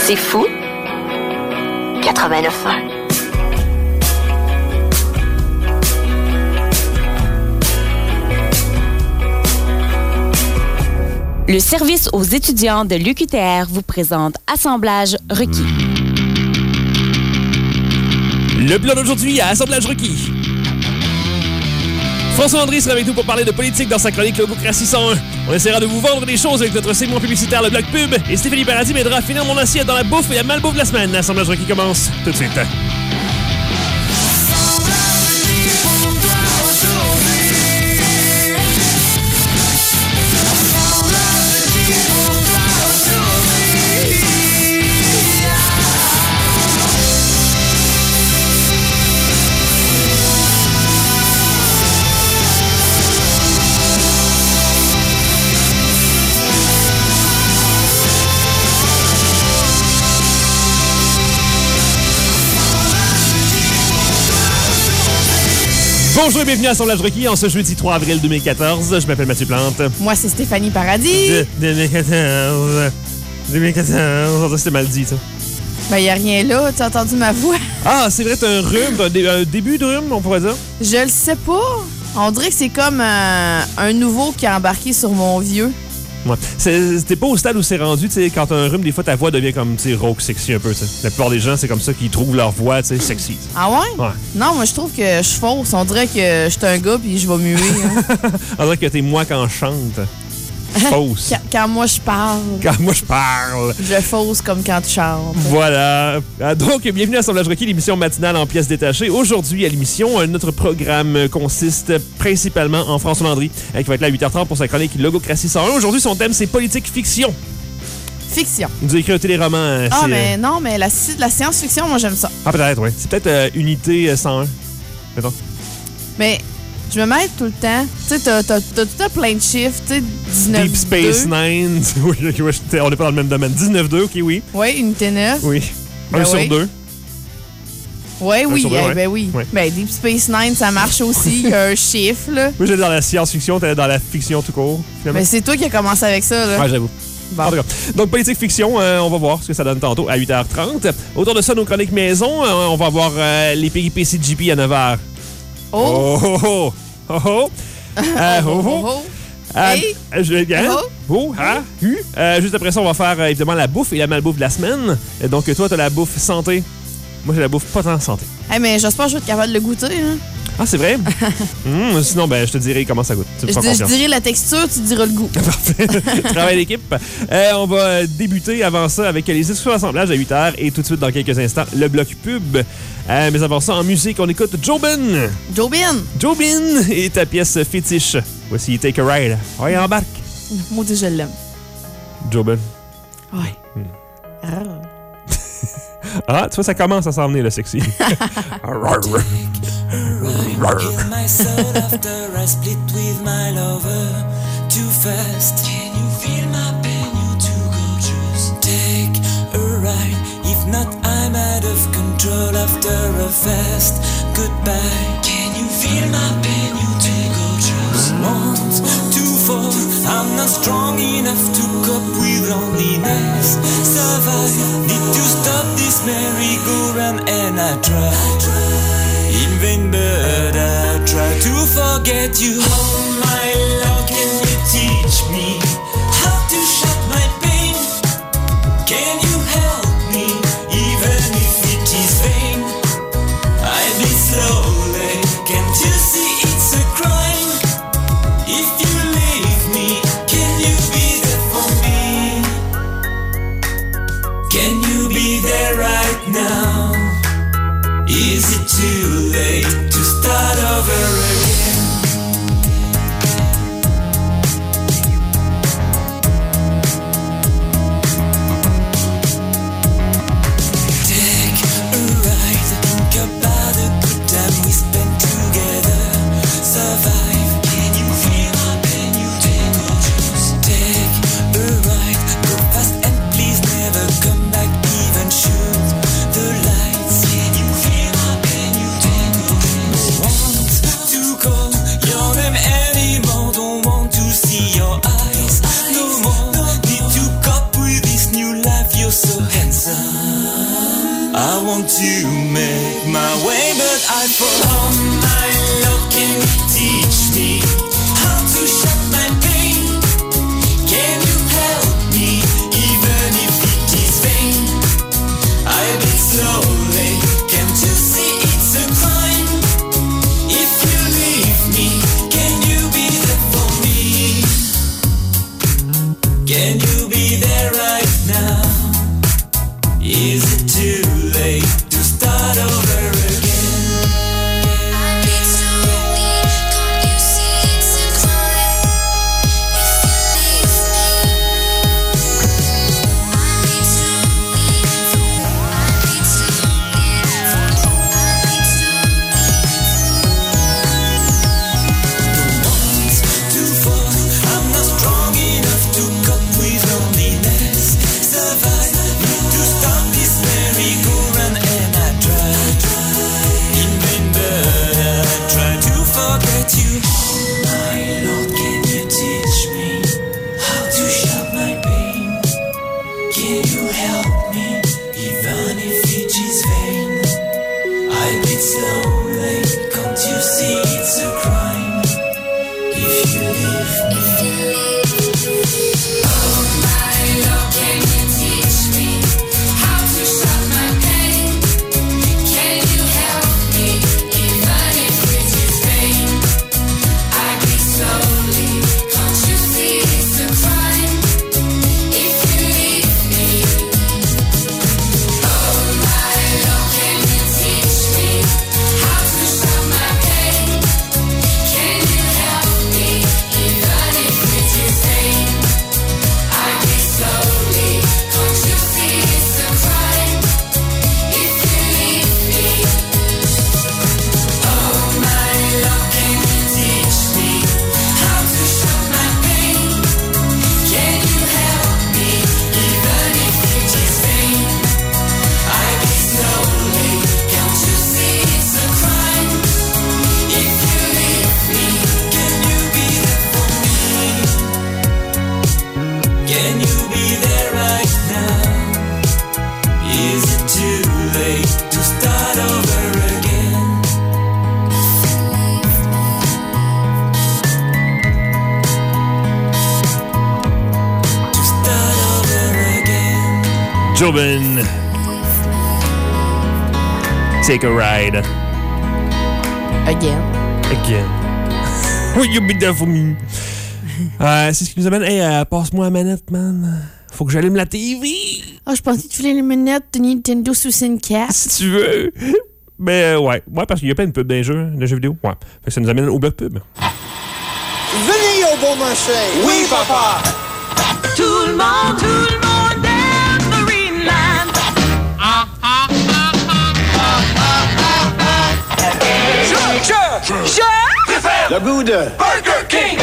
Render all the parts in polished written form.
C'est fou. 89.1. Le service aux étudiants de l'UQTR vous présente Assemblage requis. Le plan d'aujourd'hui à Assemblage requis. François André sera avec nous pour parler de politique dans sa chronique Logocratie 101. On essaiera de vous vendre des choses avec notre segment publicitaire Le Bloc Pub. Et Stéphanie Paradis m'aidera à finir mon assiette dans la bouffe et la malbouffe de la semaine. Assemblage requis commence tout de suite. Bonjour et bienvenue à Assemblage requis en ce jeudi 3 avril 2014. Je m'appelle Mathieu Plante. Moi, c'est Stéphanie Paradis. 2014. C'était mal dit, ça. Ben, y a rien là. Tu as entendu ma voix? Ah, c'est vrai, t'as un rhume, un début de rhume, on pourrait dire. Je le sais pas. On dirait que c'est comme un nouveau qui a embarqué sur mon vieux. Ouais. T'es pas au stade où c'est rendu, tu sais, quand t'as un rhume, des fois, ta voix devient comme, tu sais, rauque, sexy un peu, tu sais. La plupart des gens, c'est comme ça qu'ils trouvent leur voix, tu sais, sexy. T'sais. Ah ouais? Ouais. Non, moi, je trouve que je suis fausse. On dirait que je suis un gars puis je vais muer. Hein. On dirait que t'es moi quand je chante. Fausse. Quand moi, je parle. Quand moi, je parle. Je fausse comme quand tu chantes. Voilà. Donc, bienvenue à Assemblage requis, l'émission matinale en pièces détachées. Aujourd'hui, à l'émission, notre programme consiste principalement en François Landry, qui va être là à 8h30 pour sa chronique Logocratie 101. Aujourd'hui, son thème, c'est politique fiction. Fiction. Il nous a écrit un téléroman. Ah, mais non, mais la science-fiction, moi, j'aime ça. Ah, peut-être, oui. C'est peut-être Unité 101. Mettons. Mais... je me mêle tout le temps. Tu sais, t'as tout le temps plein de chiffres. Tu sais, 19-2. Deep Space Nine. Oui, on n'est pas dans le même domaine. 19-2, OK, oui. Oui, unité 9. Oui. Ben 1 sur 2. Oui, oui, ouais. Ben oui. Ouais. Ben, Deep Space Nine, ça marche aussi. Il y a un chiffre, là. Moi, j'étais dans la science-fiction, t'es dans la fiction tout court. Finalement. Mais c'est toi qui as commencé avec ça, là. Ouais, j'avoue. Bon. En tout cas, donc politique fiction, on va voir ce que ça donne tantôt à 8h30. Autour de ça, nos chroniques maison, on va voir les péripéties de JP à 9h. Oh! Oh, oh, oh, oh. Hey! Juste après ça, on va faire évidemment la bouffe et la malbouffe de la semaine. Donc, toi, t'as la bouffe santé. Moi, j'ai la bouffe pas tant santé. Hey, mais j'espère que je vais être capable de le goûter, hein. Ah, c'est vrai? Sinon, ben, je te dirai comment ça goûte. Je dirai la texture, tu diras le goût. Parfait. Travail d'équipe. On va débuter avant ça avec les discussions d'assemblage à 8h et tout de suite, dans quelques instants, le bloc pub. Mais avant ça, en musique, on écoute Jobin. Jobin et ta pièce fétiche. Voici Take a Ride. Ouais, embarque. Moi, je l'aime. Jobin. Ouais. Ah, tu vois, ça commence à s'en venir, le sexy. Give my soul after I split with my lover too fast. Can you feel my pain? You too gorgeous. Take a ride. If not, I'm out of control after a fast goodbye. Can you feel my pain? You too gorgeous. Want to fall? I'm not strong enough to cope with loneliness. Survive. Need to stop this merry-go-round, and I try. In vain, but I try to forget you. Oh my love, can you teach me how to shut my pain? Can you help me, even if it is vain? I bleed slowly, can't you see it's a crime? If you leave me, can you be there for me? Can you be there right now? Is it too late to start over again? I want to make my way, but I fall. Oh my Lord, can you teach me how to shut my pain? Can you help me, even if it is vain? I bleed slowly, can't you see it's a crime? If you leave me, can you be there for me? Can you be there right now? Is it too late to start over again? I bleed slowly, can't you see it's a crime? If you leave me, I bleed slowly, I bleed slowly, I bleed slowly. Don't want to fall, I'm not strong enough to cope with loneliness. Survive, need to stop this merry-go-round, and I try in vain, but I try to forget you. Oh my Lord, can you teach me how to shut my pain? Can you help me, even if it is vain? I bleed slowly, can't you see it's a crime? If you leave me. Oh my Lord, can you teach me how to shut my pain? Can you help me, even if it is vain? I bleed slowly, can't you see it's a crime? If you leave me. Oh my Lord, can you teach me how to shut my pain? Can you help me, even if it is vain? I bleed slowly, can't you see it's a crime? If you leave me. Oh my Lord, can you teach me how to shut my pain? Can you help me, even if it is vain? I bleed slowly, can't you see it's a crime? If you leave me, can you be there for me? Can you be there right now? Is it too late to start over again? To start over again. Jobin. Take a ride. Again. Again. Will you be there for me? C'est ce qui nous amène. Hey, passe-moi la manette, man. Faut que j'allume la TV. Ah, je pensais que tu voulais les manettes de Nintendo 64. Si tu veux. Mais ouais. Ouais, parce qu'il y a plein de pubs dans les jeux, de jeux vidéo. Ouais. Fait que ça nous amène au bloc pub. Venez au bon marché. Oui, papa. Tout le monde aime Marineland. Je préfère Le goût de Burger King.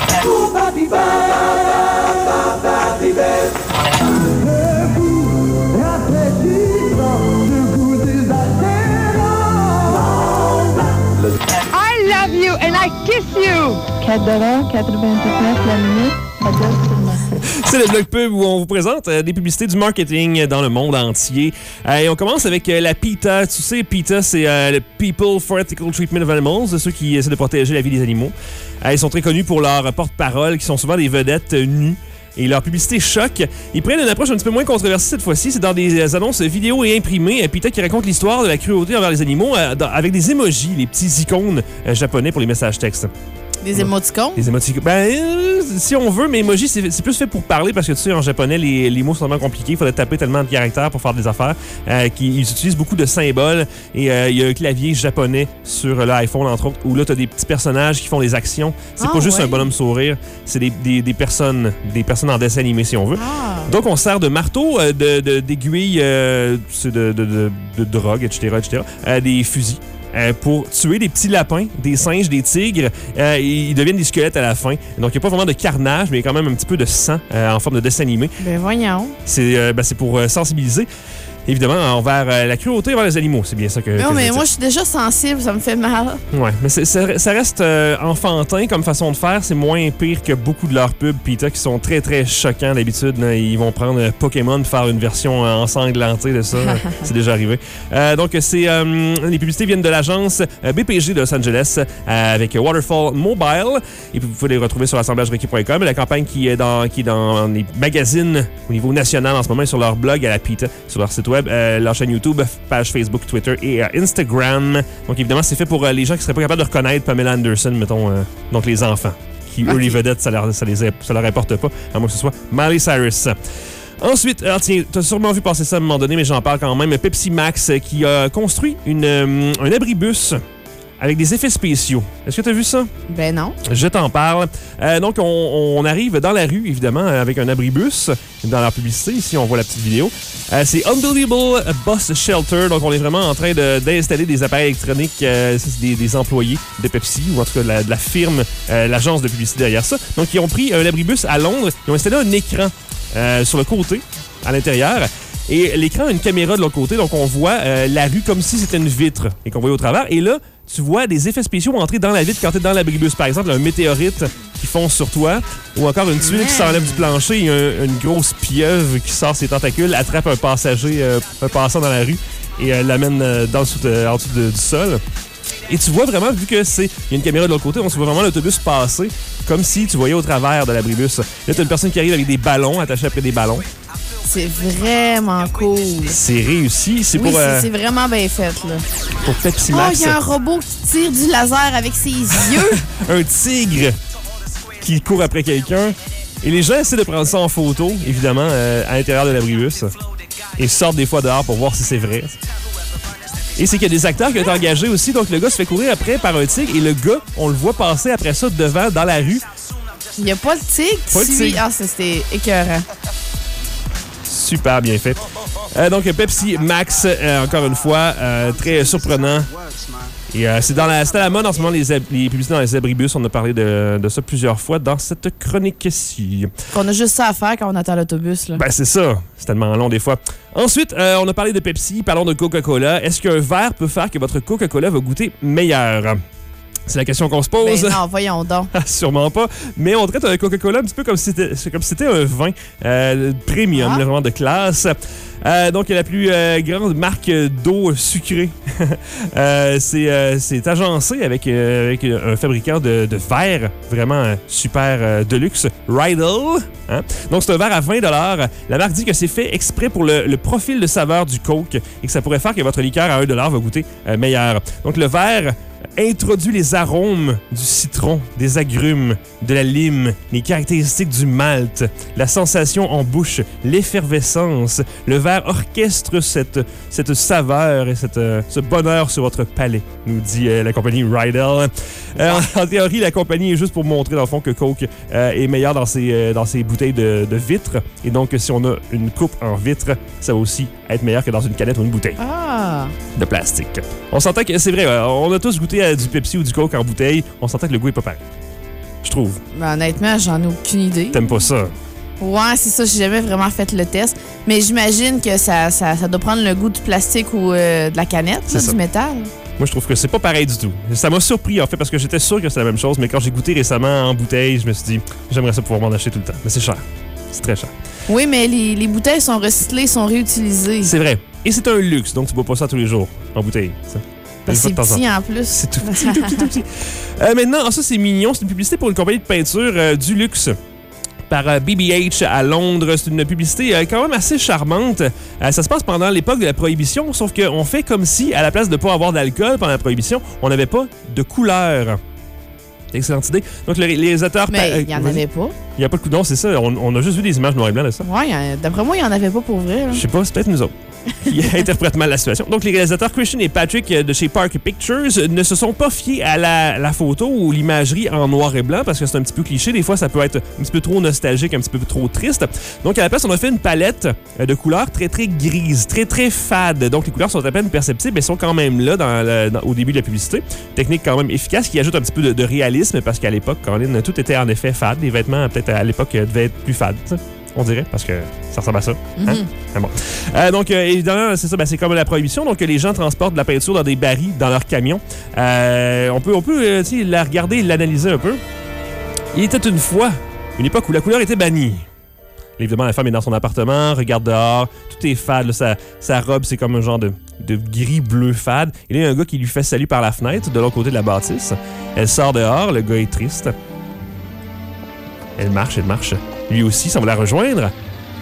I love you and I kiss you. 4,99 la minute. C'est le bloc pub où on vous présente des publicités du marketing dans le monde entier. Et on commence avec la PETA. Tu sais, PETA, c'est le People for Ethical Treatment of Animals, ceux qui essaient de protéger la vie des animaux. Ils sont très connus pour leurs porte-parole, qui sont souvent des vedettes nues. Et leur publicité choque. Ils prennent une approche un petit peu moins controversée cette fois-ci. C'est dans des annonces vidéo et imprimées. PETA qui raconte l'histoire de la cruauté envers les animaux avec des emojis, les petits icônes japonais pour les messages textes. Des émoticônes? Des émoticônes. Si on veut, mais emoji, c'est plus fait pour parler parce que tu sais, en japonais, les mots sont tellement compliqués. Il faudrait taper tellement de caractères pour faire des affaires. Ils utilisent beaucoup de symboles. Et il y a un clavier japonais sur l'iPhone, entre autres, où là, tu as des petits personnages qui font des actions. C'est pas juste un bonhomme sourire. C'est des personnes en dessin animé, si on veut. Donc, on sert de marteau, d'aiguilles, de drogue, etc., des fusils. Pour tuer des petits lapins, des singes, des tigres. Ils deviennent des squelettes à la fin. Donc, il n'y a pas vraiment de carnage, mais il y a quand même un petit peu de sang en forme de dessin animé. Ben voyons. C'est pour sensibiliser. évidemment, envers la cruauté envers les animaux. C'est bien ça que. Non, que mais je moi, je suis déjà sensible, ça me fait mal. Ouais, mais ça reste enfantin comme façon de faire. C'est moins pire que beaucoup de leurs pubs PETA qui sont très, très choquants d'habitude. Ils vont prendre Pokémon, faire une version ensanglantée de ça. C'est déjà arrivé. Donc, les publicités viennent de l'agence BPG de Los Angeles avec Waterfall Mobile. Et puis, vous pouvez les retrouver sur assemblagerequis.com. La campagne qui est dans les magazines au niveau national en ce moment et sur leur blog à la PETA, sur leur site web, leur chaîne YouTube, page Facebook, Twitter et Instagram. Donc, évidemment, c'est fait pour les gens qui seraient pas capables de reconnaître Pamela Anderson, mettons, donc les enfants, qui, eux, les vedettes, ça leur importe pas, à moins que ce soit Miley Cyrus. Ensuite, alors tiens, t'as sûrement vu passer ça à un moment donné, mais j'en parle quand même. Pepsi Max qui a construit un abribus avec des effets spéciaux. Est-ce que tu as vu ça? Ben non. Je t'en parle. Donc, on arrive dans la rue, évidemment, avec un abribus dans leur publicité. Ici, on voit la petite vidéo. C'est Unbelievable Bus Shelter. Donc, on est vraiment en train d'installer des appareils électroniques. C'est des employés de Pepsi, ou en tout cas de la firme, l'agence de publicité derrière ça. Donc, ils ont pris un abribus à Londres. Ils ont installé un écran sur le côté, à l'intérieur. Et l'écran a une caméra de l'autre côté. Donc, on voit la rue comme si c'était une vitre et qu'on voyait au travers. Et là, tu vois des effets spéciaux entrer dans la vitre quand tu es dans l'abribus. Par exemple, un météorite qui fonce sur toi ou encore une tuile qui s'enlève du plancher et une grosse pieuvre qui sort ses tentacules, attrape un passager, un passant dans la rue et l'amène en dessous du sol. Et tu vois vraiment, vu qu'il y a une caméra de l'autre côté, on se voit vraiment l'autobus passer comme si tu voyais au travers de l'abribus. Là, tu as une personne qui arrive avec des ballons attachés après des ballons. C'est vraiment cool. C'est réussi. C'est vraiment bien fait, là. Pour Pepsi Max. Oh, il y a un robot qui tire du laser avec ses yeux. Un tigre qui court après quelqu'un. Et les gens essaient de prendre ça en photo, évidemment, à l'intérieur de l'abribus. Et sortent des fois dehors pour voir si c'est vrai. Et c'est qu'il y a des acteurs qui ont été engagés aussi. Donc, le gars se fait courir après par un tigre. Et le gars, on le voit passer après ça devant, dans la rue. Il n'y a pas de tigre qui suit. Ah, c'était écœurant. Super bien fait. Donc, Pepsi Max, encore une fois, très surprenant. Et c'est à la mode en ce moment, les publicités dans les abribus. On a parlé de ça plusieurs fois dans cette chronique-ci. On a juste ça à faire quand on attend l'autobus, là. Ben, c'est ça. C'est tellement long, des fois. Ensuite, on a parlé de Pepsi. Parlons de Coca-Cola. Est-ce qu'un verre peut faire que votre Coca-Cola va goûter meilleur? C'est la question qu'on se pose. Ben non, voyons donc. Sûrement pas. Mais on traite un Coca-Cola un petit peu comme si c'était un vin premium, vraiment de classe. Donc, la plus grande marque d'eau sucrée. C'est agencé avec un fabricant de verre vraiment super de luxe, Rydell. Hein? Donc, c'est un verre à 20 $. La marque dit que c'est fait exprès pour le profil de saveur du Coke et que ça pourrait faire que votre liqueur à 1 $ va goûter meilleur. Donc, le verre introduit les arômes du citron, des agrumes, de la lime, les caractéristiques du malt, la sensation en bouche, l'effervescence. Le verre orchestre cette saveur et ce bonheur sur votre palais, nous dit la compagnie Rydell. En théorie, la compagnie est juste pour montrer, dans le fond, que Coke est meilleur dans ses bouteilles de vitre. Et donc, si on a une coupe en vitre, ça va aussi être meilleur que dans une canette ou une bouteille de plastique. On s'entend que c'est vrai, on a tous goûté à du Pepsi ou du Coke en bouteille. On s'entend que le goût est pas pareil. Je trouve. Ben, honnêtement, j'en ai aucune idée. T'aimes pas ça? Ouais, c'est ça. J'ai jamais vraiment fait le test. Mais j'imagine que ça doit prendre le goût du plastique ou de la canette, là, du métal. Moi, je trouve que c'est pas pareil du tout. Ça m'a surpris, en fait, parce que j'étais sûr que c'était la même chose. Mais quand j'ai goûté récemment en bouteille, je me suis dit, j'aimerais ça pouvoir m'en acheter tout le temps. Mais c'est cher. C'est très cher. Oui, mais les bouteilles sont recyclées, sont réutilisées. C'est vrai. Et c'est un luxe, donc tu bois pas ça tous les jours en bouteille. C'est petit en plus. C'est tout petit, tout petit. Maintenant, ça, c'est mignon. C'est une publicité pour une compagnie de peinture du luxe par BBH à Londres. C'est une publicité quand même assez charmante. Ça se passe pendant l'époque de la Prohibition, sauf qu'on fait comme si, à la place de ne pas avoir d'alcool pendant la Prohibition, on n'avait pas de couleur. Excellente idée. Donc, le réalisateur... Mais il n'y en avait pas. Il n'y a pas de couleur, c'est ça. On a juste vu des images noir et blanc de ça. Ouais, d'après moi, il n'y en avait pas pour vrai. Je sais pas, c'est peut-être nous autres qui interprètent mal la situation. Donc, les réalisateurs Christian et Patrick de chez Park Pictures ne se sont pas fiés à la photo ou l'imagerie en noir et blanc parce que c'est un petit peu cliché. Des fois, ça peut être un petit peu trop nostalgique, un petit peu trop triste. Donc, à la place, on a fait une palette de couleurs très, très grises, très, très fades. Donc, les couleurs sont à peine perceptibles, mais sont quand même là au début de la publicité. Technique quand même efficace qui ajoute un petit peu de réalisme parce qu'à l'époque, Colin, tout était en effet fade. Les vêtements, peut-être à l'époque, devaient être plus fades. on dirait, parce que ça ressemble à ça. Hein? Ah bon. Donc, évidemment, c'est ça, c'est comme la prohibition. Donc, les gens transportent de la peinture dans des barils dans leur camion. On peut la regarder et l'analyser un peu. Il était une fois une époque où la couleur était bannie. Évidemment, la femme est dans son appartement, regarde dehors, tout est fade. Là, sa robe, c'est comme un genre de gris-bleu fade. Et là, il y a un gars qui lui fait salut par la fenêtre de l'autre côté de la bâtisse. Elle sort dehors, le gars est triste. Elle marche. Lui aussi, ça va la rejoindre.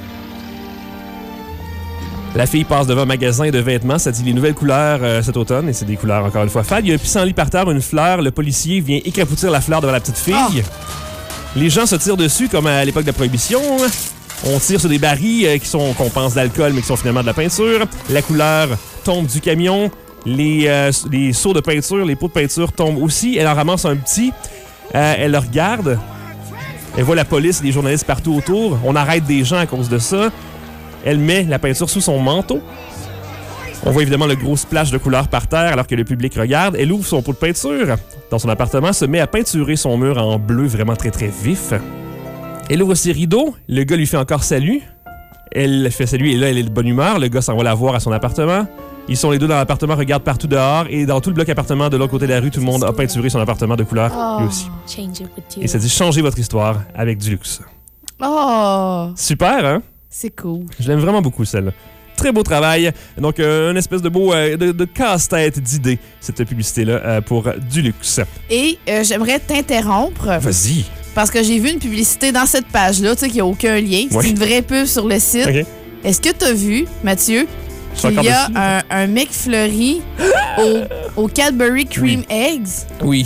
La fille passe devant un magasin de vêtements, ça dit les nouvelles couleurs cet automne, et c'est des couleurs encore une fois fades. Il y a un pissenlit par terre, une fleur. Le policier vient écrapoutir la fleur devant la petite fille. Oh. Les gens se tirent dessus comme à l'époque de la Prohibition. On tire sur des barils qu'on pense d'alcool, mais qui sont finalement de la peinture. La couleur tombe du camion. Les seaux de peinture, les pots de peinture tombent aussi. Elle en ramasse un petit. Elle le regarde. Elle voit la police et les journalistes partout autour. On arrête des gens à cause de ça. Elle met la peinture sous son manteau. On voit évidemment le gros splash de couleur par terre alors que le public regarde. Elle ouvre son pot de peinture dans son appartement, se met à peinturer son mur en bleu vraiment très très vif. Elle ouvre ses rideaux. Le gars lui fait encore salut. Elle fait salut et là, elle est de bonne humeur. Le gars s'en va la voir à son appartement. Ils sont les deux dans l'appartement, regardent partout dehors. Et dans tout le bloc appartement de l'autre côté de la rue, tout le monde a peinturé son appartement de couleur, lui aussi. Et ça dit « Changez votre histoire avec du luxe ». Oh! Super, hein? C'est cool. Je l'aime vraiment beaucoup, celle-là. Très beau travail. Donc, une espèce de beau de casse-tête d'idées, cette publicité-là, pour du luxe. Et j'aimerais t'interrompre. Vas-y. Parce que j'ai vu une publicité dans cette page-là, tu sais, qu'il n'y a aucun lien. C'est une vraie pub sur le site. Okay. Est-ce que tu as vu, Mathieu, qu'il y a un McFlurry au Cadbury Cream Eggs? Oui.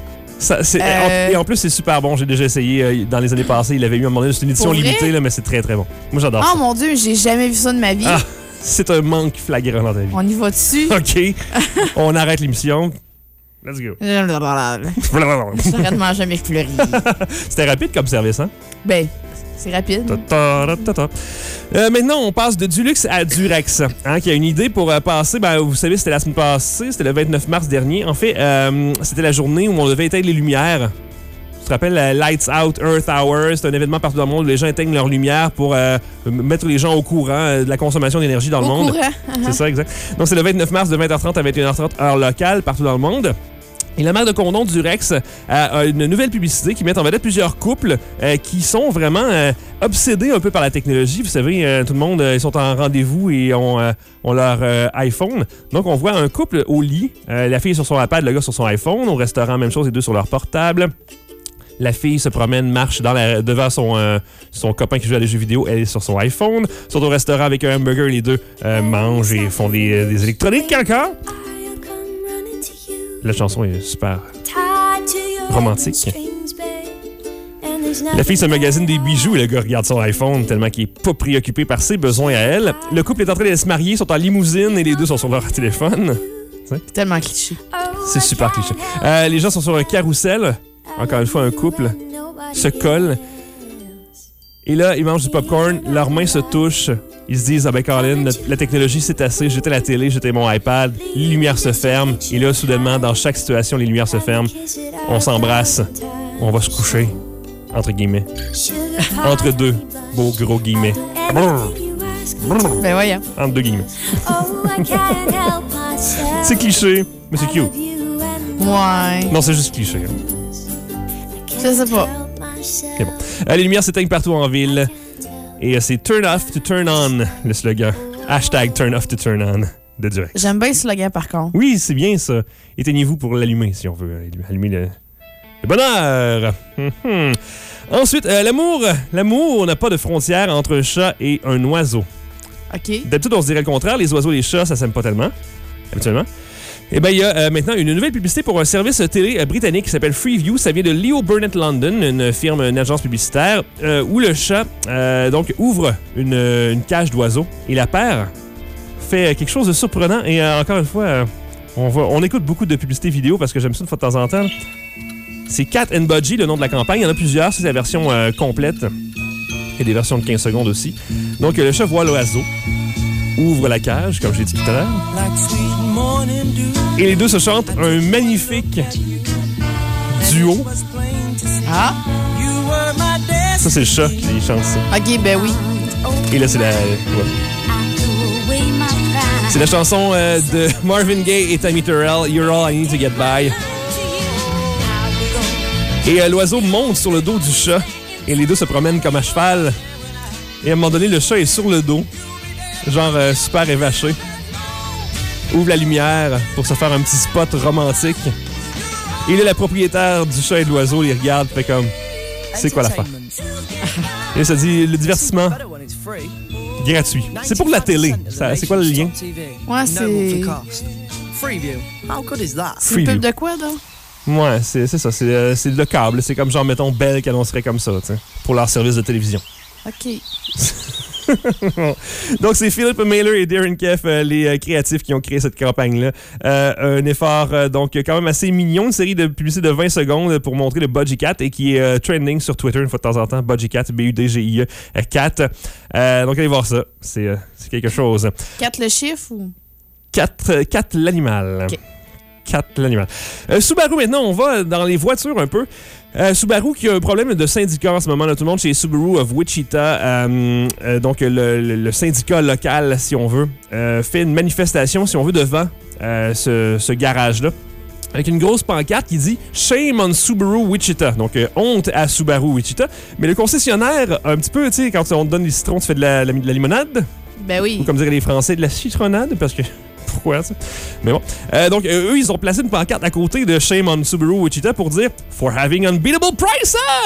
Et en plus, c'est super bon. J'ai déjà essayé dans les années passées. Il avait eu un moment donné, c'est une édition limitée, là, mais c'est très, très bon. Moi, j'adore ça. Oh mon Dieu, j'ai jamais vu ça de ma vie. Ah, c'est un manque flagrant dans ta vie. On y va dessus? OK. On arrête l'émission. Let's go. J'arrête de manger un McFlurry. C'était rapide comme service, hein? Ben, c'est rapide. Maintenant, on passe de Duluxe à Durex, qui a une idée pour passer. Vous savez, c'était la semaine passée, c'était le 29 mars dernier. En fait, c'était la journée où on devait éteindre les lumières. Tu te rappelles, Lights Out, Earth Hour, c'est un événement partout dans le monde où les gens éteignent leurs lumières pour mettre les gens au courant de la consommation d'énergie dans le monde. C'est ça, exact. Donc, c'est le 29 mars de 20h30 à 21h30, heure locale, partout dans le monde. Et la marque de condom Durex a une nouvelle publicité qui met en vedette plusieurs couples qui sont vraiment obsédés un peu par la technologie. Vous savez, tout le monde, ils sont en rendez-vous et ont leur iPhone. Donc, on voit un couple au lit, la fille sur son iPad, le gars sur son iPhone. Au restaurant, même chose, les deux sur leur portable. La fille se promène, marche devant son copain qui joue à des jeux vidéo. Elle est sur son iPhone. Ils sont au restaurant avec un hamburger. Les deux mangent et font des électroniques encore. La chanson est super romantique. La fille se magasine des bijoux et le gars regarde son iPhone tellement qu'il n'est pas préoccupé par ses besoins à elle. Le couple est en train de se marier, sont en limousine et les deux sont sur leur téléphone. C'est tellement cliché. C'est super cliché. Les gens sont sur un carrousel. Encore une fois, un couple se colle. Et là, ils mangent du popcorn, leurs mains se touchent. Ils se disent, Colin, la technologie, c'est assez. J'étais la télé, j'étais mon iPad. Les lumières se ferment. Et là, soudainement, dans chaque situation, les lumières se ferment. On s'embrasse. On va se coucher. Entre guillemets. Entre deux beaux gros guillemets. Ben voyons. Entre deux guillemets. C'est cliché, mais c'est cute. Ouais. Non, c'est juste cliché. Je sais pas. Okay, bon. Les lumières s'éteignent partout en ville. Et c'est Turn Off to Turn On, le slogan. # Turn Off to Turn On de Durex. J'aime bien ce slogan, par contre. Oui, c'est bien ça. Éteignez-vous pour l'allumer, si on veut. Allumer le bonheur. Ensuite, l'amour n'a pas de frontière entre un chat et un oiseau. OK. D'habitude, on se dirait le contraire. Les oiseaux et les chats, ça s'aime pas tellement, habituellement. Eh bien, il y a maintenant une nouvelle publicité pour un service télé britannique qui s'appelle Freeview. Ça vient de Leo Burnett London, une agence publicitaire, où le chat donc ouvre une cage d'oiseaux et la paire fait quelque chose de surprenant. Et encore une fois, on écoute beaucoup de publicités vidéo parce que j'aime ça de temps en temps. C'est Cat and Budgie, le nom de la campagne. Il y en a plusieurs. C'est la version complète. Il y a des versions de 15 secondes aussi. Donc, le chat voit l'oiseau, ouvre la cage, comme j'ai dit tout à l'heure. Et les deux se chantent un magnifique duo. Ah! Ça, c'est le chat qui chante ça. OK, ben oui. Et là, c'est la... Ouais. C'est la chanson de Marvin Gaye et Tammy Terrell, You're All I Need to Get By. Et l'oiseau monte sur le dos du chat. Et les deux se promènent comme à cheval. Et à un moment donné, le chat est sur le dos. Genre super évaché. Ouvre la lumière pour se faire un petit spot romantique. Et là, la propriétaire du chat et de l'oiseau les regarde, fait comme... C'est quoi l'affaire? Et ça dit, le divertissement gratuit. C'est pour la télé. C'est quoi le lien? Ouais, c'est... C'est une pub de quoi, donc? Ouais, c'est ça. C'est le câble. C'est comme genre, mettons, Bell qui annoncerait comme ça, tu sais, pour leur service de télévision. OK. Donc, c'est Philip Mailer et Darren Keff, les créatifs qui ont créé cette campagne-là. Un effort, donc, quand même assez mignon. Une série de publicités de 20 secondes pour montrer le Budgie Cat et qui est trending sur Twitter une fois de temps en temps. Budgie Cat, B-U-D-G-I-E, Cat. Donc, allez voir ça. C'est quelque chose. 4 le chiffre ou? 4 l'animal. OK. 4 l'animal. Subaru, maintenant, on va dans les voitures un peu. Subaru qui a un problème de syndicat en ce moment. Là, tout le monde chez Subaru of Wichita, donc le syndicat local, si on veut, fait une manifestation, si on veut, devant ce garage-là. Avec une grosse pancarte qui dit « Shame on Subaru Wichita ». Donc, honte à Subaru Wichita. Mais le concessionnaire, un petit peu, tu sais, quand on te donne des citrons, tu fais de la limonade. Ben oui. Ou comme diraient les Français, de la citronnade, parce que... Pourquoi ça? Mais bon. Donc, eux, ils ont placé une pancarte à côté de Shame on Subaru Wichita pour dire « For having unbeatable prices ».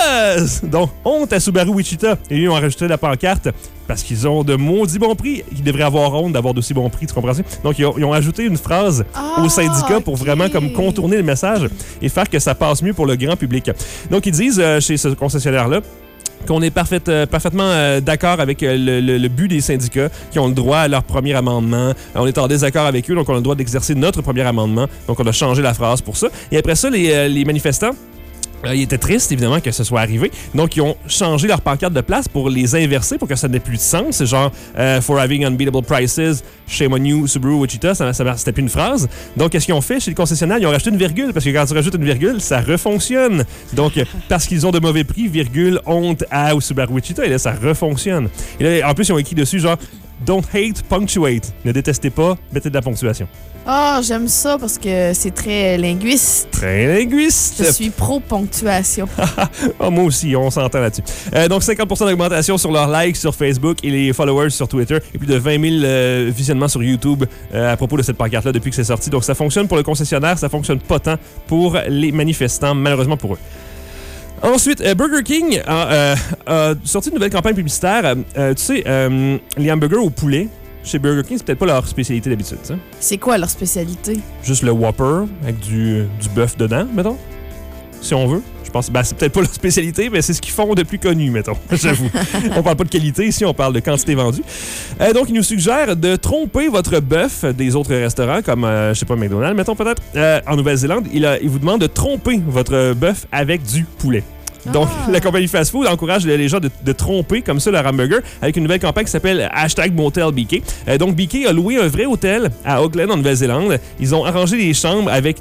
Donc, honte à Subaru Wichita. Et ils ont rajouté la pancarte parce qu'ils ont de maudits bons prix. Ils devraient avoir honte d'avoir d'aussi bons prix, tu comprends ça? Donc, ils ont ajouté une phrase au syndicat pour vraiment comme contourner le message et faire que ça passe mieux pour le grand public. Donc, ils disent chez ce concessionnaire-là qu'on est parfaitement d'accord avec le but des syndicats, qui ont le droit à leur premier amendement. On est en désaccord avec eux, donc on a le droit d'exercer notre premier amendement. Donc on a changé la phrase pour ça. Et après ça, les manifestants, ils étaient tristes, évidemment, que ce soit arrivé. Donc, ils ont changé leur pancarte de place pour les inverser, pour que ça n'ait plus de sens. C'est genre « For having unbeatable prices, shame on you, Subaru Wichita ». C'était plus une phrase. Donc, qu'est-ce qu'ils ont fait chez le concessionnaire? Ils ont rajouté une virgule, parce que quand tu rajoutes une virgule, ça refonctionne. Donc, parce qu'ils ont de mauvais prix, virgule, honte à Subaru Wichita, et là, ça refonctionne. Et là, en plus, ils ont écrit dessus genre « Don't hate, punctuate ». Ne détestez pas, mettez de la ponctuation. Ah, j'aime ça parce que c'est très linguiste. Très linguiste. Je suis pro-ponctuation. Oh, moi aussi, on s'entend là-dessus. Donc, 50% d'augmentation sur leurs likes sur Facebook et les followers sur Twitter. Et plus de 20 000 visionnements sur YouTube à propos de cette pancarte-là depuis que c'est sorti. Donc, ça fonctionne pour le concessionnaire, ça fonctionne pas tant pour les manifestants, malheureusement pour eux. Ensuite, Burger King a sorti une nouvelle campagne publicitaire. Tu sais, les hamburgers au poulet. Chez Burger King, c'est peut-être pas leur spécialité d'habitude, ça. C'est quoi leur spécialité? Juste le Whopper avec du bœuf dedans, mettons, si on veut. Je pense que c'est peut-être pas leur spécialité, mais c'est ce qu'ils font de plus connu, mettons, j'avoue. On parle pas de qualité ici, on parle de quantité vendue. Donc, ils nous suggèrent de tromper votre bœuf des autres restaurants, comme, je sais pas, McDonald's, mettons peut-être. En Nouvelle-Zélande, ils vous demandent de tromper votre bœuf avec du poulet. Donc, la compagnie Fast Food encourage les gens de tromper comme ça leur hamburger avec une nouvelle campagne qui s'appelle #MotelBK. Donc, BK a loué un vrai hôtel à Auckland, en Nouvelle-Zélande. Ils ont arrangé les chambres avec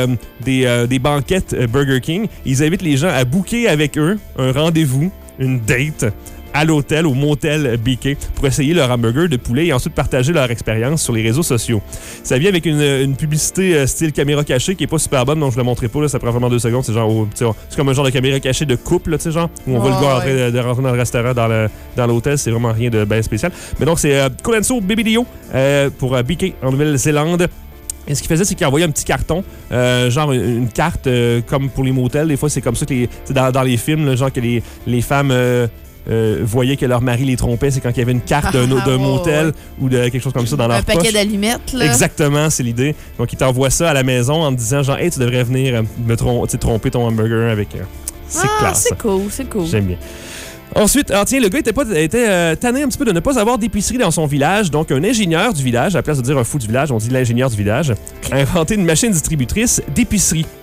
des banquettes Burger King. Ils invitent les gens à booker avec eux un rendez-vous, une date, à l'hôtel, au motel BK, pour essayer leur hamburger de poulet et ensuite partager leur expérience sur les réseaux sociaux. Ça vient avec une publicité style caméra cachée qui est pas super bonne, donc je ne la montrerai pas, là, ça prend vraiment 2 secondes. C'est genre, c'est comme un genre de caméra cachée de couple, tu sais, genre, où on voit le gars en train de rentrer dans le restaurant, dans l'hôtel. C'est vraiment rien de bien spécial. Mais donc, c'est Colenso Bibidio pour BK en Nouvelle-Zélande. Et ce qu'il faisait, c'est qu'il envoyait un petit carton, genre une carte comme pour les motels. Des fois, c'est comme ça que dans les films, là, genre que les femmes voyaient que leur mari les trompait. C'est quand il y avait une carte d'un motel ou de quelque chose comme ça dans leur poche. Un paquet d'allumettes, là. Exactement, c'est l'idée. Donc, ils t'envoient ça à la maison en te disant genre, hey, tu devrais venir me tromper ton hamburger avec... C'est classe. C'est cool, c'est cool. J'aime bien. Ensuite, le gars était tanné un petit peu de ne pas avoir d'épicerie dans son village. Donc, un ingénieur du village, à la place de dire un fou du village, on dit l'ingénieur du village, a inventé une machine distributrice d'épicerie.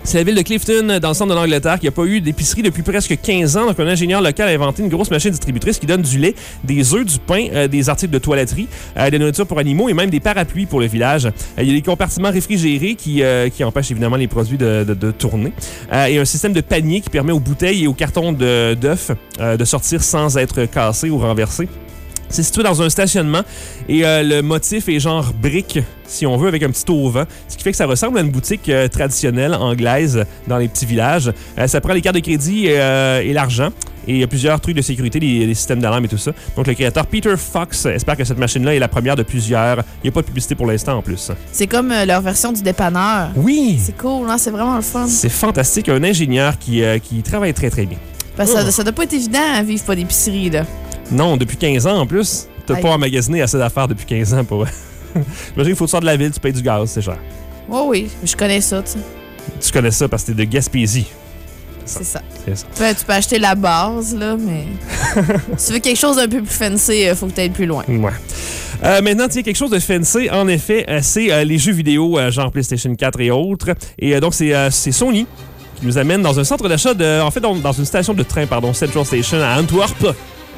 C'est la ville de Clifton, dans le centre de l'Angleterre, qui n'a pas eu d'épicerie depuis presque 15 ans. Donc, un ingénieur local a inventé une grosse machine distributrice qui donne du lait, des œufs, du pain, des articles de toiletterie, de la nourriture pour animaux et même des parapluies pour le village. Il y a des compartiments réfrigérés qui empêchent évidemment les produits de tourner. Et un système de panier qui permet aux bouteilles et aux cartons d'œufs de sortir sans être cassés ou renversés. C'est situé dans un stationnement et le motif est genre brique, si on veut, avec un petit auvent, ce qui fait que ça ressemble à une boutique traditionnelle anglaise dans les petits villages. Ça prend les cartes de crédit et l'argent. Et il y a plusieurs trucs de sécurité, les systèmes d'alarme et tout ça. Donc, le créateur Peter Fox espère que cette machine-là est la première de plusieurs. Il n'y a pas de publicité pour l'instant en plus. C'est comme leur version du dépanneur. Oui! C'est cool, hein? C'est vraiment le fun. C'est fantastique. Un ingénieur qui travaille très, très bien. Parce que ça doit pas être évident à vivre pas d'épicerie, là. Non, depuis 15 ans en plus. T'as pas emmagasiné assez d'affaires depuis 15 ans pour... J'imagine qu'il faut sortir de la ville, tu payes du gaz, c'est cher. Oh oui, je connais ça, tu sais. Tu connais ça parce que t'es de Gaspésie. C'est ça. C'est ça. Tu peux acheter la base, là, mais... si tu veux quelque chose d'un peu plus fancy, il faut que tu ailles plus loin. Ouais. Maintenant, tu as quelque chose de fancy, en effet, c'est les jeux vidéo, genre PlayStation 4 et autres. Et donc, c'est Sony qui nous amène dans un centre d'achat, dans une station de train, Central Station à Antwerp.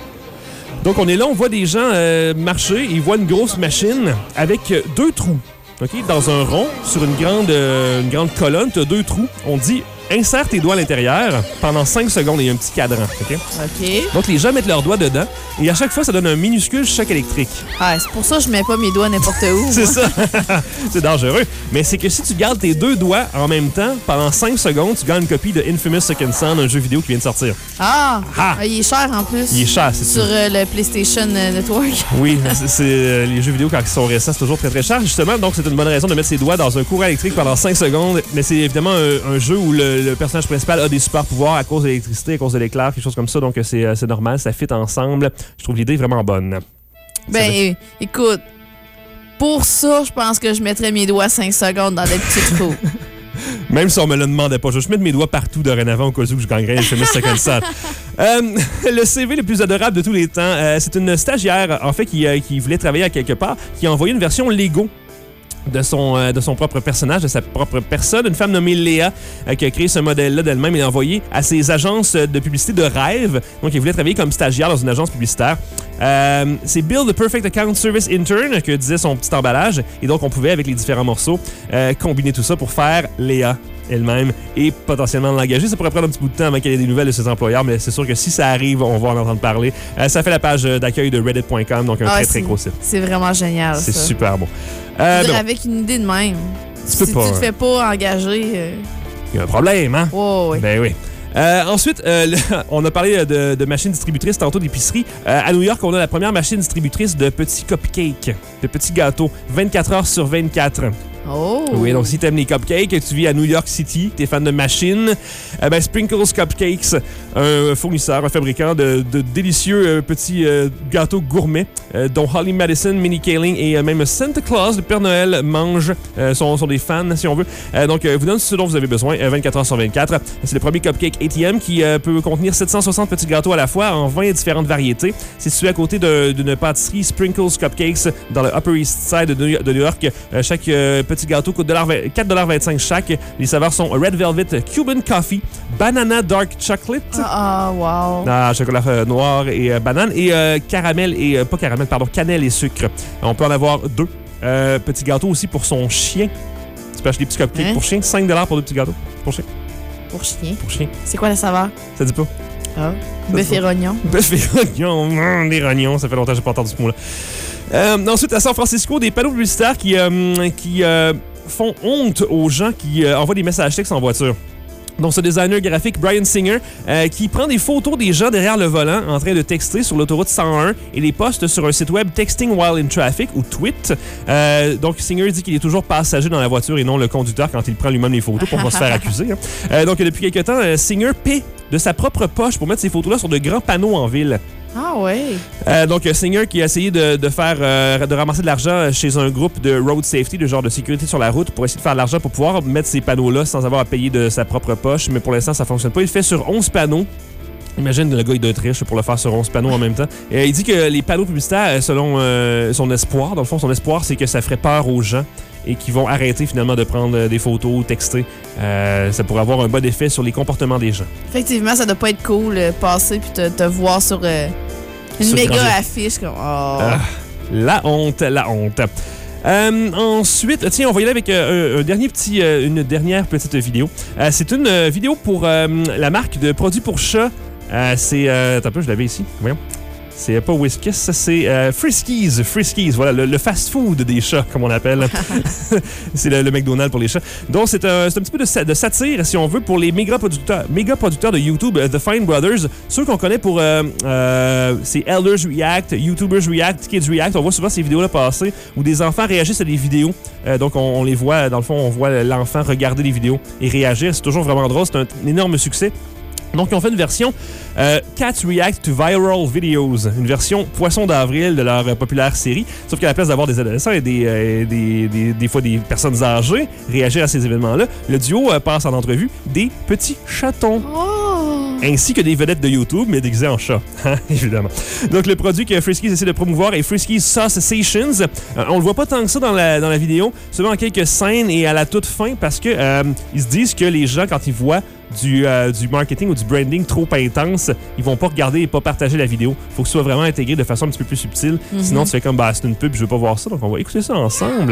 Donc, on est là, on voit des gens marcher, ils voient une grosse machine avec 2 trous. Okay? Dans un rond, sur une grande colonne, tu as 2 trous. On dit insère tes doigts à l'intérieur pendant 5 secondes et il y a un petit cadran. OK? Donc, les gens mettent leurs doigts dedans et à chaque fois, ça donne un minuscule choc électrique. Ah, c'est pour ça que je mets pas mes doigts n'importe où. C'est ça. C'est dangereux. Mais c'est que si tu gardes tes 2 doigts en même temps, pendant 5 secondes, tu gagnes une copie de Infamous Second Son, un jeu vidéo qui vient de sortir. Il est cher en plus. Il est cher, c'est sur le PlayStation Network. Oui, les jeux vidéo, quand ils sont récents, c'est toujours très, très cher, justement. Donc, c'est une bonne raison de mettre ses doigts dans un courant électrique pendant 5 secondes. Mais c'est évidemment un jeu où le personnage principal a des super pouvoirs à cause de l'électricité, à cause de l'éclair, quelque chose comme ça. Donc, c'est normal, ça fit ensemble. Je trouve l'idée vraiment bonne. Écoute, pour ça, je pense que je mettrais mes doigts 5 secondes dans des petits trous. Même si on me le demandait pas. Je vais mettre mes doigts partout dorénavant au cas où je gagnerais le chemin Second Son. Le CV le plus adorable de tous les temps, c'est une stagiaire, en fait, qui voulait travailler à quelque part, qui a envoyé une version Lego de son propre personnage, de sa propre personne. Une femme nommée Léa qui a créé ce modèle-là d'elle-même et l'a envoyé à ses agences de publicité de rêve. Donc, elle voulait travailler comme stagiaire dans une agence publicitaire. C'est Build the Perfect Account Service Intern que disait son petit emballage. Et donc, on pouvait, avec les différents morceaux, combiner tout ça pour faire Léa elle-même et potentiellement l'engager. Ça pourrait prendre un petit bout de temps avant qu'elle ait des nouvelles de ses employeurs, mais c'est sûr que si ça arrive, on va en entendre parler. Ça fait la page d'accueil de reddit.com, donc un très, très gros site. C'est vraiment génial, c'est ça. super bon. Avec une idée de même. Si tu te fais pas engager... Il y a un problème, hein? Oh, oui. Ben oui. Ensuite, on a parlé de machines distributrices tantôt d'épicerie. À New York, on a la première machine distributrice de petits cupcakes, de petits gâteaux, 24 heures sur 24. Oh! Oui, donc si t'aimes les cupcakes, tu vis à New York City, t'es fan de machines, Sprinkles Cupcakes, un fournisseur, un fabricant de délicieux petits gâteaux gourmets, dont Holly Madison, Minnie Kaling et même Santa Claus, le Père Noël, mangent, sont des fans, si on veut. Donc, vous donne ce dont vous avez besoin, 24 heures sur 24. C'est le premier cupcake ATM qui peut contenir 760 petits gâteaux à la fois en 20 différentes variétés. C'est situé à côté d'une pâtisserie Sprinkles Cupcakes dans le Upper East Side de New York. Chaque petit gâteau coûte $4,25 chaque. Les saveurs sont Red Velvet Cuban Coffee, Banana Dark Chocolate, chocolat noir et banane, et caramel et cannelle et sucre. On peut en avoir 2. Petit gâteau aussi pour son chien. Tu peux acheter des petits cupcakes pour chien, $5 pour 2 petits gâteaux pour chien. Pour chien? Pour chien. C'est quoi la saveur? Ça dit pas. Bœuf et rognon. Bœuf et rognon, des rognons, ça fait longtemps que j'ai pas entendu ce mot-là. Ensuite, à San Francisco, des panneaux publicitaires qui font honte aux gens qui envoient des messages textes en voiture. Donc, ce designer graphique, Brian Singer, qui prend des photos des gens derrière le volant en train de texter sur l'autoroute 101 et les poste sur un site web Texting While in Traffic ou Tweet. Donc, Singer dit qu'il est toujours passager dans la voiture et non le conducteur quand il prend lui-même les photos pour pas se faire accuser. Hein. Donc, depuis quelques temps, Singer paie de sa propre poche pour mettre ces photos-là sur de grands panneaux en ville. Ah ouais. Donc, Singer qui a essayé de ramasser de l'argent chez un groupe de road safety, de genre de sécurité sur la route, pour essayer de faire de l'argent pour pouvoir mettre ces panneaux-là sans avoir à payer de sa propre poche. Mais pour l'instant, ça fonctionne pas. Il le fait sur 11 panneaux. Imagine le gars, il doit être riche pour le faire sur 11 panneaux en même temps. Et il dit que les panneaux publicitaires, selon son espoir, dans le fond, son espoir, c'est que ça ferait peur aux gens et qui vont arrêter finalement de prendre des photos ou texter. Ça pourrait avoir un bon effet sur les comportements des gens. Effectivement, ça doit pas être cool passer puis te voir sur une méga affiche. Comme, la honte. Ensuite, tiens, on va y aller avec une dernière petite vidéo. C'est une vidéo pour la marque de produits pour chats. Attends un peu, je l'avais ici. Voyons. C'est pas Whiskas, ça c'est Friskies. Friskies, voilà, le fast-food des chats, comme on l'appelle. C'est le McDonald's pour les chats. Donc, c'est un petit peu de satire, si on veut, pour les méga producteurs de YouTube, The Fine Brothers. Ceux qu'on connaît pour c'est Elders React, YouTubers React, Kids React. On voit souvent ces vidéos-là passer où des enfants réagissent à des vidéos. Donc, on les voit, dans le fond, on voit l'enfant regarder les vidéos et réagir. C'est toujours vraiment drôle. C'est un énorme succès. Donc, ils ont fait une version Cats React to Viral Videos, une version Poisson d'avril de leur populaire série. Sauf qu'à la place d'avoir des adolescents et des fois des personnes âgées réagir à ces événements-là, le duo passe en entrevue des petits chatons. Ainsi que des vedettes de YouTube, mais déguisées en chat, évidemment. Donc, le produit que Friskies essaie de promouvoir est Friskies Sausations. On le voit pas tant que ça dans la vidéo, seulement en quelques scènes et à la toute fin, parce que ils se disent que les gens, quand ils voient du marketing ou du branding trop intense, ils vont pas regarder et pas partager la vidéo. Faut que ce soit vraiment intégré de façon un petit peu plus subtile. Sinon, tu fais comme, c'est une pub, je veux pas voir ça. Donc, on va écouter ça ensemble.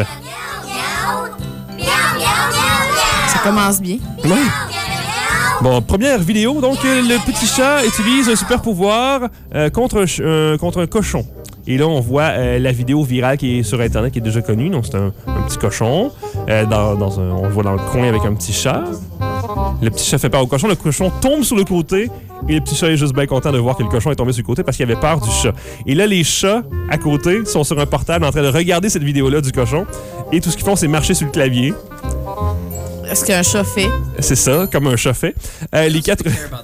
Ça commence bien. Ouais. Bon, première vidéo. Donc, le petit chat utilise un super pouvoir contre un cochon. Et là, on voit la vidéo virale qui est sur Internet, qui est déjà connue. Donc, c'est un petit cochon. On le voit dans le coin avec un petit chat. Le petit chat fait peur au cochon. Le cochon tombe sur le côté. Et le petit chat est juste bien content de voir que le cochon est tombé sur le côté parce qu'il avait peur du chat. Et là, les chats, à côté, sont sur un portable en train de regarder cette vidéo-là du cochon. Et tout ce qu'ils font, c'est marcher sur le clavier. Est-ce qu'un chat fait? C'est ça, comme un chat fait. Les quatre...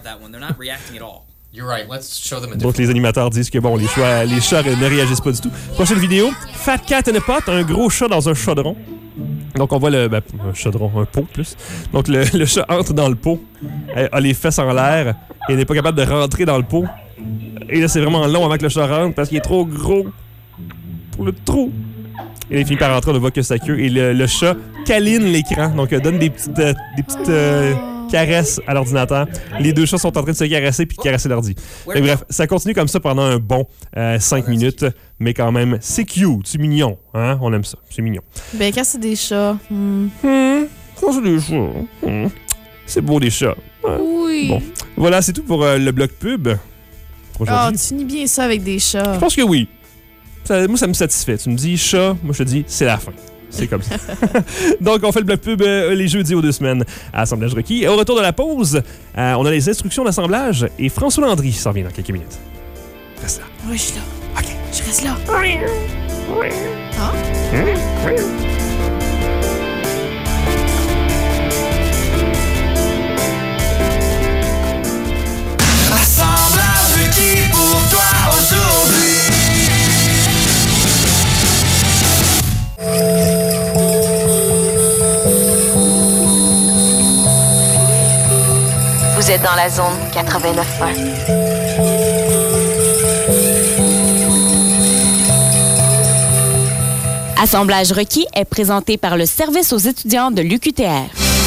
Donc, les animateurs disent que bon, les chats ne réagissent pas du tout. Prochaine vidéo, Fat Cat in a Pot, un gros chat dans un chaudron. Donc, on voit un chaudron, un pot plus. Donc, le chat entre dans le pot, a les fesses en l'air et n'est pas capable de rentrer dans le pot. Et là, c'est vraiment long avant que le chat rentre parce qu'il est trop gros pour le trou. Et là, il finit par rentrer, on ne voit que sa queue. Et le chat câline l'écran, donc donne des petites caresses à l'ordinateur. Les deux chats sont en train de se caresser puis de caresser l'ordi. Et bref, ça continue comme ça pendant un bon 5 minutes, mais quand même, c'est cute, c'est mignon. Hein? On aime ça, c'est mignon. Ben, quand c'est des chats... Quand c'est des chats... C'est beau, des chats. Ouais. Oui. Bon, voilà, c'est tout pour le bloc pub. Tu finis bien ça avec des chats. Je pense que oui. Moi, ça me satisfait. Tu me dis chat, moi, je te dis c'est la fin. C'est comme ça. Donc, on fait le bloc pub les jeudis aux 2 semaines à Assemblage requis. Et au retour de la pause, on a les instructions d'assemblage et François Landry s'en vient dans quelques minutes. Reste là. Oui, je suis là. OK. Je reste là. Hein? Assemblage requis pour toi aujourd'hui. Vous êtes dans la zone 89.1. Assemblage requis est présenté par le service aux étudiants de l'UQTR.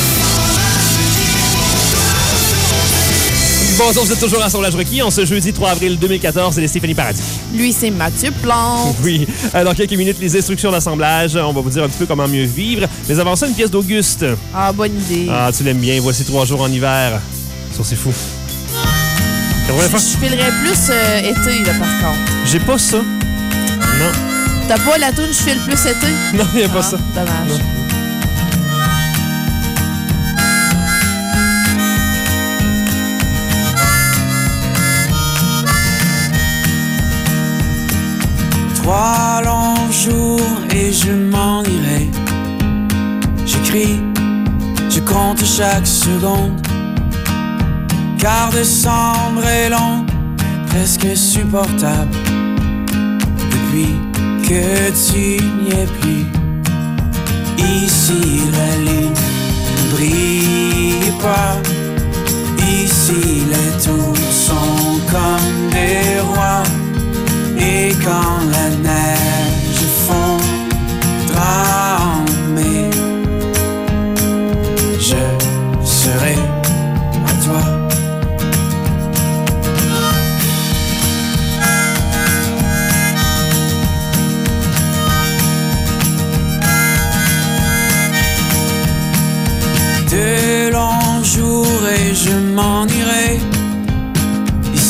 Bonjour, vous êtes toujours à Assemblage requis. En ce jeudi 3 avril 2014, c'est Stéphanie Paradis. Lui, c'est Mathieu Plante. Oui. Dans quelques minutes, les instructions d'assemblage. On va vous dire un petit peu comment mieux vivre. Mais avant ça, une pièce d'Auguste. Ah, bonne idée. Ah, tu l'aimes bien. Voici 3 jours en hiver. Ça, c'est fou. Je filerais plus été, là, par contre. J'ai pas ça. Non. T'as pas la toune « Je file plus été »? Non, il n'y a pas ça. Dommage. Non. Trois longs jours et je m'en irai. J'écris, je compte chaque seconde. Car décembre est long, presque insupportable. Depuis que tu n'y es plus. Ici la lune ne brille pas. Ici les tours sont comme des rois. Et quand la neige fondra en mai,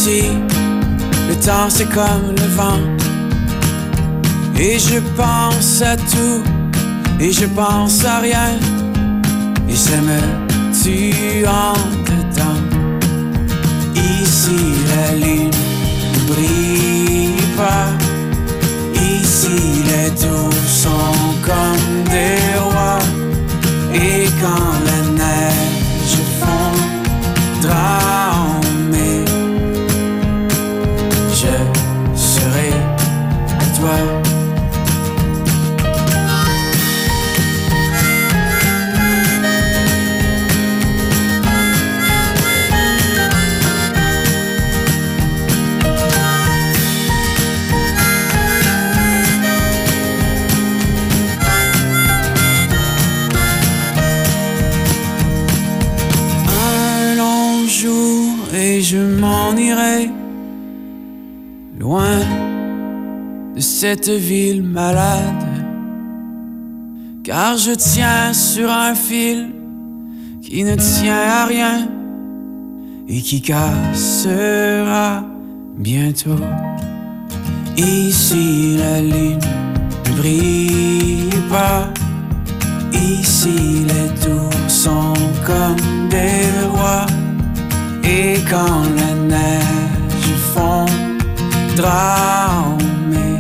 ici, le temps c'est comme le vent. Et je pense à tout, et je pense à rien. Et ça me tue en dedans. Ici la lune ne brille pas. Ici les tours sont comme des rois. Et quand la neige fondra en mai, je serai à toi. Et je m'en irai loin de cette ville malade, car je tiens sur un fil qui ne tient à rien et qui cassera bientôt. Ici la lune ne brille pas. Ici les tours sont comme des rois. Et quand la neige fondra en mai,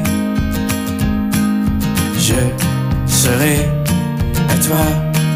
je serai à toi.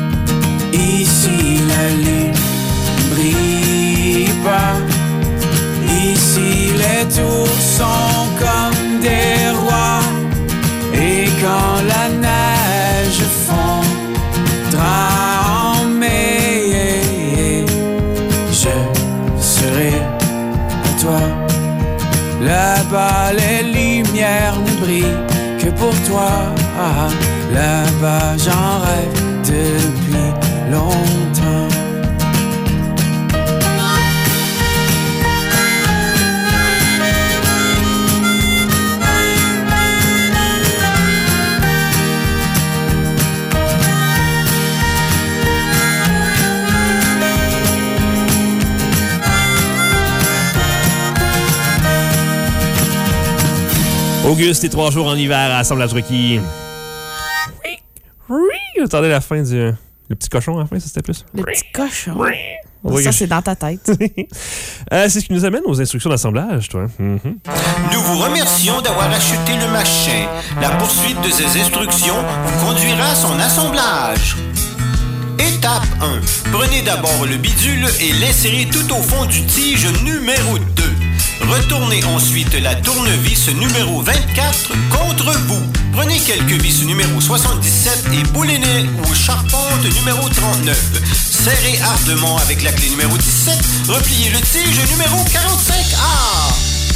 Ici la lune ne brille pas. Ici les tours sont comme des rois. Et quand la neige fondra en mai, je serai à toi. Là-bas les lumières ne brillent que pour toi. Là-bas j'en rêve depuis longtemps. Auguste et 3 jours en hiver à Assemblage Rocky. Attendez la fin du... Le petit cochon à la fin, ça c'était plus. Le petit cochon. Ça, c'est dans ta tête. C'est ce qui nous amène aux instructions d'assemblage, toi. Nous vous remercions d'avoir acheté le machin. La poursuite de ces instructions vous conduira à son assemblage. Étape 1. Prenez d'abord le bidule et l'insérez tout au fond du tige numéro 2. Retournez ensuite la tournevis numéro 24 contre vous. Prenez quelques vis numéro 77 et boulinez ou charpente numéro 39. Serrez ardemment avec la clé numéro 17. Repliez le tige numéro 45A.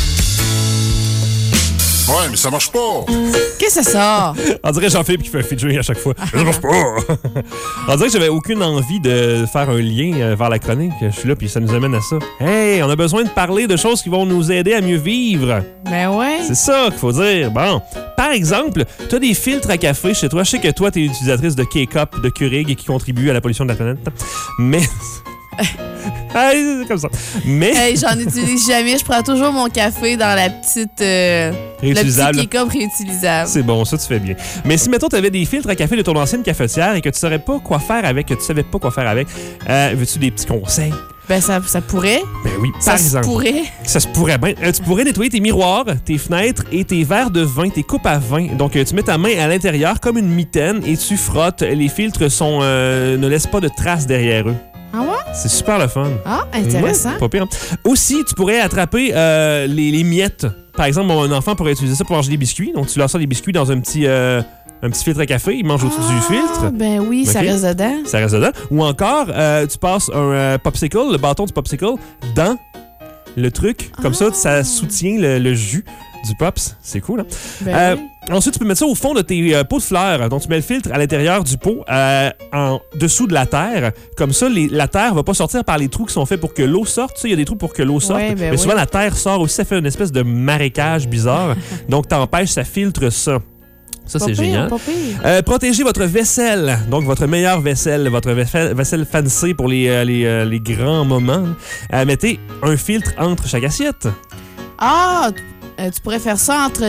Ouais, mais ça marche pas. Qu'est-ce que c'est ça? On dirait Jean-Philippe qui fait un featuring à chaque fois. Ça marche pas. On dirait que j'avais aucune envie de faire un lien vers la chronique. Je suis là, puis ça nous amène à ça. Hey, on a besoin de parler de choses qui vont nous aider à mieux vivre. Ben ouais. C'est ça qu'il faut dire. Bon, par exemple, tu as des filtres à café chez toi. Je sais que toi, tu es utilisatrice de K-Cup, de Keurig et qui contribue à la pollution de la planète. Mais... c'est comme ça. Mais... Hey, j'en utilise jamais. Je prends toujours mon café dans la petite... réutilisable. Le petit K-Cup réutilisable. C'est bon, ça, tu fais bien. Mais si, mettons, tu avais des filtres à café de ton ancienne cafetière et que tu savais pas quoi faire avec, veux-tu des petits conseils? Ben, ça pourrait. Ben oui, par exemple. Ça se pourrait bien. Tu pourrais nettoyer tes miroirs, tes fenêtres et tes verres de vin, tes coupes à vin. Donc, tu mets ta main à l'intérieur comme une mitaine et tu frottes. Les filtres ne laissent pas de traces derrière eux. Ah ouais? C'est super le fun. Ah, intéressant. Ouais, pas pire. Aussi, tu pourrais attraper les miettes. Par exemple, un enfant pourrait utiliser ça pour manger des biscuits. Donc, tu leur sors des biscuits dans un petit filtre à café. Il mange au-dessus du filtre. Ben oui, okay. Ça reste dedans. Ça reste dedans. Ou encore, tu passes un popsicle, le bâton du popsicle, dans le truc. Comme ça soutient le jus du Pops. C'est cool, hein? Ben oui. Ensuite, tu peux mettre ça au fond de tes pots de fleurs. Donc, tu mets le filtre à l'intérieur du pot, en dessous de la terre. Comme ça, la terre va pas sortir par les trous qui sont faits pour que l'eau sorte. Tu sais, il y a des trous pour que l'eau sorte. Ouais, mais souvent, la terre sort aussi. Ça fait une espèce de marécage bizarre. Donc, t'empêches, ça filtre ça. Ça, c'est génial. Protégez votre vaisselle. Donc, votre meilleure vaisselle, votre vaisselle fancy pour les grands moments. Mettez un filtre entre chaque assiette. Ah, tu pourrais faire ça entre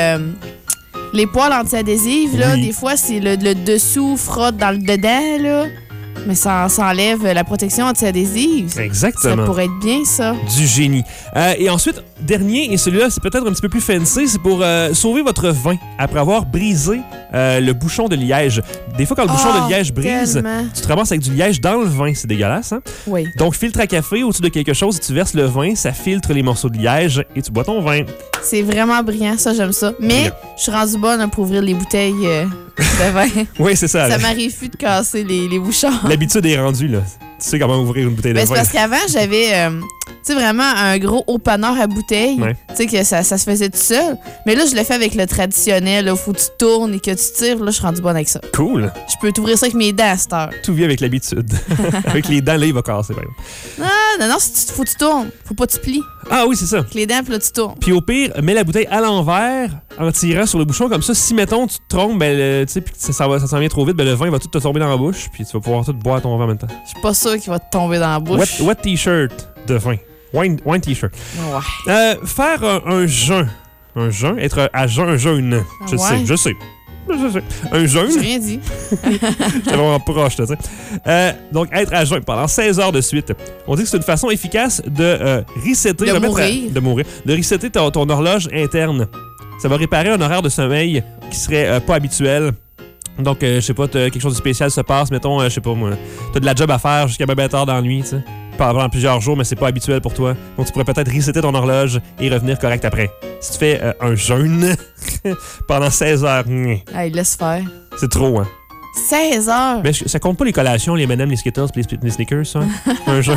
les poêles anti-adhésives. Là. Des fois, c'est le dessous frotte dans le dedans, là. Mais ça enlève la protection anti-adhésive. Exactement. Ça pourrait être bien, ça. Du génie. Et ensuite, dernier, et celui-là, c'est peut-être un petit peu plus fancy, c'est pour sauver votre vin après avoir brisé le bouchon de liège. Des fois, quand le bouchon de liège brise, tu te ramasses avec du liège dans le vin. C'est dégueulasse, hein? Oui. Donc, filtre à café au-dessus de quelque chose, tu verses le vin, ça filtre les morceaux de liège et tu bois ton vin. C'est vraiment brillant, ça, j'aime ça. Mais je suis rendue bonne pour ouvrir les bouteilles de vin. Oui, c'est ça. Ça m'arrive plus de casser les bouchons. L'habitude est rendue, là. Tu sais comment ouvrir une bouteille de vin. C'est parce qu'avant, j'avais vraiment un gros opener à bouteille. Ouais. Tu sais, que ça se faisait tout seul. Mais là, je le fais avec le traditionnel. Il faut que tu tournes et que tu tires. Là, je suis rendue bonne avec ça. Cool. Je peux t'ouvrir ça avec mes dents à cette heure. Tout vient avec l'habitude. Avec les dents, là, il va casser. Même. Non, faut que tu tournes. Faut pas que tu plies. Ah oui, c'est ça. Avec les dents, puis là, tu tournes. Puis au pire, mets la bouteille à l'envers en tirant sur le bouchon. Comme ça, si, mettons, tu te trompes, ben, tu sais, puis ça s'en vient trop vite, ben, le vin va tout te tomber dans la bouche. Puis tu vas pouvoir tout boire ton vin en même temps. Je suis pas sûr qu'il va te tomber dans la bouche. Wet t-shirt de vin. Wine t-shirt. Ouais. Faire un jeûne. Un jeûne, être à jeûne, un jeûne. Je sais. Un jeûne. J'ai rien dit. J'étais vraiment proche, tu sais. Donc, être à jeûne pendant 16 heures de suite. On dit que c'est une façon efficace de resetter. De mourir. De resetter ton horloge interne. Ça va réparer un horaire de sommeil qui serait pas habituel. Donc, je sais pas, quelque chose de spécial se passe. Mettons, je sais pas moi, t'as de la job à faire jusqu'à bien tard dans la nuit, tu sais. Pendant plusieurs jours, mais c'est pas habituel pour toi. Donc, tu pourrais peut-être resetter ton horloge et revenir correct après. Si tu fais un jeûne pendant 16 heures, hey, laisse faire. C'est trop, hein? 16 heures? Mais ça compte pas les collations, les M&M's, les Skittles, les Snickers, ça? Un jeûne.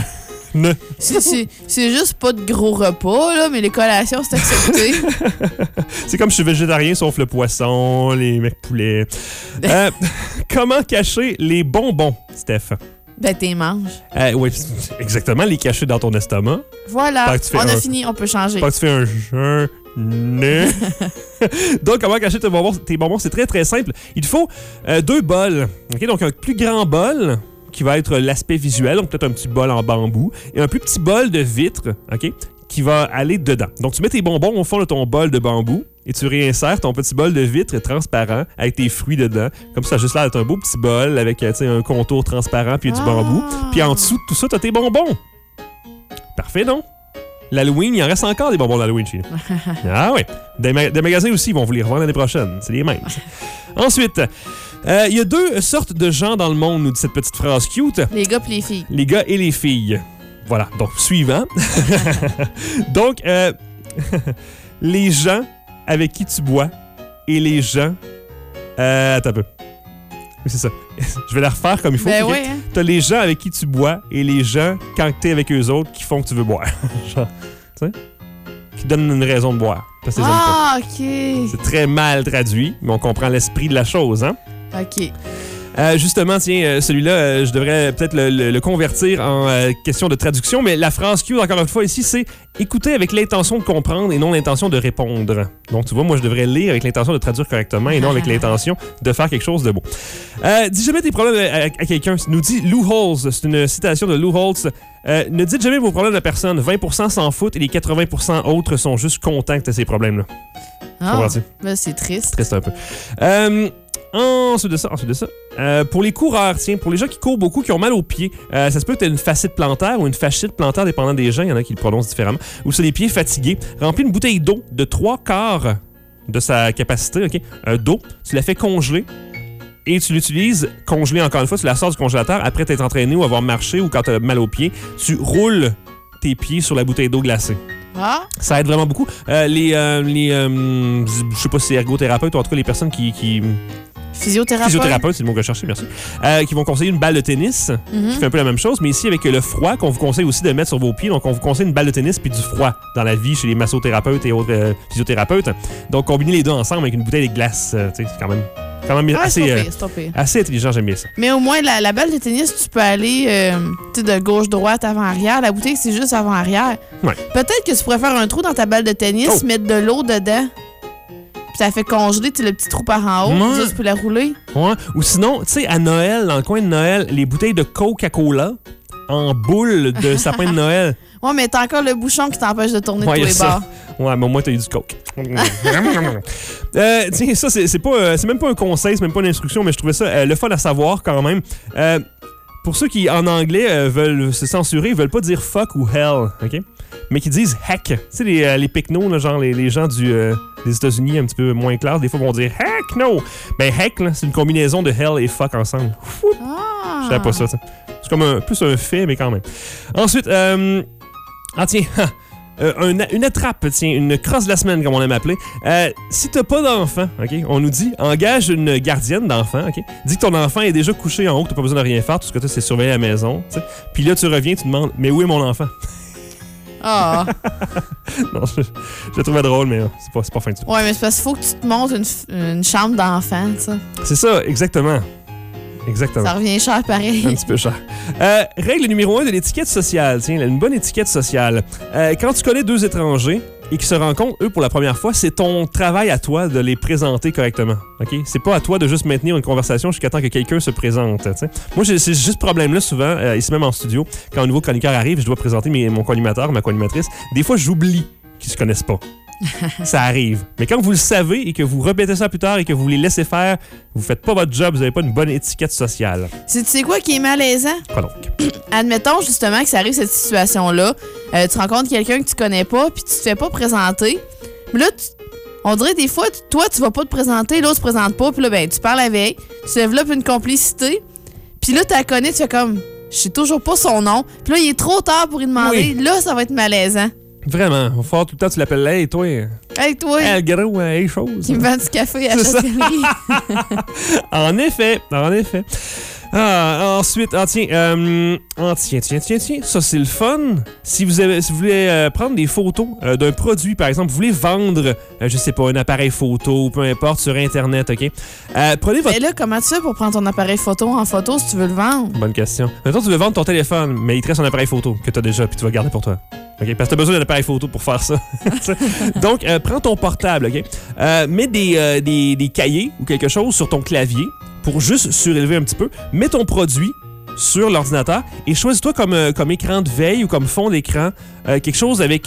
C'est juste pas de gros repas, là, mais les collations, c'est accepté. C'est comme je suis végétarien, sauf le poisson, les mecs poulets. Comment cacher les bonbons, Steph? Ben, t'es manges. Oui, exactement, les cacher dans ton estomac. Voilà, on a fini, on peut changer. Pas que tu fais un jeûne. Donc, comment cacher tes bonbons? C'est très, très simple. Il te faut 2 bols. Okay? Donc, un plus grand bol qui va être l'aspect visuel, donc peut-être un petit bol en bambou, et un plus petit bol de vitre, OK, qui va aller dedans. Donc, tu mets tes bonbons au fond de ton bol de bambou et tu réinsères ton petit bol de vitre transparent avec tes fruits dedans. Comme ça, juste là, t'as un beau petit bol avec un contour transparent puis du bambou. Puis en dessous de tout ça, t'as tes bonbons. Parfait, non? L'Halloween, il en reste encore des bonbons d'Halloween chez nous. Ah oui. Des magasins aussi, ils vont vous les revendre l'année prochaine. C'est les mêmes. Ensuite, il y a 2 sortes de gens dans le monde, nous dit cette petite phrase cute. Les gars et les filles. Les gars et les filles. Voilà. Donc, suivant. Donc, les gens avec qui tu bois et les gens... attends un peu. Oui, c'est ça. Je vais la refaire comme il faut. Ben oui, hein? T'as les gens avec qui tu bois et les gens, quand t'es avec eux autres, qui font que tu veux boire. Genre, tu sais? Qui donnent une raison de boire. Parce que OK. C'est très mal traduit, mais on comprend l'esprit de la chose, hein? OK. Justement, tiens, celui-là, je devrais peut-être le convertir en question de traduction, mais la phrase cue, encore une fois, ici, c'est « écouter avec l'intention de comprendre et non l'intention de répondre ». Donc, tu vois, moi, je devrais lire avec l'intention de traduire correctement et non avec l'intention de faire quelque chose de beau. Dis jamais tes problèmes à quelqu'un. Nous dit Lou Holtz, c'est une citation de Lou Holtz. Ne dites jamais vos problèmes à personne. 20% s'en foutent et les 80% autres sont juste contents que tu aies ces problèmes-là. Ah, ben c'est triste. Triste un peu. Ensuite de ça, pour les coureurs, tiens, pour les gens qui courent beaucoup, qui ont mal aux pieds, ça se peut que tu aies une fascite plantaire ou une fascite plantaire, dépendant des gens, il y en a qui le prononcent différemment, ou sur les pieds fatigués. Remplis une bouteille d'eau de 3/4 de sa capacité, OK, d'eau, tu la fais congeler et tu l'utilises congelée encore une fois, tu la sors du congélateur après t'être entraîné ou avoir marché ou quand tu as mal aux pieds, tu roules tes pieds sur la bouteille d'eau glacée. Ah. Ça aide vraiment beaucoup. Je sais pas si c'est ergothérapeute ou en tout cas les personnes qui Physiothérapeute, c'est le mot que je cherchais, merci. Qui vont conseiller une balle de tennis, qui fait un peu la même chose, mais ici avec le froid, qu'on vous conseille aussi de mettre sur vos pieds. Donc, on vous conseille une balle de tennis puis du froid dans la vie chez les massothérapeutes et autres physiothérapeutes. Donc, combiner les deux ensemble avec une bouteille de glace, c'est quand même assez intelligent, j'aime bien ça. Mais au moins, la balle de tennis, tu peux aller de gauche-droite, avant-arrière. La bouteille, c'est juste avant-arrière. Ouais. Peut-être que tu pourrais faire un trou dans ta balle de tennis, mettre de l'eau dedans. puis t'as fait congeler le petit trou par en haut. Ça, tu peux la rouler. Ouais. Ou sinon, tu sais, à Noël, dans le coin de Noël, les bouteilles de Coca-Cola en boule de sapin de Noël. Ouais, mais t'as encore le bouchon qui t'empêche de tourner de tous les bords. Ouais, mais au moins, t'as eu du coke. Tiens, ça, c'est même pas un conseil, c'est même pas une instruction, mais je trouvais ça le fun à savoir quand même. Pour ceux qui, en anglais, veulent se censurer, ils veulent pas dire fuck ou hell, OK? Mais qui disent heck. Tu sais, les picnos, là, genre les gens des États-Unis un petit peu moins classe, des fois vont dire heck no. Ben, heck, là, c'est une combinaison de hell et fuck ensemble. Je savais pas ça, t'sais. C'est comme plus un fait, mais quand même. Ensuite, tiens, une attrape, tiens, une crosse de la semaine, comme on aime appeler. Si t'as pas d'enfant, OK, on nous dit, engage une gardienne d'enfant, OK? Dis que ton enfant est déjà couché en haut, que t'as pas besoin de rien faire, tout ce que t'as, c'est surveiller la maison, t'sais. Puis là, tu reviens, tu demandes, mais où est mon enfant? Ah! Non, je le trouvais drôle, mais c'est pas fin du tout. Ouais, mais c'est parce qu'il faut que tu te montes une chambre d'enfant, ça. C'est ça, exactement. Exactement. Ça revient cher pareil. Un petit peu cher. Règle numéro 1 de l'étiquette sociale. Tiens, une bonne étiquette sociale. Quand tu connais deux étrangers et qui se rencontrent, eux, pour la première fois, c'est ton travail à toi de les présenter correctement. OK? C'est pas à toi de juste maintenir une conversation jusqu'à temps que quelqu'un se présente. T'sais. Moi, j'ai juste ce problème-là souvent, ici même en studio. Quand un nouveau chroniqueur arrive, je dois présenter mon co-animateur, ma co-animatrice. Des fois, j'oublie qu'ils se connaissent pas. Ça arrive. Mais quand vous le savez et que vous répétez ça plus tard et que vous les laissez faire, vous faites pas votre job, vous avez pas une bonne étiquette sociale. Tu sais quoi qui est malaisant? Quoi donc? Admettons justement que ça arrive cette situation-là. Tu rencontres quelqu'un que tu connais pas puis tu te fais pas présenter. Mais là, on dirait des fois, toi, tu vas pas te présenter, l'autre se présente pas. Puis là, ben, tu parles avec, tu développes une complicité. Puis là, tu la connais, tu fais comme, je sais toujours pas son nom. Puis là, il est trop tard pour y demander. Oui. Là, ça va être malaisant. Vraiment. Il va falloir tout le temps, tu l'appelles là, hey, toi. Hey, toi. Hey, gros, hey, chose. Qui me vend du café à la châtellerie. En effet. Ensuite, tiens, ça c'est le fun. Si vous voulez prendre des photos d'un produit, par exemple, vous voulez vendre, je sais pas, un appareil photo, peu importe, sur Internet, OK? Prenez votre... Mais là, comment tu fais pour prendre ton appareil photo en photo si tu veux le vendre? Bonne question. Maintenant, tu veux vendre ton téléphone, mais il te reste un appareil photo que tu as déjà, puis tu vas garder pour toi. OK? Parce que tu as besoin d'un appareil photo pour faire ça. Donc, prends ton portable, OK? Mets des cahiers ou quelque chose sur ton clavier pour juste surélever un petit peu. Mets ton produit sur l'ordinateur et choisis-toi comme écran de veille ou comme fond d'écran quelque chose avec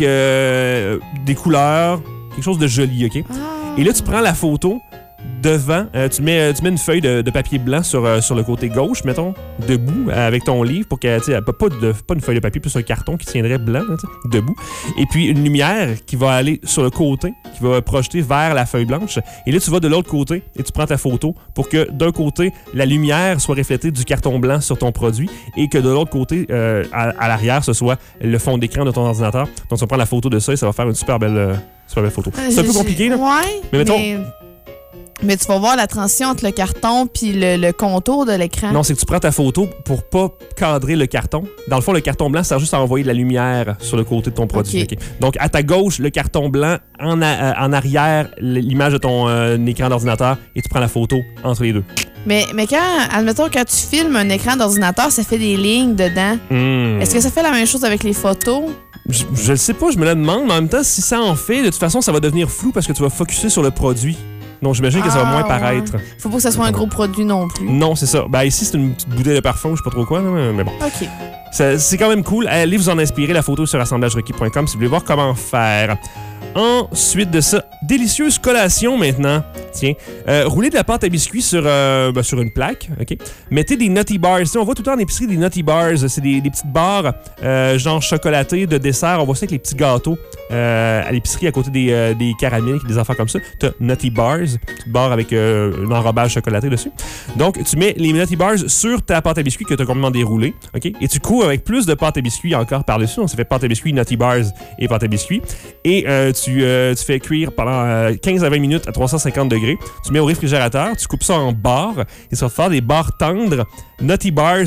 des couleurs, quelque chose de joli, OK? Et là, tu prends la photo devant, tu mets une feuille de papier blanc sur le côté gauche, mettons, debout, avec ton livre, pour que, tu sais, pas une feuille de papier, plus un carton qui tiendrait blanc, là, debout. Et puis une lumière qui va aller sur le côté, qui va projeter vers la feuille blanche. Et là, tu vas de l'autre côté et tu prends ta photo pour que d'un côté, la lumière soit reflétée du carton blanc sur ton produit et que de l'autre côté, à l'arrière, ce soit le fond d'écran de ton ordinateur. Donc, tu vas prendre la photo de ça et ça va faire une super belle photo. C'est un peu compliqué, là. Ouais, mais mettons... Mais tu vas voir la transition entre le carton puis le contour de l'écran. Non, c'est que tu prends ta photo pour pas cadrer le carton. Dans le fond, le carton blanc sert juste à envoyer de la lumière sur le côté de ton produit. Okay. Donc, à ta gauche, le carton blanc, en arrière, l'image de ton écran d'ordinateur et tu prends la photo entre les deux. Mais admettons, quand tu filmes un écran d'ordinateur, ça fait des lignes dedans. Est-ce que ça fait la même chose avec les photos? Je le sais pas, je me le demande. Mais en même temps, si ça en fait, de toute façon, ça va devenir flou parce que tu vas focusser sur le produit. Donc, j'imagine que ça va moins paraître. Faut pas que ça soit un gros produit non plus. Non, c'est ça. Ben, ici, c'est une petite bouteille de parfum, je sais pas trop quoi, là, mais bon. OK. C'est quand même cool. Allez vous en inspirer, la photo sur assemblagerequis.com si vous voulez voir comment faire. Ensuite de ça, délicieuse collation maintenant. Tiens, roulez de la pâte à biscuits sur une plaque, OK? Mettez des Nutty Bars. T'sais, on voit tout le temps en épicerie des Nutty Bars. C'est des petites barres genre chocolatées de dessert. On voit ça avec les petits gâteaux à l'épicerie à côté des caramels, des affaires comme ça. T'as Nutty Bars, petite barre avec un enrobage chocolaté dessus. Donc, tu mets les Nutty Bars sur ta pâte à biscuits que tu as complètement déroulée, OK? Et tu cours avec plus de pâte à biscuits encore par-dessus. Donc, ça fait pâte à biscuits, Nutty Bars et pâte à biscuits. Et tu fais cuire pendant 15 à 20 minutes à 350 degrés. Tu mets au réfrigérateur, tu coupes ça en barres et ça va faire des barres tendres, Nutty Bars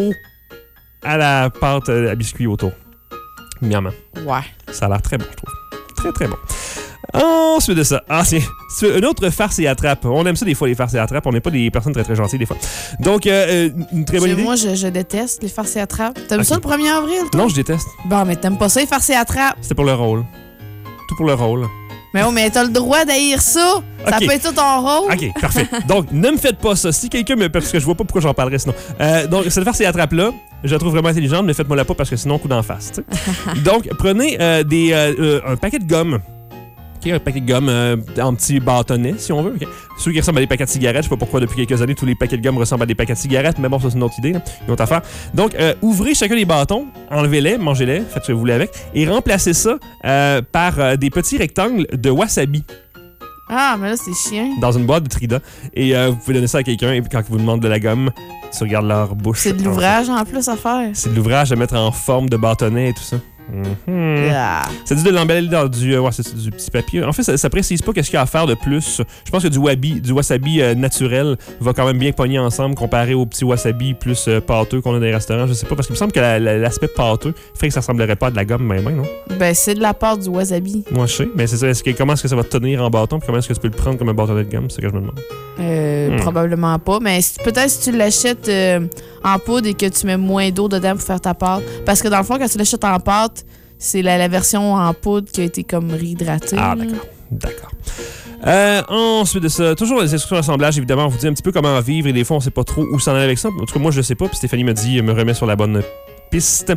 à la pâte à biscuits autour. Miam. Ouais. Ça a l'air très bon, je trouve. Très, très bon. Ensuite de ça, c'est une autre farce et attrape. On aime ça des fois, les farces et attrapes. On n'est pas des personnes très, très gentilles des fois. Donc, une très bonne idée. Moi, je déteste les farces et attrapes. T'aimes ça le 1er avril, toi? Non, je déteste. Bon, mais t'aimes pas ça, les farces et attrapes? C'était pour le rôle. Tout pour le rôle. Mais t'as le droit d'haïr ça. Ça peut être tout ton rôle. OK, parfait. Donc, ne me faites pas ça. Si quelqu'un me... Parce que je vois pas pourquoi j'en parlerais sinon. Donc, cette farce et attrape-là, je la trouve vraiment intelligente, mais faites-moi la pas parce que sinon, coup d'en face. T'sais. Donc, prenez un paquet de gomme. Okay, un paquet de gomme en petits bâtonnets, si on veut. Okay. Ceux qui ressemblent à des paquets de cigarettes, je sais pas pourquoi depuis quelques années, tous les paquets de gomme ressemblent à des paquets de cigarettes, mais bon, ça c'est une autre idée, là. Une autre affaire. Donc, ouvrez chacun des bâtons, enlevez-les, mangez-les, faites ce que vous voulez avec, et remplacez ça par des petits rectangles de wasabi. Ah, mais là, c'est chiant. Dans une boîte de Trida. Et vous pouvez donner ça à quelqu'un, et puis quand il vous demande de la gomme, tu regardes leur bouche. C'est de l'ouvrage en plus à faire. C'est de l'ouvrage à mettre en forme de bâtonnet et tout ça. Yeah. Ça dit de l'emballer dans du petit papier. En fait, ça précise pas qu'est-ce qu'il y a à faire de plus. Je pense que du wasabi naturel va quand même bien pogner ensemble comparé au petit wasabi plus pâteux qu'on a dans les restaurants. Je sais pas, parce qu'il me semble que l'aspect pâteux ferait que ça ressemblerait pas à de la gomme, mais non? Ben, c'est de la pâte du wasabi. Moi, je sais. Mais c'est ça. Comment est-ce que ça va te tenir en bâton? Puis comment est-ce que tu peux le prendre comme un bâtonnet de gomme? C'est ce que je me demande. Probablement pas. Mais peut-être si tu l'achètes en poudre et que tu mets moins d'eau dedans pour faire ta pâte. Parce que dans le fond, quand tu l'achètes en pâte, c'est la version en poudre qui a été comme réhydratée. Ah, d'accord. Ensuite de ça, toujours les instructions d'assemblage, évidemment, on vous dit un petit peu comment vivre et des fois, on sait pas trop où s'en aller avec ça. En tout cas, moi, je sais pas. Puis Stéphanie me dit, me remet sur la bonne piste.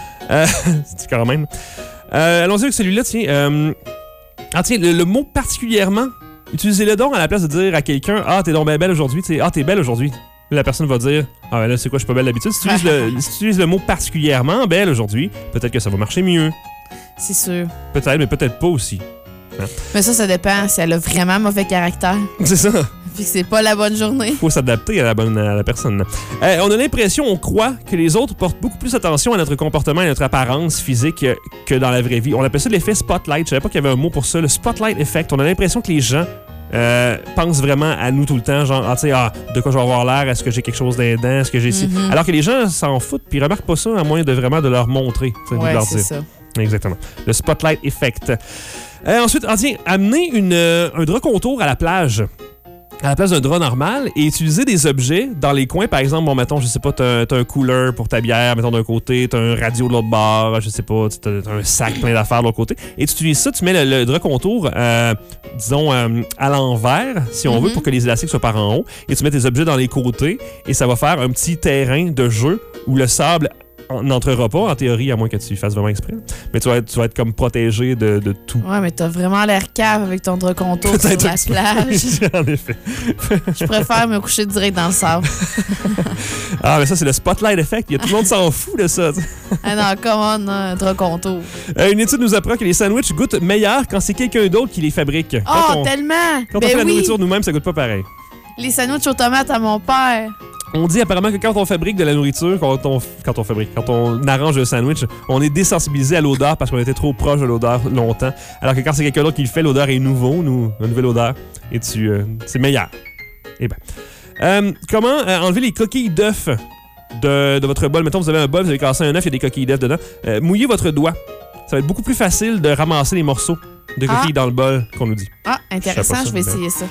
C'est quand même. Allons-y avec celui-là, tiens. Tiens, le mot particulièrement, utilisez-le donc à la place de dire à quelqu'un, ah, t'es donc bien belle aujourd'hui. Ah, t'es belle aujourd'hui. La personne va dire, ah, ben là, c'est quoi, je suis pas belle d'habitude. Si tu utilises le mot particulièrement belle aujourd'hui, peut-être que ça va marcher mieux. C'est sûr. Peut-être, mais peut-être pas aussi. Hein? Mais ça dépend si elle a vraiment mauvais caractère. C'est ça. Puis que c'est pas la bonne journée. Faut s'adapter à la personne. On a l'impression, on croit que les autres portent beaucoup plus attention à notre comportement et à notre apparence physique que dans la vraie vie. On appelle ça l'effet spotlight. Je savais pas qu'il y avait un mot pour ça. Le spotlight effect. On a l'impression que les gens pensent vraiment à nous tout le temps, genre, de quoi je vais avoir l'air, est-ce que j'ai quelque chose d'aidant, est-ce que j'ai ci. Alors que les gens s'en foutent, puis ils remarquent pas ça, à moins de vraiment de leur montrer. Ouais, leur c'est dire. ça. Exactement. Le spotlight effect. Ensuite, amenez un drap contour à la plage. À la place d'un drap normal et utiliser des objets dans les coins. Par exemple, bon, mettons, je sais pas, t'as un cooler pour ta bière, mettons, d'un côté, t'as un radio de l'autre bord, je sais pas, t'as un sac plein d'affaires de l'autre côté. Et tu utilises ça, tu mets le drap contour, disons, à l'envers, si on veut, pour que les élastiques soient par en haut. Et tu mets tes objets dans les côtés et ça va faire un petit terrain de jeu où le sable n'entrera pas, en théorie, à moins que tu fasses vraiment exprès. Mais tu vas être comme protégé de tout. Ouais, mais t'as vraiment l'air cave avec ton drap contour sur la plage. En effet. Je préfère me coucher direct dans le sable. Ah, mais ça, c'est le spotlight effect. Tout le monde s'en fout de ça. Ah non, comment un drap contour? Une étude nous apprend que les sandwichs goûtent meilleurs quand c'est quelqu'un d'autre qui les fabrique. Tellement! Quand on fait la nourriture nous-mêmes, ça goûte pas pareil. Les sandwichs aux tomates à mon père. On dit apparemment que quand on fabrique de la nourriture, quand on arrange le sandwich, on est désensibilisé à l'odeur parce qu'on était trop proche de l'odeur longtemps. Alors que quand c'est quelqu'un d'autre qui le fait, l'odeur est une nouvelle odeur. Et c'est meilleur. Eh ben. Comment enlever les coquilles d'œufs de votre bol? Mettons, vous avez un bol, vous avez cassé un œuf, il y a des coquilles d'œufs dedans. Mouillez votre doigt. Ça va être beaucoup plus facile de ramasser les morceaux de coquilles dans le bol qu'on nous dit. Ah, intéressant, je vais essayer ça.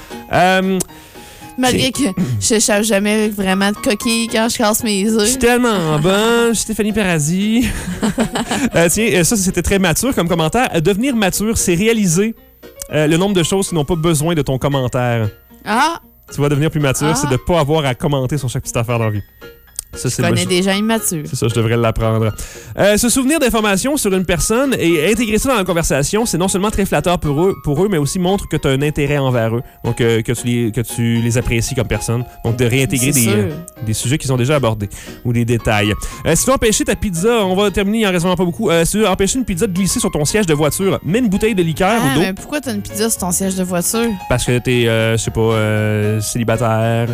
Malgré que je n'échappe jamais vraiment de coquilles quand je casse mes œufs. Je suis tellement bonne, Stéphanie Paradis. Tiens, ça, c'était très mature comme commentaire. Devenir mature, c'est réaliser le nombre de choses qui n'ont pas besoin de ton commentaire. Ah! Tu vas devenir plus mature, c'est de ne pas avoir à commenter sur chaque petite affaire dans la vie. Ça, je connais des gens immatures. C'est ça, je devrais l'apprendre. Se souvenir d'informations sur une personne et intégrer ça dans la conversation, c'est non seulement très flatteur pour eux, mais aussi montre que tu as un intérêt envers eux. Donc, que tu les apprécies comme personne. Donc, de réintégrer des sujets qu'ils ont déjà abordés ou des détails. Si tu veux empêcher ta pizza, on va terminer, il en reste vraiment pas beaucoup. Si tu veux empêcher une pizza de glisser sur ton siège de voiture, mets une bouteille de liqueur ou d'eau. Mais pourquoi tu as une pizza sur ton siège de voiture? Parce que t'es, je sais pas, célibataire.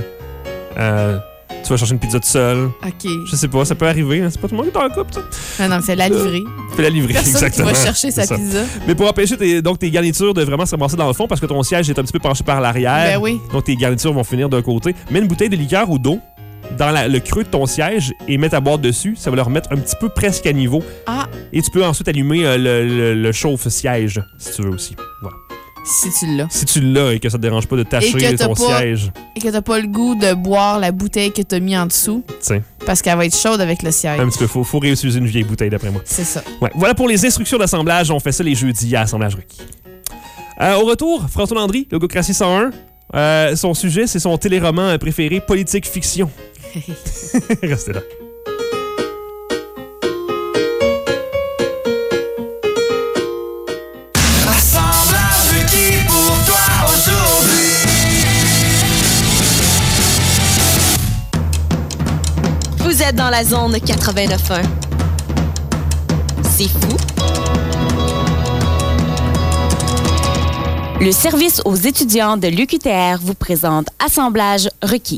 Tu vas chercher une pizza tout seul. OK. Je sais pas, ça peut arriver. Hein. C'est pas tout le monde qui est en couple, ça. Non, fais-la livrer. Fais-la livrer, exactement. Personne qui va chercher sa pizza. Mais pour empêcher tes garnitures de vraiment se ramasser dans le fond, parce que ton siège est un petit peu penché par l'arrière. Ben oui. Donc tes garnitures vont finir d'un côté. Mets une bouteille de liqueur ou d'eau dans le creux de ton siège et mets ta boîte dessus. Ça va le remettre un petit peu presque à niveau. Ah. Et tu peux ensuite allumer le chauffe-siège, si tu veux aussi. Voilà. Si tu l'as. Si tu l'as et que ça te dérange pas de tacher ton siège. Et que t'as pas le goût de boire la bouteille que t'as mis en dessous. T'sais. Parce qu'elle va être chaude avec le siège. Un petit peu, faut réutiliser une vieille bouteille d'après moi. C'est ça. Ouais. Voilà pour les instructions d'assemblage. On fait ça les jeudis à Assemblage Requis. Au retour, François Landry, Logocratie 101. Son sujet, c'est son téléroman préféré, Politique Fiction. Restez là. Assemblage qui pour toi aujourd'hui. Vous êtes dans la zone 89.1. C'est fou. Le service aux étudiants de l'UQTR vous présente Assemblage requis.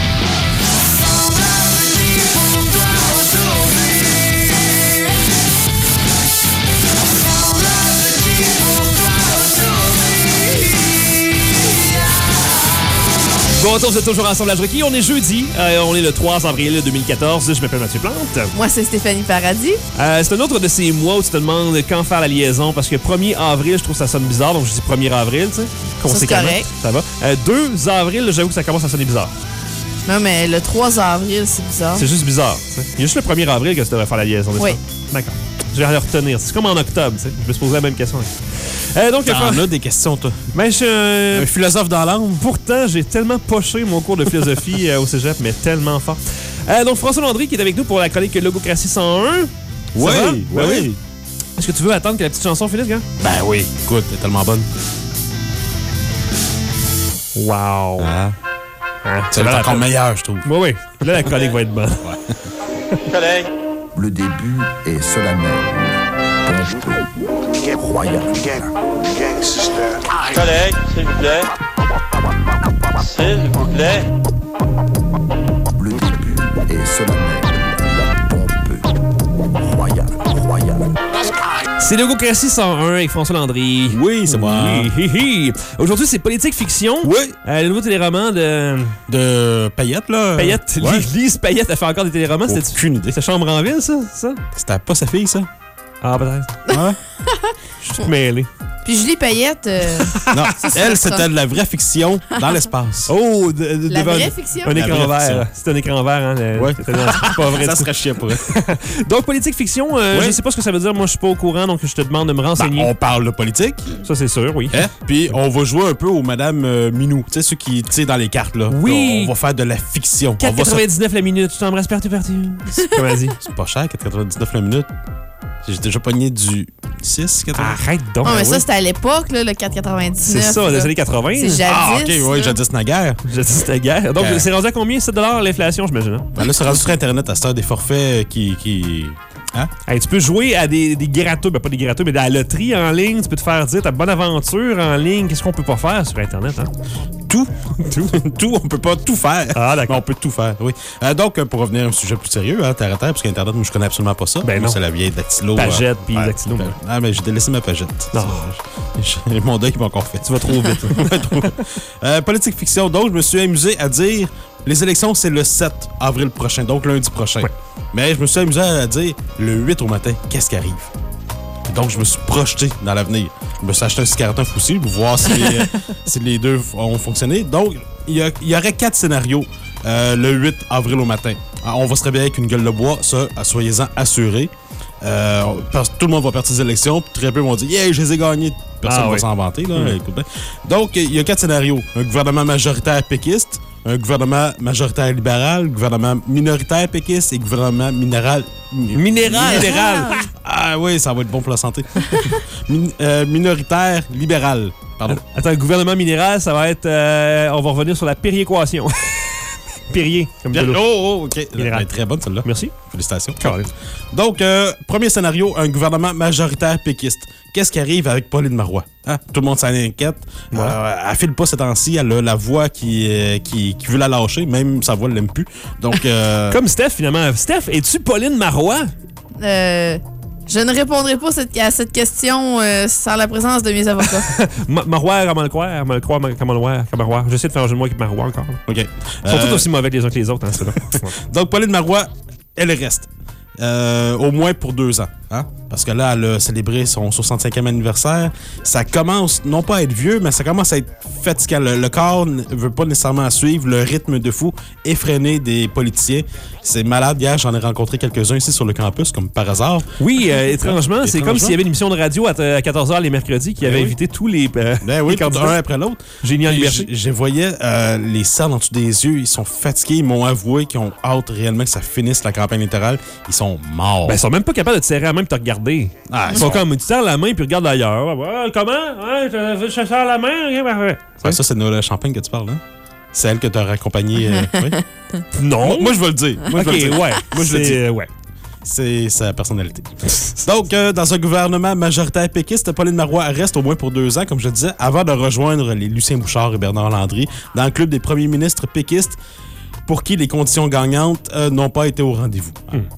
Bon retour, vous êtes toujours à Assemblage requis. On est jeudi, on est le 3 avril 2014. Je m'appelle Mathieu Plante. Moi, c'est Stéphanie Paradis. C'est un autre de ces mois où tu te demandes quand faire la liaison, parce que 1er avril, je trouve que ça sonne bizarre, donc je dis 1er avril, tu sais. Conséquemment, c'est correct. Ça va. 2 avril, j'avoue que ça commence à sonner bizarre. Non, mais le 3 avril, c'est bizarre. C'est juste bizarre. T'sais. Il y a juste le 1er avril que tu devrais faire la liaison. Oui. D'accord. Je vais le retenir. C'est comme en octobre. T'sais. Je me suis posé la même question. Donc, t'en as des questions, toi. Ben, je suis un philosophe dans l'âme. Pourtant, j'ai tellement poché mon cours de philosophie au cégep, mais tellement fort. Donc, François Landry qui est avec nous pour la chronique Logocratie 101. Oui, oui. Est-ce que tu veux attendre que la petite chanson finisse, gars? Ben oui. Écoute, elle est tellement bonne. Wow. Ça va être encore meilleur, je trouve. Oui, oui. Là, la chronique va être bonne. Collègue. Le début est solennel, pompeux, royal. Collègue, s'il vous plaît. S'il vous plaît. Le début est solennel, pompeux, royal. C'est Logocratie 101 avec François Landry. Oui, c'est moi. Oui. Aujourd'hui, c'est Politique Fiction. Oui. Le nouveau téléroman de Payette, là. Payette. Ouais. Lise Payette, elle fait encore des téléromans. Aucune idée. C'était Chambre en ville, ça? C'était pas sa fille, ça? Ah, peut-être. Ouais. Je suis tout mêlé. Puis Julie Payette... Non, elle, c'était de la vraie fiction dans l'espace. Oh, la vraie fiction? Un écran vert. C'est un écran vert, hein? Oui. C'est pas vrai. Ça serait chiant pour elle. Donc, Politique Fiction, je sais pas ce que ça veut dire. Moi, je suis pas au courant, donc je te demande de me renseigner. On parle de politique. Ça, c'est sûr, oui. Puis, on va jouer un peu aux Madame Minou. Tu sais, ceux qui tirent dans les cartes, là. Oui. On va faire de la fiction. 4,99 la minute. Je t'embrasse partout. Comme elle dit. C'est pas cher, 4,99 la minute. J'ai déjà pogné du 6,99. Arrête donc. Non, mais ça, c'était à l'époque, là, le 4,99. C'est ça, des années 80. C'est jadis. Ah, OK, oui, jadis naguère. Jadis naguère. Donc, c'est rendu à combien? 7 $ l'inflation, j'imagine? Ben là, c'est rendu sur Internet à cette heure des forfaits qui... Hein? Hey, tu peux jouer à des gratteux, ben pas des gratteux, mais à la loterie en ligne. Tu peux te faire dire ta bonne aventure en ligne. Qu'est-ce qu'on peut pas faire sur Internet? Hein? Tout, on peut pas tout faire. Ah, d'accord. Mais on peut tout faire, oui. Donc, pour revenir à un sujet plus sérieux, terre à terre, parce qu'Internet, moi, je connais absolument pas ça. Ben non. C'est la vieille dactylo. Pagette, puis dactylo. Ah, mais j'ai délaissé ma pagette. Non. Mon deuil m'a encore fait. Tu vas trop vite. Politique fiction, donc, je me suis amusé à dire les élections, c'est le 7 avril prochain, donc lundi prochain. Ouais. Mais je me suis amusé à dire le 8 au matin, qu'est-ce qui arrive? Donc, je me suis projeté dans l'avenir. Je me suis acheté un 649 aussi pour voir si les deux ont fonctionné. Donc, il y aurait 4 scénarios le 8 avril au matin. Alors, on va se réveiller avec une gueule de bois, ça, soyez-en assurés. Parce que tout le monde va perdre ses élections, puis très peu vont dire « Yeah, je les ai gagnés ». Personne va s'en vanter. Là, Donc, il y a 4 scénarios. Un gouvernement majoritaire péquiste, un gouvernement majoritaire libéral, gouvernement minoritaire péquiste et gouvernement minéral. Ah oui, ça va être bon pour la santé. Minoritaire libéral. Pardon. Attends, le gouvernement minéral, ça va être... on va revenir sur la péréquation. Perrier, comme de l'eau. Oh, OK. Elle est très bonne, celle-là. Merci. Félicitations. Donc, premier scénario, un gouvernement majoritaire péquiste. Qu'est-ce qui arrive avec Pauline Marois? Hein? Tout le monde s'en inquiète. Ouais. Elle file pas ces temps-ci. Elle a la voix qui veut la lâcher. Même sa voix, elle l'aime plus. Donc, comme Steph, finalement. Steph, es-tu Pauline Marois? Je ne répondrai pas à cette question sans la présence de mes avocats. Marois, comment le croire? Comment le voir? J'essaie de faire un jeu de mots avec Marois encore. OK. Ils sont tous aussi mauvais les uns que les autres, hein, ceux-là. Donc, Pauline Marois, elle reste. Au moins pour 2 ans. Hein? Parce que là, elle a célébré son 65e anniversaire. Ça commence, non pas à être vieux, mais ça commence à être fatigant. Le corps ne veut pas nécessairement suivre le rythme de fou effréné des politiciens. C'est malade. Hier, j'en ai rencontré quelques-uns ici sur le campus, comme par hasard. Oui, étrangement, c'est comme s'il y avait une émission de radio à 14h les mercredis qui avait invité tous les candidats un après l'autre. Génial. Je voyais les cernes en dessous des yeux. Ils sont fatigués. Ils m'ont avoué qu'ils ont hâte réellement que ça finisse la campagne électorale. Ils sont morts. Ils sont même pas capables de te serrer la main et te regarder. Ils sont comme, tu serres la main puis regarde ailleurs. Comment? Je serre la main? Ça, c'est Noël Champagne que tu parles, hein? C'est elle que tu as raccompagné. Oui? Non. Moi, je vais le dire. Moi, je le dis. Ouais. C'est sa personnalité. Donc, dans un gouvernement majoritaire péquiste, Pauline Marois reste au moins pour 2 ans, comme je le disais, avant de rejoindre les Lucien Bouchard et Bernard Landry dans le club des premiers ministres péquistes pour qui les conditions gagnantes n'ont pas été au rendez-vous.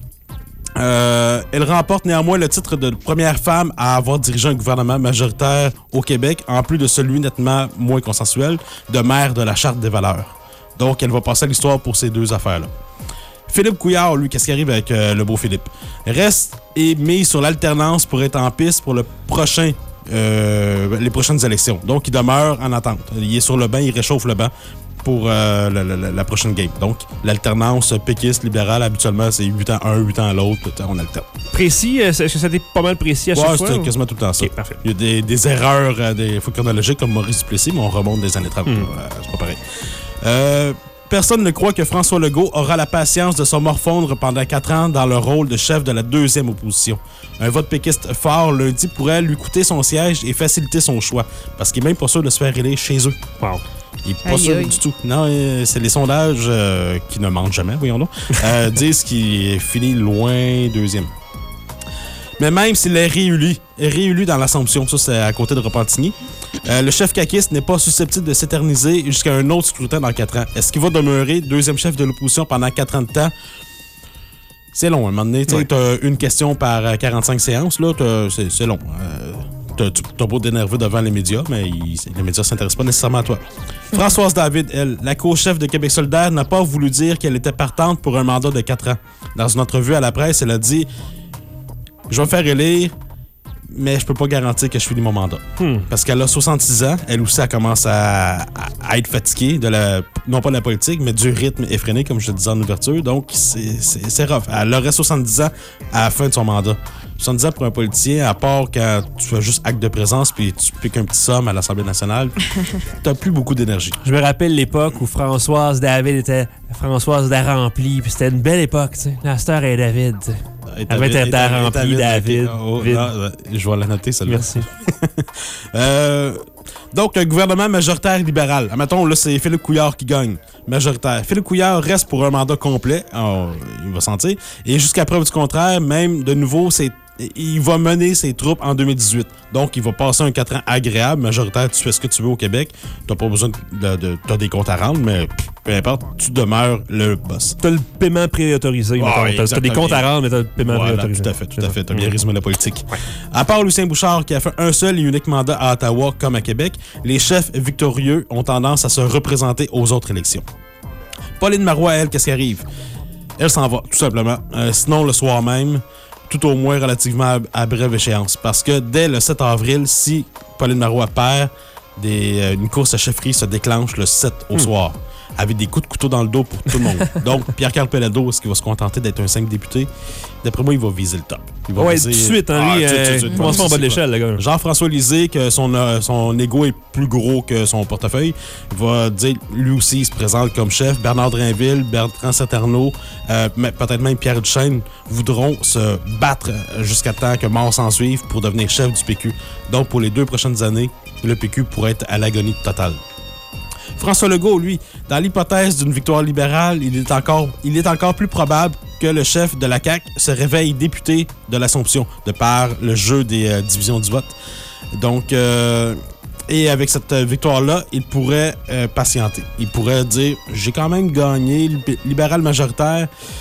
Elle remporte néanmoins le titre de première femme à avoir dirigé un gouvernement majoritaire au Québec, en plus de celui nettement moins consensuel de maire de la Charte des valeurs. Donc, elle va passer à l'histoire pour ces 2 affaires-là. Philippe Couillard, lui, qu'est-ce qui arrive avec le beau Philippe? Reste et mise sur l'alternance pour être en piste pour les prochaines élections. Donc, il demeure en attente. Il est sur le banc, il réchauffe le banc pour la prochaine game. Donc, l'alternance péquiste, libérale, habituellement, c'est 8 ans un, 8 ans l'autre. On alterne. Précis? Est-ce que ça a été pas mal précis à chaque fois? Oui, c'est quasiment tout le temps ça. Okay, parfait. Il y a des erreurs des fois chronologiques comme Maurice Duplessis, mais on remonte des années 30. C'est pas pareil. Personne ne croit que François Legault aura la patience de se morfondre pendant 4 ans dans le rôle de chef de la 2e opposition. Un vote péquiste fort lundi pourrait lui coûter son siège et faciliter son choix, parce qu'il n'est même pas sûr de se faire élire chez eux. Wow. Il n'est pas sûr du tout. Non, c'est les sondages qui ne mentent jamais, voyons donc, disent qu'il finit loin 2e. Mais même s'il est réélu dans l'Assomption, ça c'est à côté de Repentigny, le chef caquiste n'est pas susceptible de s'éterniser jusqu'à un autre scrutin dans 4 ans. Est-ce qu'il va demeurer 2e chef de l'opposition pendant 4 ans de temps? C'est long, à un moment donné. Tu as une question par 45 séances, là, c'est long. T'as beau t'énerver devant les médias, mais les médias ne s'intéressent pas nécessairement à toi. Françoise David, elle, la co-chef de Québec solidaire, n'a pas voulu dire qu'elle était partante pour un mandat de 4 ans. Dans une entrevue à la presse, elle a dit « Je vais me faire élire, mais je peux pas garantir que je finis mon mandat. Parce qu'elle a 66 ans, elle aussi, elle commence à être fatiguée, non pas de la politique, mais du rythme effréné, comme je le disais en ouverture. Donc, c'est rough. Elle aurait 70 ans à la fin de son mandat. 70 ans pour un politicien, à part quand tu fais juste acte de présence puis tu piques un petit somme à l'Assemblée nationale, t'as plus beaucoup d'énergie. Je me rappelle l'époque où Françoise David était Françoise Darrempli, puis c'était une belle époque, tu sais. La star est David, tu sais. Elle avait été Darrempli, David. Je vais la noter, celle-là. Merci. Donc, un gouvernement majoritaire libéral. Admettons, là, c'est Philippe Couillard qui gagne. Majoritaire. Philippe Couillard reste pour un mandat complet. Il va sentir. Et jusqu'à preuve du contraire, même de nouveau, il va mener ses troupes en 2018. Donc, il va passer un 4 ans agréable, majoritaire. Tu fais ce que tu veux au Québec. T'as pas besoin t'as des comptes à rendre, mais peu importe, tu demeures le boss. T'as le paiement préautorisé. T'as des comptes à rendre, mais t'as le paiement préautorisé. Tout à fait. T'as bien résumé la politique. Ouais. À part Lucien Bouchard, qui a fait un seul et unique mandat à Ottawa comme à Québec, les chefs victorieux ont tendance à se représenter aux autres élections. Pauline Marois, elle, qu'est-ce qui arrive? Elle s'en va, tout simplement. Sinon, le soir même, tout au moins relativement à brève échéance. Parce que dès le 7 avril, si Pauline Marois perd, une course à chefferie se déclenche le 7 au soir, avec des coups de couteau dans le dos pour tout le monde. Donc, Pierre-Carl Péladeau, est-ce qu'il va se contenter d'être un 5 député? D'après moi, il va viser le top. Il va viser... tout de suite, lui, commence pas en bas de l'échelle, le gars. Jean-François Lisée, que son ego est plus gros que son portefeuille, il va dire, lui aussi, il se présente comme chef. Bernard Drainville, Bertrand Saterno, peut-être même Pierre Duchesne, voudront se battre jusqu'à temps que mort s'en suive pour devenir chef du PQ. Donc, pour les 2 prochaines années, le PQ pourrait être à l'agonie totale. François Legault, lui, dans l'hypothèse d'une victoire libérale, il est encore plus probable que le chef de la CAQ se réveille député de l'Assomption, de par le jeu des divisions du vote. Donc, et avec cette victoire-là, il pourrait patienter. Il pourrait dire, j'ai quand même gagné, libéral majoritaire,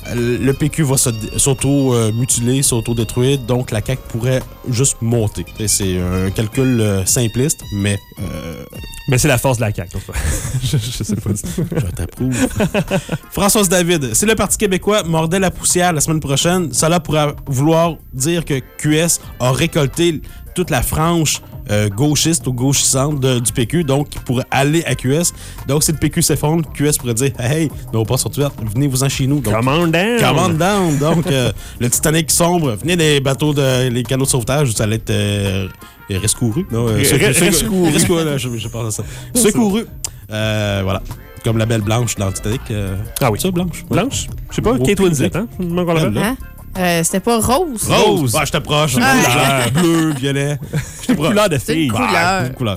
le PQ va s'auto-mutiler, s'auto-détruire, donc la CAQ pourrait juste monter. C'est un calcul simpliste, mais... Mais c'est la force de la CAQ. je sais pas. Je t'approuve. Françoise David, si le Parti québécois mordait la poussière la semaine prochaine, cela pourrait vouloir dire que QS a récolté toute la frange gauchiste ou gauchissante du PQ, donc qui pourrait aller à QS. Donc, si le PQ s'effondre, QS pourrait dire « Hey, nos pas sont ouvertes, venez-vous-en chez nous. » Come on down! Come on down! Donc, le Titanic sombre, venez des bateaux, les canaux de sauvetage, ça allait être rescouru. Rescouru, je pense à ça. Secouru. Voilà. Comme la belle Blanche dans le Titanic. Ah oui. Ça, Blanche? Ouais. Blanche? Je sais pas, Kate Winslet, hein? C'était pas Rose. Rose! Ah, je t'approche. Bleu, violet. Couleur de fille. Couleur.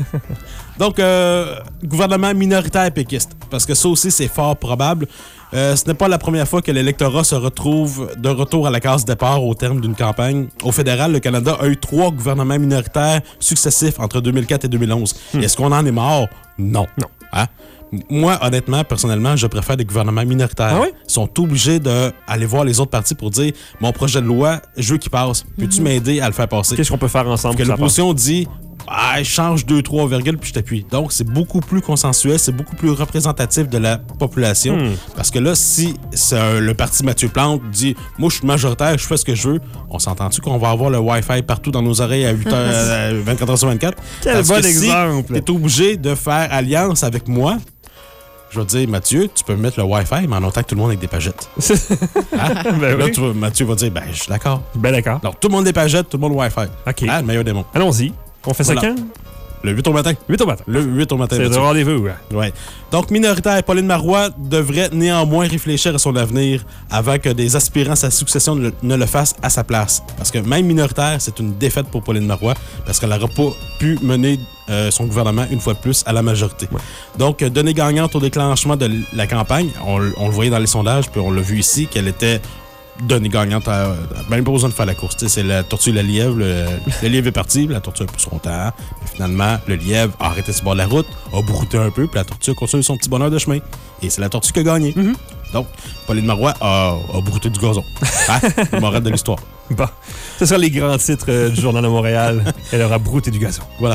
Donc, gouvernement minoritaire péquiste. Parce que ça aussi, c'est fort probable. Ce n'est pas la première fois que l'électorat se retrouve de retour à la case départ au terme d'une campagne. Au fédéral, le Canada a eu 3 gouvernements minoritaires successifs entre 2004 et 2011. Est-ce qu'on en est mort? Non. Hein? Moi, honnêtement, personnellement, je préfère des gouvernements minoritaires. Ah oui? Ils sont obligés d'aller voir les autres partis pour dire « Mon projet de loi, je veux qu'il passe. Peux-tu m'aider à le faire passer? » Qu'est-ce qu'on peut faire ensemble? Que l'opposition dit « change 2-3 virgules, puis je t'appuie. » Donc, c'est beaucoup plus consensuel, c'est beaucoup plus représentatif de la population. Parce que là, si le parti Mathieu Plante dit « Moi, je suis majoritaire, je fais ce que je veux. » On s'entend-tu qu'on va avoir le Wi-Fi partout dans nos oreilles à 24 heures sur 24? Quel bon exemple! Si t'es obligé de faire alliance avec moi, je vais te dire, Mathieu, tu peux me mettre le Wi-Fi, mais en autant que tout le monde avec des pagettes. Ben là, oui. Mathieu va dire, je suis d'accord. Ben d'accord. Donc, tout le monde des pagettes, tout le monde Wi-Fi. OK. Le meilleur des mondes. Allons-y. On fait ça quand? Le 8 au matin. 8 au matin. Le 8 au matin. C'est le rendez-vous. Ouais. Donc, minoritaire, Pauline Marois devrait néanmoins réfléchir à son avenir avant que des aspirants à sa succession ne le fassent à sa place. Parce que même minoritaire, c'est une défaite pour Pauline Marois parce qu'elle n'aura pas pu mener son gouvernement une fois de plus à la majorité. Ouais. Donc, donnée gagnante au déclenchement de la campagne, on le voyait dans les sondages, puis on l'a vu ici, qu'elle était donnée gagnante à même pas besoin de faire la course. C'est la tortue et le lièvre. Le lièvre est parti, la tortue a pris son temps. Puis finalement, le lièvre a arrêté sur le bord de la route, a brouté un peu, puis la tortue a continué son petit bonheur de chemin. Et c'est la tortue qui a gagné. Donc, Pauline Marois a brouté du gazon. Le moral de l'histoire. Bon, ce sera les grands titres du Journal de Montréal. Elle aura brouté du gazon. Voilà.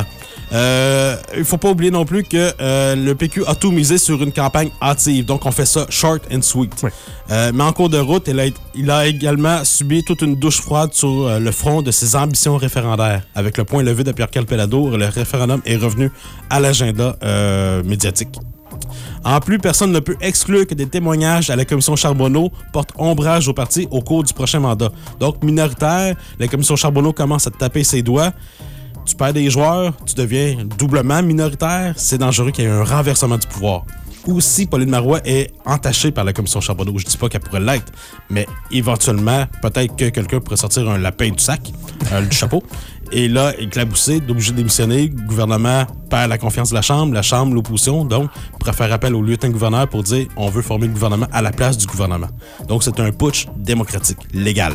Il faut pas oublier non plus que le PQ a tout misé sur une campagne hâtive. Donc, on fait ça short and sweet. Oui. Mais en cours de route, il a également subi toute une douche froide sur le front de ses ambitions référendaires. Avec le point levé de Pierre-Carl Péladeau, le référendum est revenu à l'agenda médiatique. En plus, personne ne peut exclure que des témoignages à la commission Charbonneau portent ombrage au parti au cours du prochain mandat. Donc, minoritaire, la commission Charbonneau commence à te taper ses doigts. Tu perds des joueurs, tu deviens doublement minoritaire, c'est dangereux qu'il y ait un renversement du pouvoir. Ou si Pauline Marois est entachée par la commission Charbonneau, je dis pas qu'elle pourrait l'être, mais éventuellement, peut-être que quelqu'un pourrait sortir un lapin du sac, du chapeau, et là, éclabousser, d'obligé de démissionner, le gouvernement perd la confiance de la Chambre, l'opposition, donc, pourrait faire appel au lieutenant-gouverneur pour dire on veut former le gouvernement à la place du gouvernement. Donc, c'est un putsch démocratique, légal.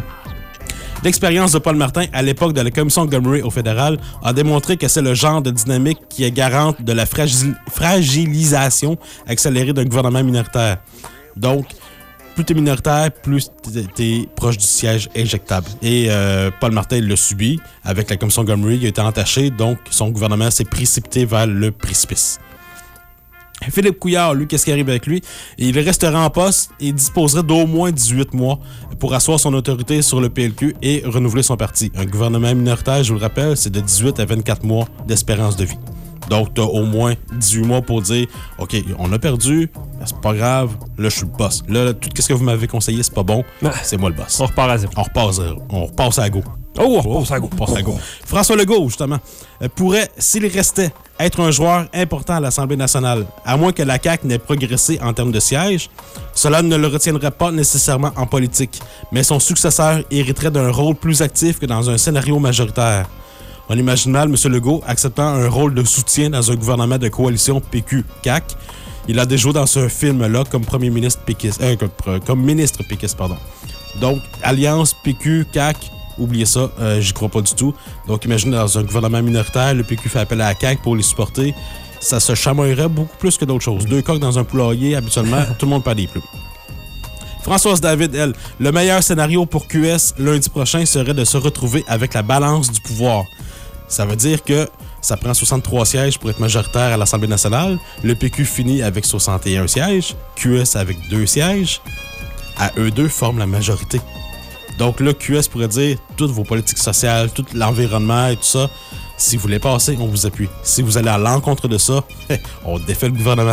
L'expérience de Paul Martin à l'époque de la commission Montgomery au fédéral a démontré que c'est le genre de dynamique qui est garante de la fragilisation accélérée d'un gouvernement minoritaire. Donc, plus t'es minoritaire, plus t'es proche du siège éjectable. Et Paul Martin l'a subi avec la commission Montgomery, il a été entaché, donc son gouvernement s'est précipité vers le précipice. Philippe Couillard, lui, qu'est-ce qui arrive avec lui? Il restera en poste et disposerait d'au moins 18 mois pour asseoir son autorité sur le PLQ et renouveler son parti. Un gouvernement minoritaire, je vous le rappelle, c'est de 18 à 24 mois d'espérance de vie. Donc, tu as au moins 18 mois pour dire « OK, on a perdu, c'est pas grave, là, je suis le boss. Là, tout ce que vous m'avez conseillé, c'est pas bon, c'est moi le boss. » On repart à zéro. On repasse à go. On repasse à go. François Legault, justement, pourrait, s'il restait, être un joueur important à l'Assemblée nationale. À moins que la CAQ n'ait progressé en termes de sièges, cela ne le retiendrait pas nécessairement en politique, mais son successeur hériterait d'un rôle plus actif que dans un scénario majoritaire. On imagine mal M. Legault acceptant un rôle de soutien dans un gouvernement de coalition PQ-CAQ. Il a déjà joué dans ce film-là comme premier ministre péquiste, comme ministre péquiste, pardon. Donc, alliance PQ-CAQ, oubliez ça, j'y crois pas du tout. Donc, imaginez dans un gouvernement minoritaire, le PQ fait appel à la CAQ pour les supporter. Ça se chamoillerait beaucoup plus que d'autres choses. 2 coqs dans un poulailler, habituellement, tout le monde perd des plumes. Françoise David, elle, le meilleur scénario pour QS lundi prochain serait de se retrouver avec la balance du pouvoir. Ça veut dire que ça prend 63 sièges pour être majoritaire à l'Assemblée nationale. Le PQ finit avec 61 sièges. QS avec 2 sièges. À eux deux forment la majorité. Donc là, QS pourrait dire toutes vos politiques sociales, tout l'environnement et tout ça. Si vous les passez, on vous appuie. Si vous allez à l'encontre de ça, on défait le gouvernement.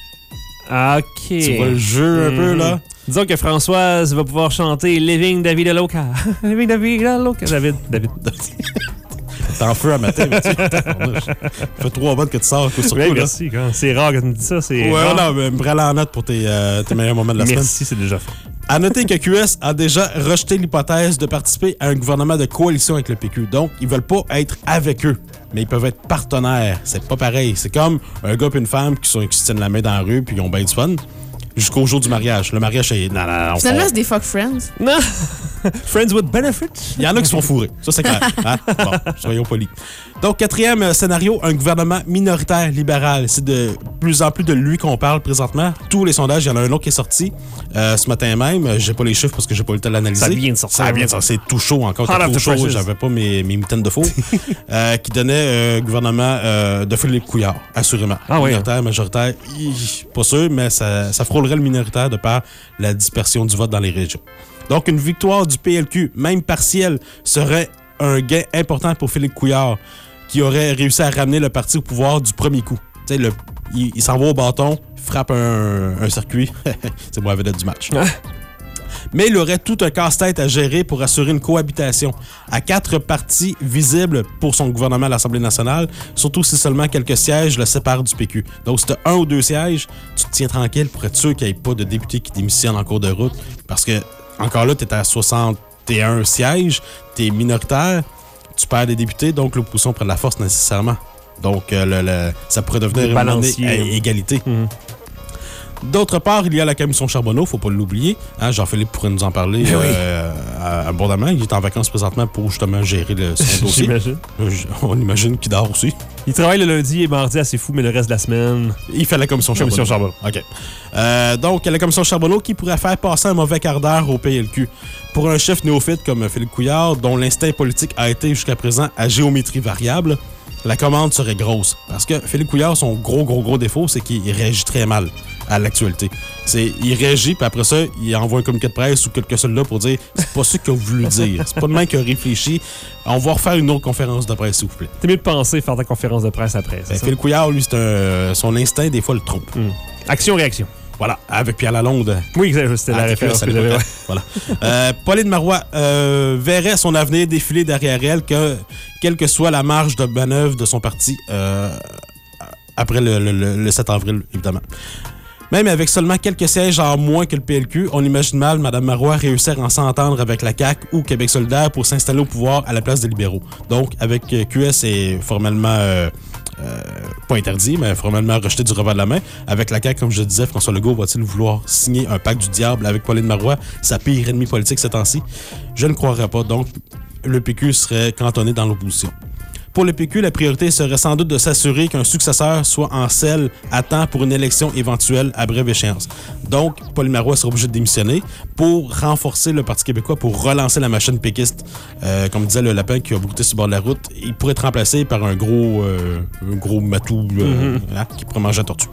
OK. Tu vois le jeu un peu, là? Disons que Françoise va pouvoir chanter Living David Loca. Living David Loca. David. T'es en feu à matin, mais tu ça fait 3 bonnes que tu sors coup sur coup. Merci. C'est rare que tu me dis ça. C'est ouais, rare. non, mais me prends en note pour tes meilleurs moments de la semaine. Merci, c'est déjà fait. À noter que QS a déjà rejeté l'hypothèse de participer à un gouvernement de coalition avec le PQ. Donc, ils veulent pas être avec eux, mais ils peuvent être partenaires. C'est pas pareil. C'est comme un gars et une femme qui se tiennent la main dans la rue puis ils ont bien du fun. Jusqu'au jour du mariage. Le mariage, c'est... Non. Finalement, c'est des fuck friends. Non. Friends with benefits. Il y en a qui sont fourrés. Ça, c'est clair. Hein? Bon, soyons polis. Donc, 4e scénario, un gouvernement minoritaire libéral. C'est de plus en plus de lui qu'on parle présentement. Tous les sondages, il y en a un autre qui est sorti ce matin même. J'ai pas les chiffres parce que j'ai pas eu le temps de l'analyser. Ça vient de sortir. Ça vient de sortir. C'est tout chaud encore. C'est trop chaud. J'avais pas mes mitaines de faux. Qui donnait gouvernement de Philippe Couillard, assurément. Ah oui. Minoritaire, majoritaire, pas sûr, mais ça frôlerait le minoritaire de par la dispersion du vote dans les régions. Donc, une victoire du PLQ, même partielle, serait un gain important pour Philippe Couillard, qui aurait réussi à ramener le parti au pouvoir du premier coup. Tu sais, il s'en va au bâton, frappe un circuit. C'est moi la vedette du match. Mais il aurait tout un casse-tête à gérer pour assurer une cohabitation à 4 partis visibles pour son gouvernement à l'Assemblée nationale, surtout si seulement quelques sièges le séparent du PQ. Donc, si tu as 1 ou 2 sièges, tu te tiens tranquille pour être sûr qu'il n'y ait pas de députés qui démissionnent en cours de route. Parce que, encore là, tu es à 61 sièges, tu es minoritaire, tu perds des députés, donc l'opposition prend de la force nécessairement. Donc, ça pourrait devenir à égalité. Mm-hmm. D'autre part, il y a la commission Charbonneau, faut pas l'oublier. Hein, Jean-Philippe pourrait nous en parler abondamment. Il est en vacances présentement pour justement gérer son dossier. J'imagine. On imagine qu'il dort aussi. Il travaille le lundi et mardi assez fou, mais le reste de la semaine... Il fait la commission Charbonneau. OK. Donc, la commission Charbonneau qui pourrait faire passer un mauvais quart d'heure au PLQ. Pour un chef néophyte comme Philippe Couillard, dont l'instinct politique a été jusqu'à présent à géométrie variable, la commande serait grosse. Parce que Philippe Couillard, son gros défaut, c'est qu'il réagit très mal à l'actualité. Il réagit, puis après ça, il envoie un communiqué de presse ou quelque chose là pour dire c'est pas ça qu'il a voulu dire. C'est pas le mec qui a réfléchi. On va refaire une autre conférence de presse, s'il vous plaît. C'est mieux de penser faire ta conférence de presse après. Philippe Couillard, lui, son instinct, des fois, le trompe. Action-réaction. Voilà, avec Pierre Lalonde. Oui, c'était la référence que j'avais. Voilà. Pauline Marois verrait son avenir défiler derrière elle, quelle que soit la marge de manœuvre de son parti après le 7 avril, évidemment. Même avec seulement quelques sièges en moins que le PLQ, on imagine mal Mme Marois réussir à s'entendre avec la CAQ ou Québec solidaire pour s'installer au pouvoir à la place des libéraux. Donc, avec QS, c'est formellement... pas interdit, mais formellement rejeté du revers de la main. Avec la CAQ, comme je disais, François Legault va-t-il vouloir signer un pacte du diable avec Pauline Marois, sa pire ennemie politique ces temps-ci? Je ne croirais pas. Donc, le PQ serait cantonné dans l'opposition. Pour le PQ, la priorité serait sans doute de s'assurer qu'un successeur soit en selle à temps pour une élection éventuelle à brève échéance. Donc, Pauline Marois sera obligé de démissionner pour renforcer le Parti québécois, pour relancer la machine péquiste. Comme disait le lapin qui a brouté sur le bord de la route, il pourrait être remplacé par un gros matou qui pourrait manger la tortue.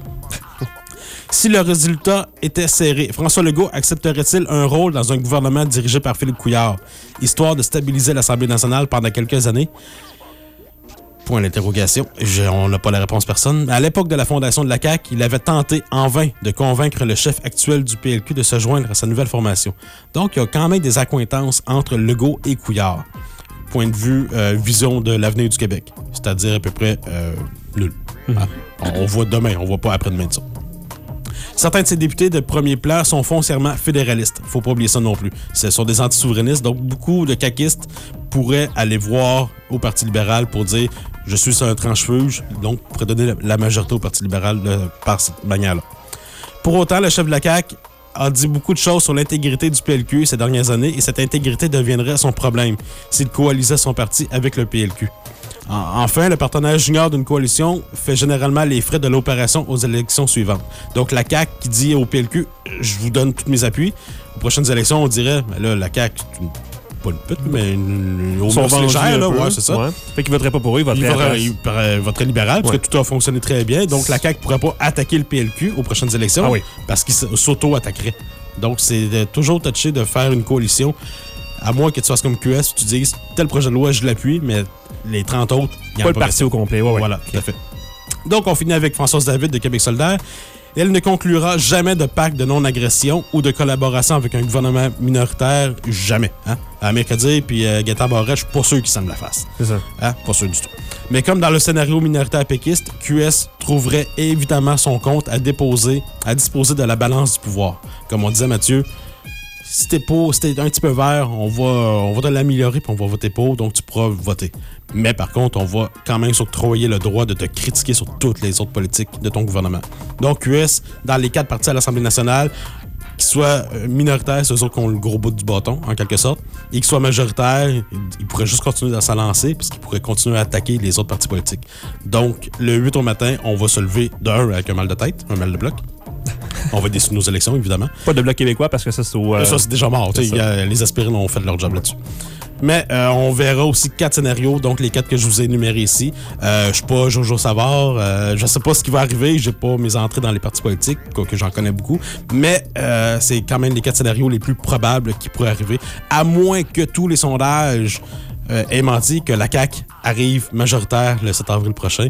Si le résultat était serré, François Legault accepterait-il un rôle dans un gouvernement dirigé par Philippe Couillard, histoire de stabiliser l'Assemblée nationale pendant quelques années? Point d'interrogation. On n'a pas la réponse personne. À l'époque de la fondation de la CAQ, il avait tenté en vain de convaincre le chef actuel du PLQ de se joindre à sa nouvelle formation. Donc, il y a quand même des accointances entre Legault et Couillard. Point de vue, vision de l'avenir du Québec. C'est-à-dire à peu près nul. On voit demain, on voit pas après-demain de ça. Certains de ces députés de premier plan sont foncièrement fédéralistes. Faut pas oublier ça non plus. Ce sont des anti-souverainistes, donc beaucoup de caquistes pourraient aller voir au Parti libéral pour dire « Je suis sur un tranche-fuge », donc pourraient donner la majorité au Parti libéral par cette manière-là. Pour autant, le chef de la CAQ a dit beaucoup de choses sur l'intégrité du PLQ ces dernières années et cette intégrité deviendrait son problème s'il coalisait son parti avec le PLQ. Enfin, le partenaire junior d'une coalition fait généralement les frais de l'opération aux élections suivantes. Donc, la CAQ qui dit au PLQ, je vous donne tous mes appuis. Aux prochaines élections, on dirait, ben là, la CAQ, pas une pute, mais une hausse légère, là, ouais, c'est ça. Ouais. Fait qu'il voterait pas pour eux, il voterait libéral, parce que tout a fonctionné très bien. Donc, la CAQ pourrait pas attaquer le PLQ aux prochaines élections, parce qu'il s'auto-attaquerait. Donc, c'est toujours touché de faire une coalition, à moins que tu fasses comme QS, tu dises, tel projet de loi, je l'appuie, mais les 30 autres, il n'y a pas le parti au complet. Voilà, tout à fait. Donc, on finit avec Françoise David de Québec solidaire. Elle ne conclura jamais de pacte de non-agression ou de collaboration avec un gouvernement minoritaire, jamais. Hein? Amir Kadir puis Gaëtan Barrette, je suis pas sûr qu'ils s'en la fassent. C'est ça. Hein? Pas sûr du tout. Mais comme dans le scénario minoritaire péquiste, QS trouverait évidemment son compte à disposer de la balance du pouvoir. Comme on disait, Mathieu, si t'es un petit peu vert, on va te l'améliorer puis on va voter pour, donc tu pourras voter. Mais par contre, on va quand même s'octroyer le droit de te critiquer sur toutes les autres politiques de ton gouvernement. Donc QS, dans les 4 partis à l'Assemblée nationale, qu'ils soient minoritaires, c'est eux autres qui ont le gros bout du bâton, en quelque sorte, et qu'ils soient majoritaires, ils pourraient juste continuer à s'alancer parce qu'ils pourraient continuer à attaquer les autres partis politiques. Donc, le 8 au matin, on va se lever d'un avec un mal de tête, un mal de bloc. On va décider nos élections, évidemment. Pas de bloc québécois parce que ça, c'est au... Ça, c'est déjà mort. Les aspirines ont fait leur job là-dessus. Mais on verra aussi 4 scénarios, donc les 4 que je vous ai énumérés ici. Je suis pas Jojo Savard, je sais pas ce qui va arriver, j'ai pas mes entrées dans les partis politiques, quoique j'en connais beaucoup, mais c'est quand même les 4 scénarios les plus probables qui pourraient arriver, à moins que tous les sondages aient menti que la CAQ arrive majoritaire le 7 avril prochain.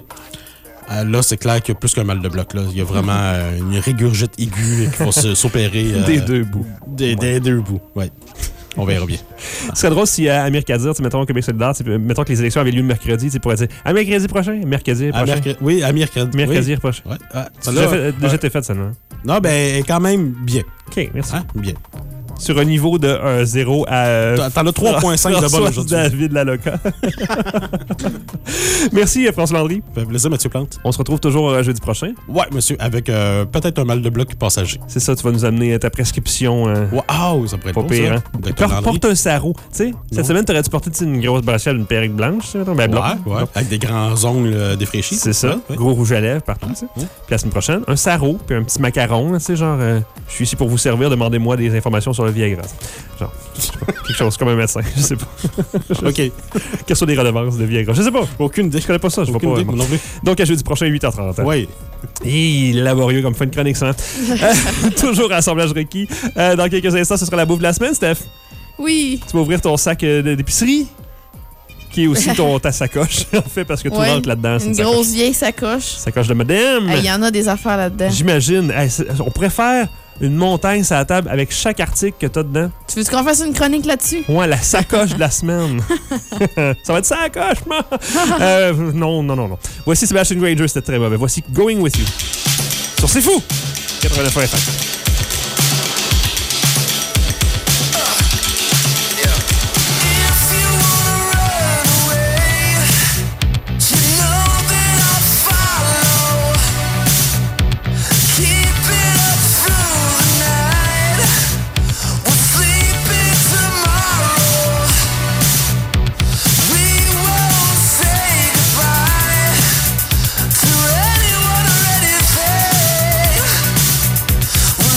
Là, c'est clair qu'il y a plus qu'un mal de bloc. Là. Il y a vraiment une régurgite aiguë qui va s'opérer. Des deux bouts. Des deux bouts, oui. On verra bien. Ce serait drôle si Amir Kadir, mettons au Québec solidaire, mettons que les élections avaient lieu mercredi, tu pourrais dire mercredi prochain, mercredi prochain. Oui, Amir Kadir. Mercredi prochain. Ouais. Déjà été fait, ça, non? Non, ben, quand même bien. OK, merci. Hein? Bien. Sur un niveau de 0 à... T'en as 3,5 de bonne aujourd'hui. David Laloca. Merci, François Landry. Ça fait plaisir, Mathieu Plante. On se retrouve toujours jeudi prochain. Ouais, monsieur, avec peut-être un mal de bloc passager. C'est ça, tu vas nous amener ta prescription. Wow, ça pourrait être pas pire, hein? Porte un sarrau. Tu sais, cette semaine, t'aurais dû porter une grosse brassière, une perruque blanche, ben blanc. Ouais, avec des grands ongles défraîchis. C'est ça. Ouais. Gros rouge à lèvres partout. Ouais. Puis la semaine prochaine, un sarrau, puis un petit macaron, tu sais, genre, je suis ici pour vous servir, demandez-moi des informations sur le Viagra. Genre, je sais pas, quelque chose comme un médecin, je sais pas. OK. Quelles sont les redevances de Viagra? Je sais pas. Aucune idée. Je connais pas ça, je vois pas. Non plus. Donc, à jeudi prochain, 8h30. Hein? Oui. Et laborieux comme fin de chronique, ça. Toujours à assemblage requis. Dans quelques instants, ce sera la bouffe de la semaine, Steph. Oui. Tu vas ouvrir ton sac d'épicerie, qui est aussi ta sacoche, en fait, parce que tout rentre là-dedans. Une grosse vieille sacoche. Sacoche de madame. Il y en a des affaires là-dedans. J'imagine. On pourrait faire une montagne sur la table avec chaque article que tu as dedans. Tu veux qu'on fasse une chronique là-dessus? Ouais, la sacoche de la semaine. Ça va être sacoche, man! Non. Voici Sebastian Granger, c'était très mauvais. Voici Going With You. Sur C'est Fou! 89 FM. Anyone already paid?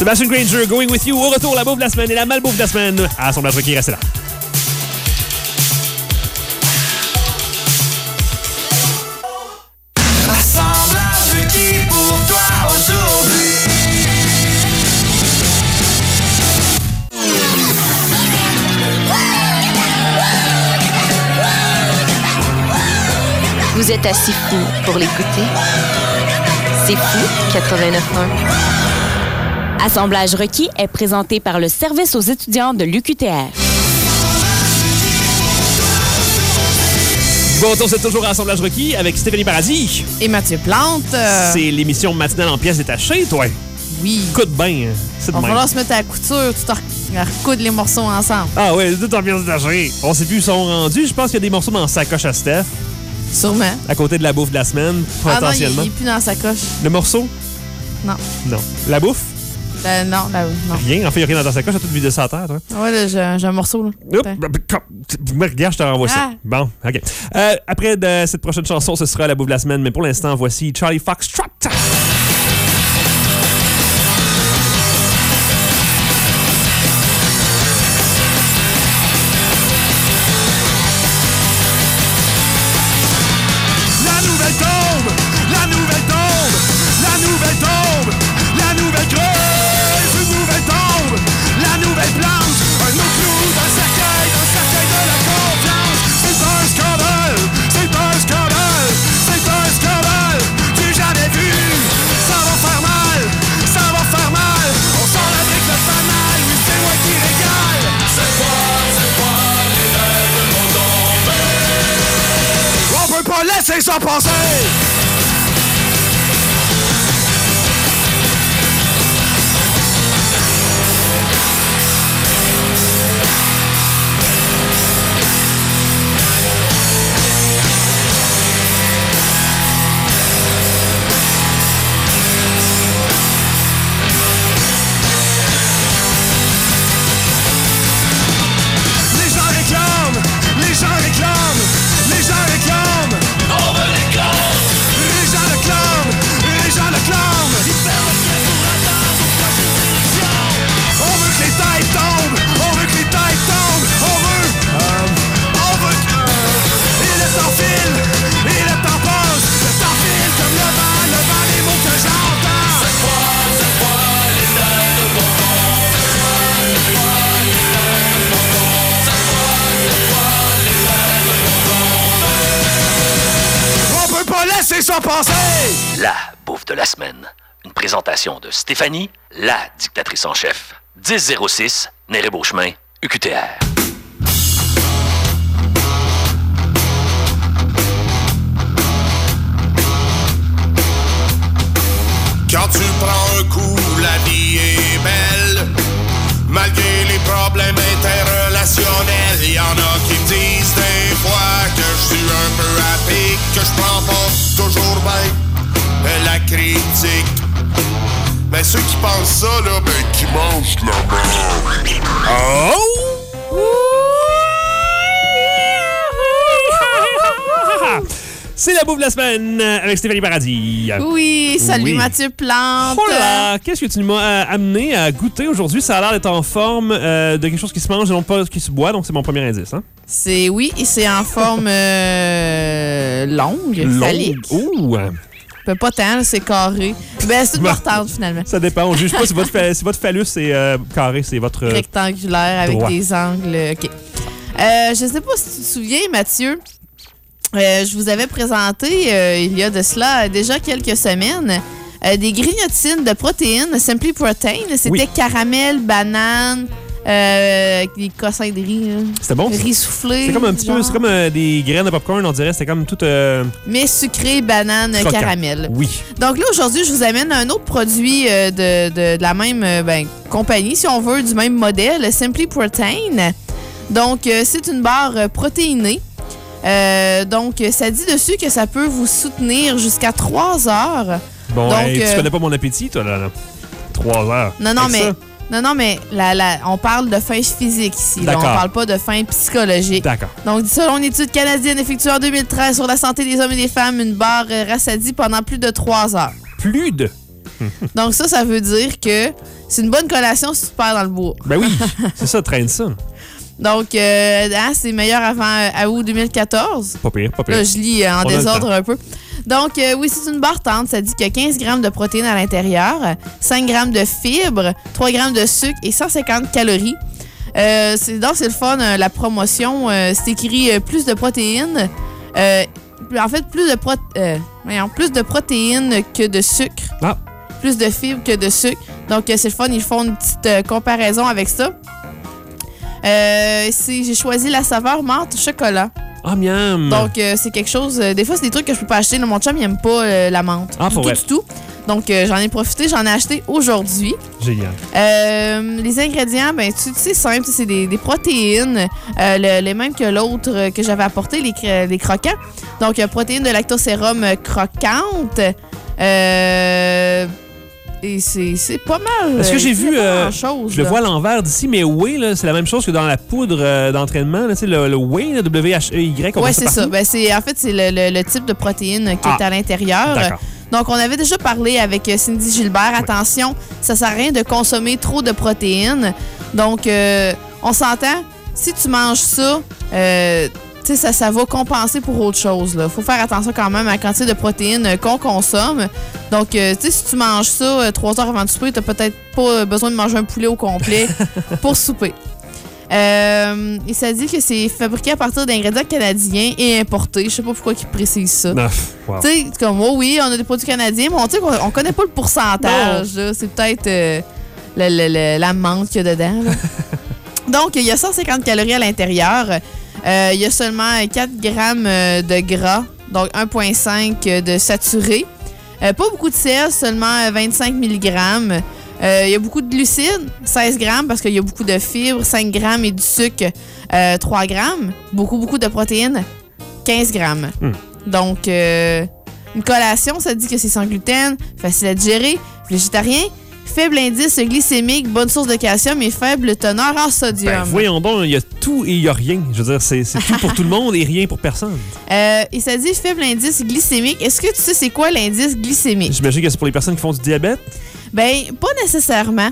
Sebastian Granger, Going With You. Au retour, la bouffe de la semaine et la malbouffe de la semaine. Assemblage requis, restez là. Assemblage requis pour toi aujourd'hui. Vous êtes assez fou pour l'écouter. C'est fou, 89.1. Assemblage requis est présenté par le service aux étudiants de l'UQTR. Bon, c'est toujours Assemblage requis avec Stéphanie Paradis. Et Mathieu Plante. C'est l'émission matinale en pièces détachées, toi. Oui. Écoute bien, c'est de On va même. falloir se mettre à la couture, tout à recoudre les morceaux ensemble. Ah ouais, tout en pièces détachées. On sait plus où ils sont rendus. Je pense qu'il y a des morceaux dans la sacoche à Steph. Sûrement. À côté de la bouffe de la semaine, potentiellement. Non, il est plus dans sa coche. Le morceau? Non. Non. La bouffe? Non. Rien. En fait, il n'y a rien dans ta sacoche. T'as tout vidé ça à terre, toi. Ouais, là, j'ai un morceau, là. Regarde, je te renvoie ça. Bon, OK. Après cette prochaine chanson, ce sera la bouffe de la semaine. Mais pour l'instant, voici Charlie Foxtrot. Laissez ça passer! Laissez ça passer! La bouffe de la semaine. Une présentation de Stéphanie, la dictatrice en chef. 1006, Néré-Beauchemin, UQTR. Quand tu prends un coup, la vie est belle. Malgré les problèmes interrelationnels, y en a qui me disent des fois que je suis un peu à pic, que je prends pas toujours bien la critique. Mais ceux qui pensent ça, là, ben qui mangent la merde. Oh! C'est la bouffe de la semaine avec Stéphanie Paradis. Oui, salut Mathieu Plante. Oh là, qu'est-ce que tu m'as amené à goûter aujourd'hui? Ça a l'air d'être en forme de quelque chose qui se mange et non pas qui se boit, donc c'est mon premier indice. Hein? C'est en forme longue, phallique. Ouh! Pas tant, c'est carré. Ben, c'est une mortande, finalement. Ça dépend. On juge pas si votre phallus est carré, c'est votre rectangulaire avec droit. des angles. OK. Je sais pas si tu te souviens, Mathieu. Je vous avais présenté, il y a de cela déjà quelques semaines, des grignotines de protéines, Simply Protein. C'était caramel, banane, des cossins de riz. C'était bon, ça? Riz soufflé. C'est comme un petit peu, c'est comme des graines de popcorn, on dirait. C'était comme tout... Mais sucré, banane, croquant. caramel. Oui. Donc là, aujourd'hui, je vous amène un autre produit de la même compagnie, si on veut, du même modèle, Simply Protein. Donc, c'est une barre protéinée. Donc, ça dit dessus que ça peut vous soutenir jusqu'à 3 heures. Bon, donc, tu connais pas mon appétit, toi, là? 3 heures. Non, mais on parle de faim physique ici. Là, on parle pas de faim psychologique. D'accord. Donc, selon une étude canadienne effectuée en 2013 sur la santé des hommes et des femmes, une barre rassadie pendant plus de 3 heures. Plus de? Donc ça veut dire que c'est une bonne collation si tu perds dans le bois. Ben oui, c'est ça, traîne ça. Donc, c'est meilleur avant août 2014. Pas pire. Là, je lis en désordre un peu. Donc, oui, c'est une barre tendre. Ça dit qu'il y a 15 grammes de protéines à l'intérieur, 5 grammes de fibres, 3 grammes de sucre et 150 calories. C'est le fun, la promotion. C'est écrit plus de protéines. En fait, plus de protéines que de sucre. Ah. Plus de fibres que de sucre. Donc, c'est le fun. Ils font une petite comparaison avec ça. J'ai choisi la saveur menthe chocolat. Ah, miam! Donc, c'est quelque chose... des fois, c'est des trucs que je peux pas acheter. Mon chum, il aime pas la menthe. Ah, pour vrai? Du tout. Donc, j'en ai profité. J'en ai acheté aujourd'hui. Génial. Les ingrédients, c'est simple. C'est des protéines, les mêmes que l'autre que j'avais apporté, les croquants. Donc, protéines de lactosérum croquantes. Et c'est pas mal. Est-ce que j'ai vu, je le vois à l'envers d'ici, mais whey, là, c'est la même chose que dans la poudre d'entraînement, là, le whey, W-H-E-Y. Oui, c'est ça. En fait, c'est le type de protéine qui est à l'intérieur. D'accord. Donc, on avait déjà parlé avec Cindy Gilbert. Attention, ça sert à rien de consommer trop de protéines. Donc, on s'entend, si tu manges ça, ça va compenser pour autre chose. Il faut faire attention quand même à la quantité de protéines qu'on consomme. Donc, si tu manges ça 3 heures avant de souper, tu n'as peut-être pas besoin de manger un poulet au complet pour souper. Et ça dit que c'est fabriqué à partir d'ingrédients canadiens et importés. Je sais pas pourquoi ils précisent ça. Wow. Tu sais, comme, oui, on a des produits canadiens, mais on connaît pas le pourcentage. C'est peut-être la menthe qu'il y a dedans. Donc, il y a 150 calories à l'intérieur. Il y a seulement 4 grammes de gras, donc 1,5 de saturé. Pas beaucoup de sel, seulement 25 mg. Il y a beaucoup de glucides, 16 grammes parce qu'il y a beaucoup de fibres, 5 grammes et du sucre, 3 grammes. Beaucoup de protéines, 15 grammes. Donc, une collation, ça dit que c'est sans gluten, facile à digérer, végétarien, faible indice glycémique, bonne source de calcium et faible teneur en sodium. Voyons donc, il y a tout et il y a rien. Je veux dire, c'est tout pour tout le monde et rien pour personne. Et ça dit faible indice glycémique. Est-ce que tu sais c'est quoi l'indice glycémique? J'imagine que c'est pour les personnes qui font du diabète? Pas nécessairement.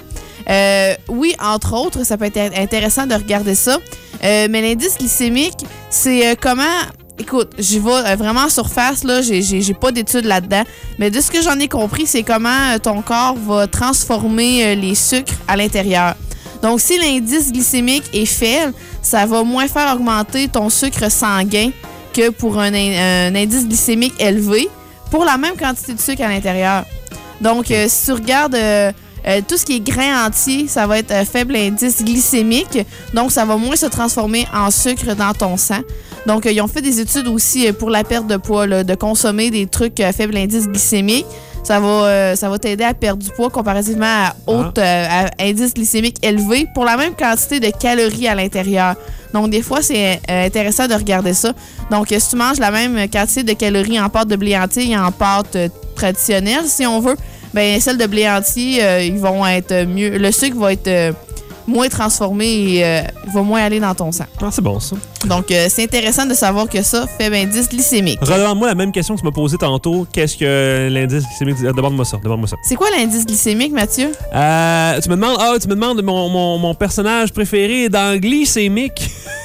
Oui, entre autres, ça peut être intéressant de regarder ça. Mais l'indice glycémique, c'est comment... Écoute, j'y vais vraiment en surface, là, j'ai pas d'études là-dedans, mais de ce que j'en ai compris, c'est comment ton corps va transformer les sucres à l'intérieur. Donc, si l'indice glycémique est faible, ça va moins faire augmenter ton sucre sanguin que pour un indice glycémique élevé pour la même quantité de sucre à l'intérieur. Donc, si tu regardes tout ce qui est grain entier, ça va être faible indice glycémique, donc ça va moins se transformer en sucre dans ton sang. Donc, ils ont fait des études aussi pour la perte de poids, là, de consommer des trucs à faible indice glycémique. Ça va t'aider à perdre du poids comparativement à à indice glycémique élevé pour la même quantité de calories à l'intérieur. Donc, des fois, c'est intéressant de regarder ça. Donc, si tu manges la même quantité de calories en pâte de blé entier et en pâte traditionnelle, si on veut, celles de blé entier, ils vont être mieux. Le sucre va être moins transformé et va moins aller dans ton sang. Ah, c'est bon, ça. Donc, c'est intéressant de savoir que ça fait l'indice glycémique. Redemande-moi la même question que tu m'as posée tantôt. Qu'est-ce que l'indice glycémique? Demande-moi ça. C'est quoi l'indice glycémique, Mathieu? Tu me demandes mon personnage préféré dans Glycémique.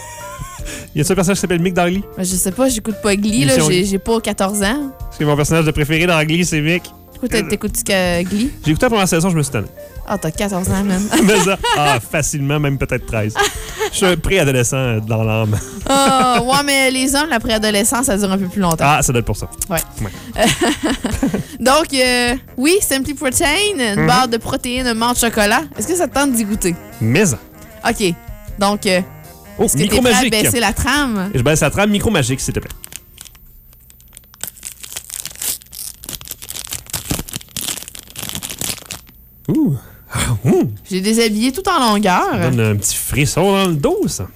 Y a-t-il un personnage qui s'appelle Mick dans Glee? Je sais pas, j'écoute pas Glee, là. J'ai pas 14 ans. C'est mon personnage préféré dans Glycémique. T'écoutes Glee? J'ai écouté la première saison, je me suis tanné. Ah, t'as 14 ans, même. Mais ça, facilement, même peut-être 13. Je suis un préadolescent dans l'âme. Ouais, mais les hommes, la préadolescence, ça dure un peu plus longtemps. Ah, ça doit être pour ça. Ouais. Donc, oui, Simply Protein, une barre de protéines menthe chocolat. Est-ce que ça te tente d'y goûter? Mais ça. OK. Donc, est-ce que t'es prêt à baisser la trame? Je baisse la trame micro-magique, s'il te plaît. Ouh. J'ai déshabillé tout en longueur. Ça donne un petit frisson dans le dos, ça.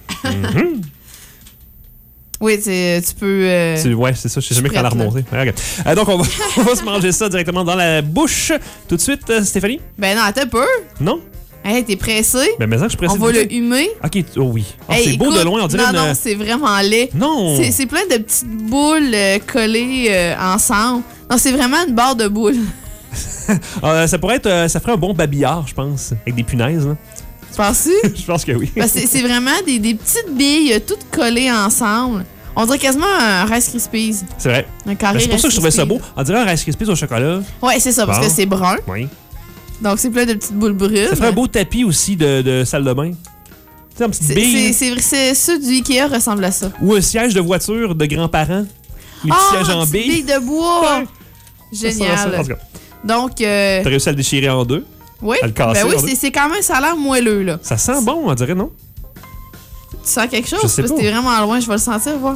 Oui, tu peux... ouais, c'est ça. Je sais jamais quand la remonter. Donc, on va se manger ça directement dans la bouche. Tout de suite, Stéphanie? Ben non, attends un peu. Non? Hey, t'es pressé? Ben, mais ça, je suis pressé. On va le humer. OK, oui. C'est beau de loin, on dirait. Non, c'est vraiment laid. Non! C'est plein de petites boules collées ensemble. Non, c'est vraiment une barre de boules. Ça pourrait être... ça ferait un bon babillard, je pense, avec des punaises. Là. Tu penses? Je pense que oui. C'est vraiment des petites billes toutes collées ensemble. On dirait quasiment un Rice Krispies. C'est vrai. Un carré c'est pour ça que je trouvais ça beau. On dirait un Rice Krispies au chocolat. Ouais, c'est ça, parce que c'est brun. Oui. Donc, c'est plein de petites boules brunes. Ça ferait un beau tapis aussi de salle de bain. Tu sais, une petite bille. C'est ceux du Ikea ressemblent à ça. Ou un siège de voiture de grands-parents. Les petits sièges en bille. De bois. Ouais. Génial. Donc... T'as réussi à le déchirer en deux. Oui. À le casser. Ben oui, c'est quand même, ça a l'air moelleux, là. Ça sent bon, on dirait, non? Tu sens quelque chose? Je sais parce que t'es vraiment loin, je vais le sentir, voir.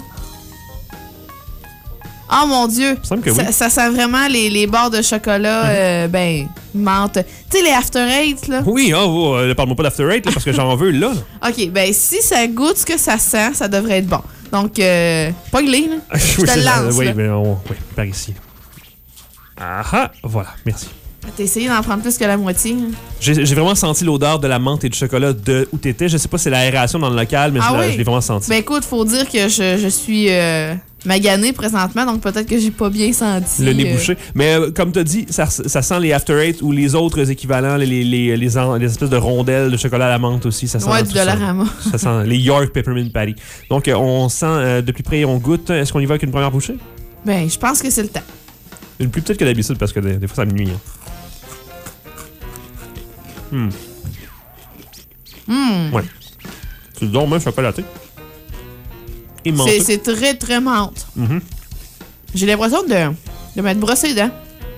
Oh mon Dieu! Il me semble que oui. Ça sent vraiment les barres de chocolat, menthe. Tu sais, les After Eight, là? Oui, parle-moi pas d'After Eight, parce que j'en veux là. OK, ben si ça goûte ce que ça sent, ça devrait être bon. Donc, pas glé, là. Je te le lance. Oui, mais par ici. Ah, voilà, merci. T'as essayé d'en prendre plus que la moitié. Hein? J'ai vraiment senti l'odeur de la menthe et du chocolat de où t'étais. Je sais pas si c'est l'aération dans le local, mais je l'ai vraiment senti. Ben écoute, faut dire que je suis maganée présentement, donc peut-être que j'ai pas bien senti. Le nez bouché. Mais comme t'as dit, ça sent les After Eight ou les autres équivalents, les espèces de rondelles de chocolat à la menthe aussi. Ça sent du Dollarama. Ça sent les York Peppermint Patty. Donc on sent de plus près, on goûte. Est-ce qu'on y va avec une première bouchée? Ben, je pense que c'est le temps. Une plus petite que d'habitude parce que des fois ça me nuit. Ouais. C'est donc même chocolaté. C'est très, très menthe. J'ai l'impression de m'être brossé les dents.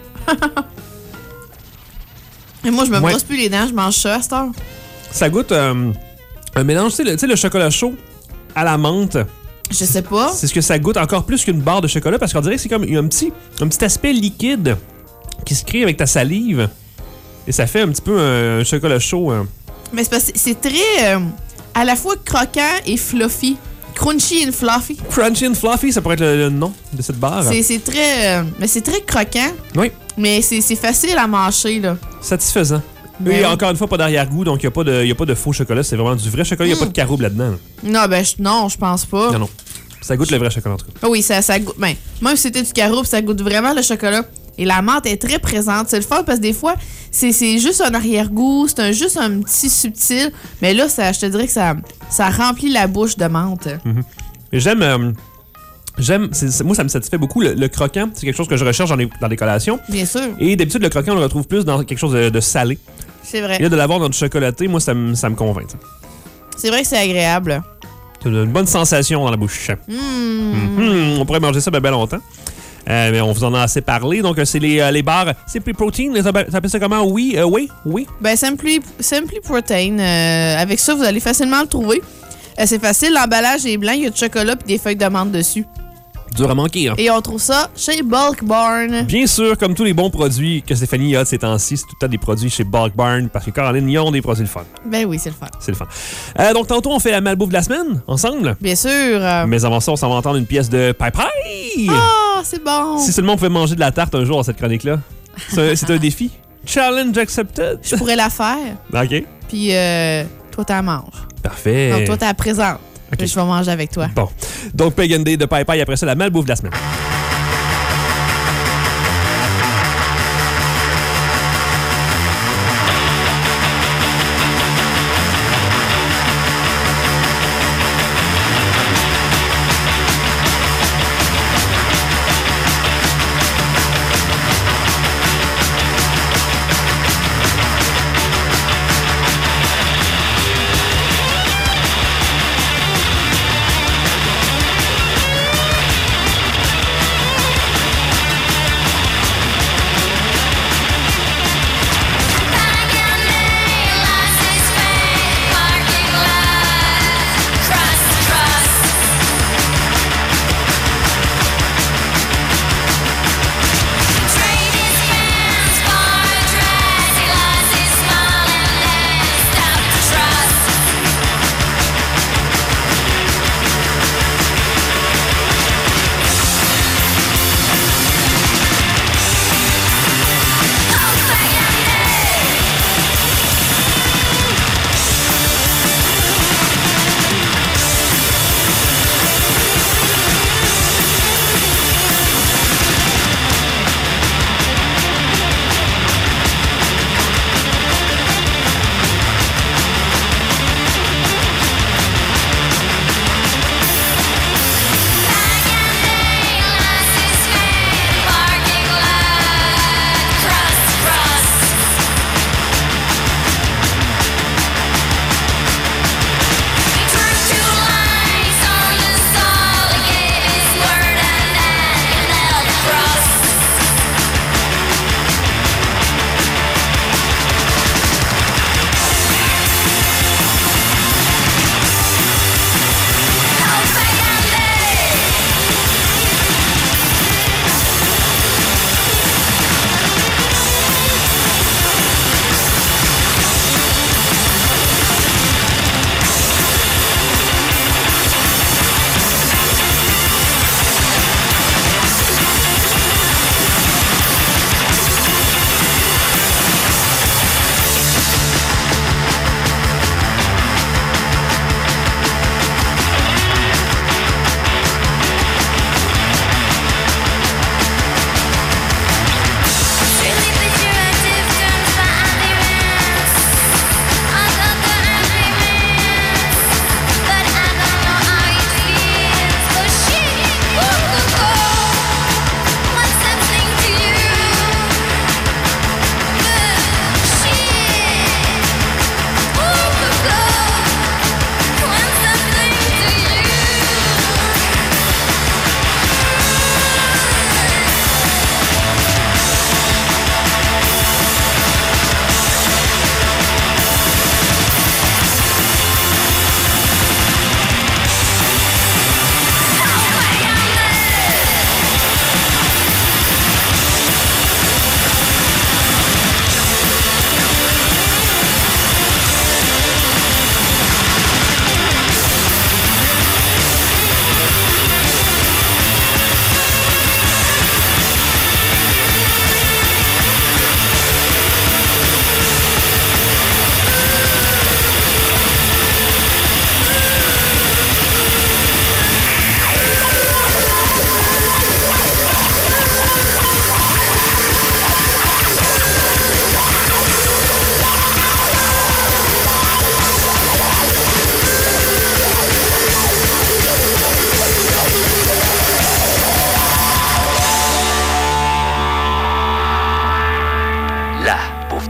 Et moi, je me brosse plus les dents, je mange ça à cette heure. Ça goûte un mélange, tu sais, le chocolat chaud à la menthe. Je sais pas. C'est ce que ça goûte encore plus qu'une barre de chocolat parce qu'on dirait que c'est comme un petit aspect liquide qui se crée avec ta salive. Et ça fait un petit peu un chocolat chaud. Mais c'est parce que c'est très à la fois croquant et fluffy. Crunchy and fluffy. Crunchy and fluffy, ça pourrait être le nom de cette barre. C'est très... mais c'est très croquant. Oui. Mais c'est facile à mâcher, là. Satisfaisant. Et encore une fois, pas d'arrière-goût, donc il n'y a pas de faux chocolat. C'est vraiment du vrai chocolat. Il n'y a pas de caroube là-dedans. Là. Non, je pense pas. Non. Ça goûte le vrai chocolat, en tout cas. Oui, ça goûte... Ben, même si c'était du caroube, ça goûte vraiment le chocolat. Et la menthe est très présente. C'est le fun parce que des fois, c'est juste un arrière-goût, c'est juste un petit subtil. Mais là, je te dirais que ça remplit la bouche de menthe. J'aime... moi, ça me satisfait beaucoup. Le croquant, c'est quelque chose que je recherche dans les collations. Bien sûr. Et d'habitude, le croquant, on le retrouve plus dans quelque chose de salé. C'est vrai. Et là, de l'avoir dans du chocolaté, moi, ça me convainc. C'est vrai que c'est agréable. C'est une bonne sensation dans la bouche. On pourrait manger ça bien longtemps. Mais on vous en a assez parlé. Donc, c'est les barres Simply Protein. T'appelles ça comment? Oui. Ben, Simply Protein. Avec ça, vous allez facilement le trouver. C'est facile. L'emballage est blanc. Il y a du chocolat et des feuilles de menthe dessus. Dur à manquer. Hein? Et on trouve ça chez Bulk Barn. Bien sûr, comme tous les bons produits que Stéphanie a de ces temps-ci, c'est tout le temps des produits chez Bulk Barn parce que Caroline, ils ont des produits le fun. Ben oui, c'est le fun. C'est le fun. Donc, tantôt, on fait la malbouffe de la semaine ensemble. Bien sûr. Mais avant ça, on s'en va entendre une pièce de Pai Pai. Ah, c'est bon. Si seulement on pouvait manger de la tarte un jour dans cette chronique-là. C'est un défi. Challenge accepted. Je pourrais la faire. OK. Puis, toi, t'en manges. Parfait. Donc, toi, t'as présente. Okay. Je vais manger avec toi. Bon. Donc, Pagan Day de Pai Pai, après ça, la malbouffe de la semaine.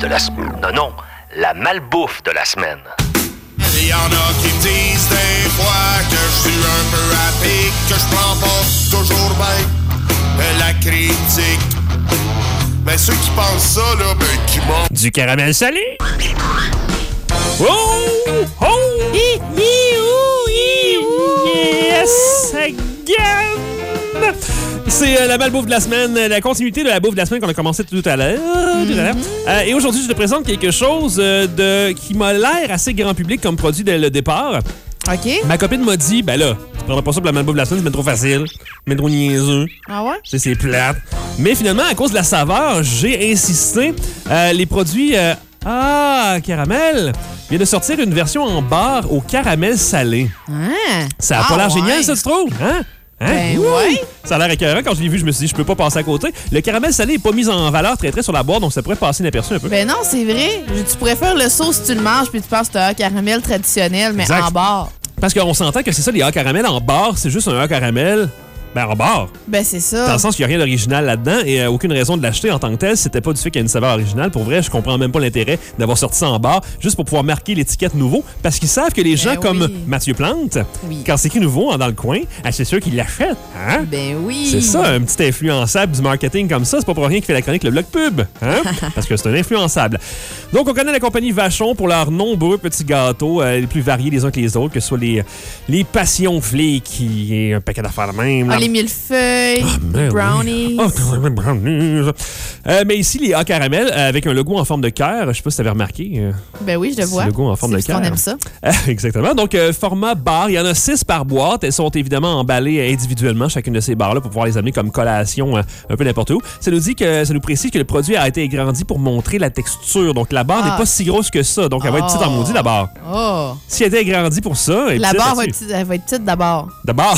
de la semaine. Non, la malbouffe de la semaine. Il y en a qui disent des fois que je suis un peu à pic, que je prends pas toujours bien la critique. Mais ceux qui pensent ça, là, ben, qui mentent. Du caramel salé? Oh! Oh! Yes! Again! C'est la malbouffe de la semaine, la continuité de la bouffe de la semaine qu'on a commencé tout à l'heure. Et aujourd'hui, je te présente quelque chose qui m'a l'air assez grand public comme produit dès le départ. OK. Ma copine m'a dit, ben là, tu prendras pas ça pour la malbouffe de la semaine, c'est trop facile, mais trop niaiseux. Ah ouais? C'est plate. Mais finalement, à cause de la saveur, j'ai insisté. Les produits caramel vient de sortir une version en barre au caramel salé. Ça a pas l'air génial, ça, tu trouves? Hein? Ben ouais. Ça a l'air écœurant. Quand je l'ai vu, je me suis dit, je peux pas passer à côté. Le caramel salé n'est pas mis en valeur très sur la boîte, donc ça pourrait passer inaperçu un peu. Ben non, c'est vrai. Tu pourrais faire le saut si tu le manges, puis tu penses que c'est un caramel traditionnel, mais exact. en barre. Parce qu'on s'entend que c'est ça, les caramel en barre, c'est juste un caramel. Ben, en barre. Ben, c'est ça. Dans le sens qu'il n'y a rien d'original là-dedans et aucune raison de l'acheter en tant que tel. C'était pas du fait qu'il y a une saveur originale. Pour vrai, je comprends même pas l'intérêt d'avoir sorti ça en barre juste pour pouvoir marquer l'étiquette nouveau. Parce qu'ils savent que les gens comme Mathieu Plante, quand c'est écrit nouveau dans le coin, c'est sûr qu'ils l'achètent. Hein? Ben oui. C'est ça, un petit influençable du marketing comme ça. C'est pas pour rien qu'il fait la chronique Le Bloc Pub. Hein? Parce que c'est un influençable. Donc, on connaît la compagnie Vachon pour leurs nombreux petits gâteaux, les plus variés les uns que les autres, que ce soit les passions flaky et un paquet d'affaires de même. Les millefeuilles, brownies. Brownies. Mais ici, les caramel avec un logo en forme de cœur. Je sais pas si tu avais remarqué. Ben oui, je le vois. Le logo en forme de cœur. On aime ça. Exactement. Donc, format barre. Il y en a 6 par boîte. Elles sont évidemment emballées individuellement, chacune de ces barres-là, pour pouvoir les amener comme collation un peu n'importe où. Ça nous précise que le produit a été agrandi pour montrer la texture. Donc, la barre n'est pas si grosse que ça. Donc, elle va être petite en maudit, la barre. Si elle était agrandie pour ça... La barre va être petite d'abord. D'abord?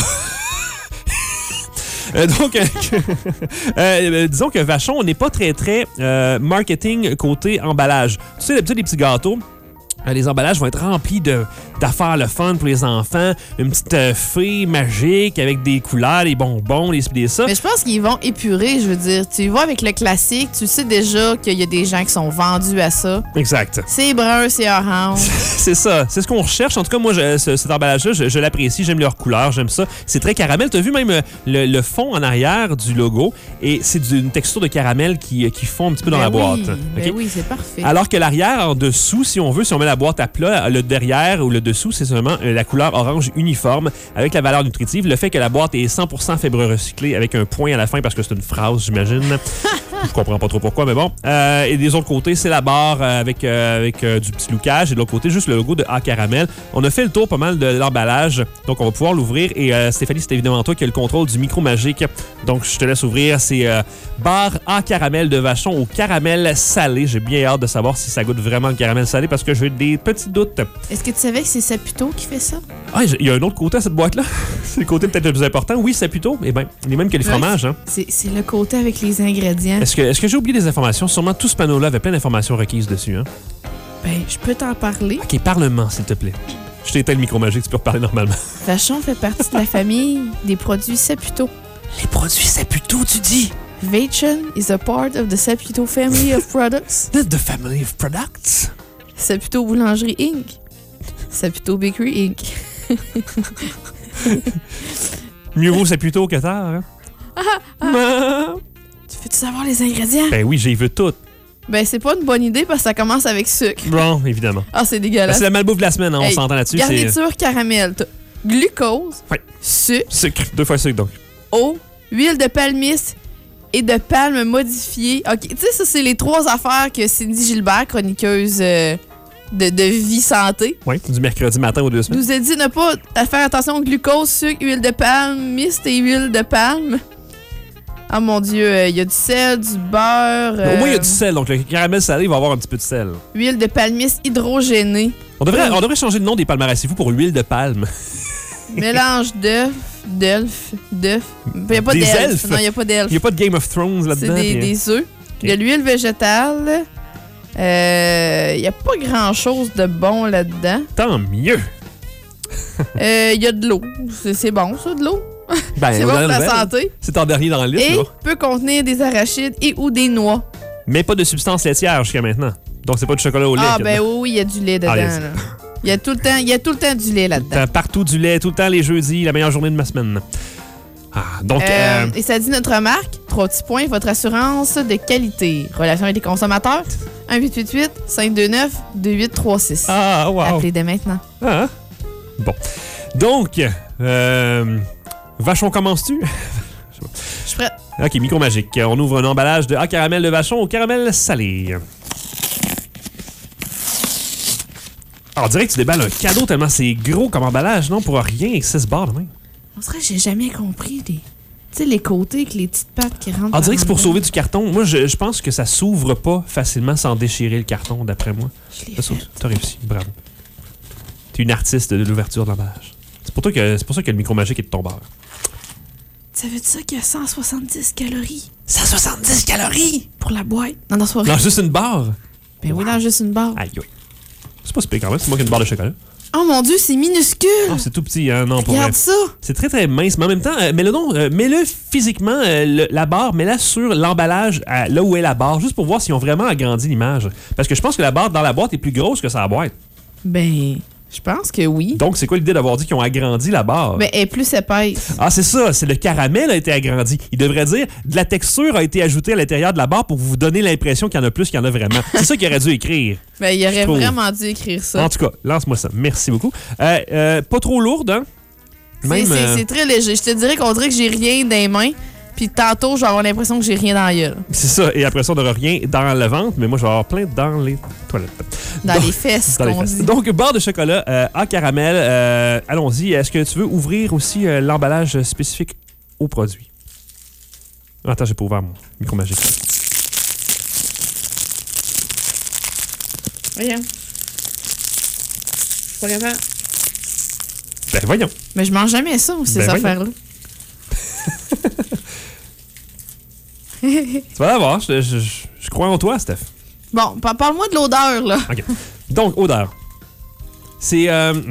Disons que Vachon, on n'est pas très marketing côté emballage. Tu sais, d'habitude, les petits gâteaux, les emballages vont être remplis d'affaires le fun pour les enfants. Une petite fée magique avec des couleurs, des bonbons, des ça. Mais je pense qu'ils vont épurer, je veux dire. Tu vas avec le classique, tu sais déjà qu'il y a des gens qui sont vendus à ça. Exact. C'est brun, c'est orange. C'est ça. C'est ce qu'on recherche. En tout cas, moi, cet emballage-là, je l'apprécie. J'aime leur couleur, j'aime ça. C'est très caramel. Tu as vu même le fond en arrière du logo et c'est une texture de caramel qui fond un petit peu dans la boîte. Ben oui, c'est parfait. Alors que l'arrière, en dessous, si on met la boîte à plat, le derrière ou le dessous, c'est seulement la couleur orange uniforme avec la valeur nutritive. Le fait que la boîte est 100% fibre recyclée avec un point à la fin parce que c'est une phrase, j'imagine. Je comprends pas trop pourquoi, mais bon. Et des autres côtés, c'est la barre avec du petit lookage. Et de l'autre côté, juste le logo de caramel. On a fait le tour pas mal de l'emballage. Donc, on va pouvoir l'ouvrir. Et Stéphanie, c'est évidemment toi qui as le contrôle du micro magique. Donc, je te laisse ouvrir. C'est barre caramel de Vachon au caramel salé. J'ai bien hâte de savoir si ça goûte vraiment le caramel salé parce que j'ai des petits doutes. Est-ce que tu savais que c'est Saputo qui fait ça? Ah, il y a un autre côté à cette boîte-là. C'est le côté peut-être le plus important. Oui, Saputo. Eh bien, il est même que les fromages. Hein. C'est le côté avec les ingrédients. Est-ce que j'ai oublié des informations? Sûrement tout ce panneau-là avait plein d'informations requises dessus. Hein? Ben, je peux t'en parler. OK, parle-moi, s'il te plaît. Je t'ai éteint le micro magique, tu peux reparler normalement. Vachon fait partie de la famille des produits Saputo. Les produits Saputo, tu dis? Vachon is a part of the Saputo family of products. The family of products? Saputo Boulangerie Inc. Saputo Bakery Inc. Mieux vaut Saputo que tard, hein? Tu veux-tu savoir les ingrédients? Ben oui, j'y veux tout. Ben, c'est pas une bonne idée parce que ça commence avec sucre. Bon, évidemment. Ah, c'est dégueulasse. C'est la malbouffe de la semaine, hein, on s'entend là-dessus. Garniture caramel. T'as glucose, sucre. Sucre, 2 fois sucre, donc. Eau, huile de palmiste et de palme modifiée. OK, tu sais, ça, c'est les 3 affaires que Cindy Gilbert, chroniqueuse de Vie Santé. Oui, du mercredi matin aux 2 semaines. Nous a dit ne pas faire attention au glucose, sucre, huile de palmiste et huile de palme. Ah mon Dieu, il y a du sel, du beurre. Au moins, il y a du sel, donc le caramel salé va avoir un petit peu de sel. Huile de palmiste hydrogénée. On devrait changer le nom des palmarès-vous pour huile de palme. Mélange d'œufs. Il n'y a pas d'elfes. Non, il n'y a pas d'elfes. Il n'y a pas de Game of Thrones là-dedans. C'est des œufs. Il y a l'huile végétale. Il n'y a pas grand-chose de bon là-dedans. Tant mieux. Il y a de l'eau. C'est bon, ça, de l'eau? Ben, c'est bon pour la santé. C'est en dernier dans la liste. Et peut contenir des arachides et ou des noix. Mais pas de substance laitière jusqu'à maintenant. Donc, c'est pas du chocolat au lait. Ah, ben oui, il y a du lait dedans. Là. Il y a tout le temps du lait là-dedans. Partout du lait, tout le temps les jeudis, la meilleure journée de ma semaine. Ah, donc, et ça dit notre marque, 3 petits points, votre assurance de qualité. Relation avec les consommateurs, 1-888-529-2836. Ah, wow. Appelez dès maintenant. Ah, bon. Donc, Vachon, commences-tu? Je suis prête. OK, micro magique. On ouvre un emballage de caramel de Vachon au caramel salé. Alors, on dirait que tu déballes un cadeau tellement c'est gros comme emballage, non? Pour rien, avec 6 barres de même. On dirait que j'ai jamais compris tu sais, les côtés avec les petites pattes qui rentrent. On dirait que c'est pour sauver du carton. Moi, je pense que ça s'ouvre pas facilement sans déchirer le carton, d'après moi. T'as réussi, bravo. T'es une artiste de l'ouverture de l'emballage. C'est pour ça que le micro magique est de ton beurre. Ça veut dire ça qu'il y a 170 calories? 170 calories? Pour la boîte. Non, juste une barre? Ben oui, dans juste une barre. Aïe, oui. C'est pas super quand même, c'est moi qui ai une barre de chocolat. Oh mon Dieu, c'est minuscule! Oh, c'est tout petit, hein? Non, regarde ça! C'est très, très mince, mais en même temps, mets-le physiquement, la barre, mets-la sur l'emballage, là où est la barre, juste pour voir s'ils ont vraiment agrandi l'image. Parce que je pense que la barre dans la boîte est plus grosse que sa boîte. Ben, je pense que oui. Donc, c'est quoi l'idée d'avoir dit qu'ils ont agrandi la barre? Ben, elle est plus épaisse. Ah, c'est ça, c'est le caramel a été agrandi. Il devrait dire, de la texture a été ajoutée à l'intérieur de la barre pour vous donner l'impression qu'il y en a plus qu'il y en a vraiment. C'est ça qu'il aurait dû écrire. Ben, il aurait vraiment dû écrire ça. En tout cas, lance-moi ça. Merci beaucoup. Pas trop lourde, hein? C'est très léger. Je te dirais qu'on dirait que j'ai rien dans les mains. Puis tantôt, je vais avoir l'impression que j'ai rien dans la gueule. C'est ça. Et après ça, on n'aura rien dans le ventre, mais moi, je vais avoir plein dans les toilettes. Les fesses, qu'on dit. Donc, barre de chocolat à caramel. Allons-y. Est-ce que tu veux ouvrir aussi l'emballage spécifique au produit? Attends, j'ai pas ouvert mon micro magique. Voyons. Je suis pas capable. Ben, voyons. Mais je mange jamais ça, ces affaires-là. Tu vas l'avoir, je crois en toi, Steph. Bon, parle-moi de l'odeur, là. OK. Donc, odeur. C'est...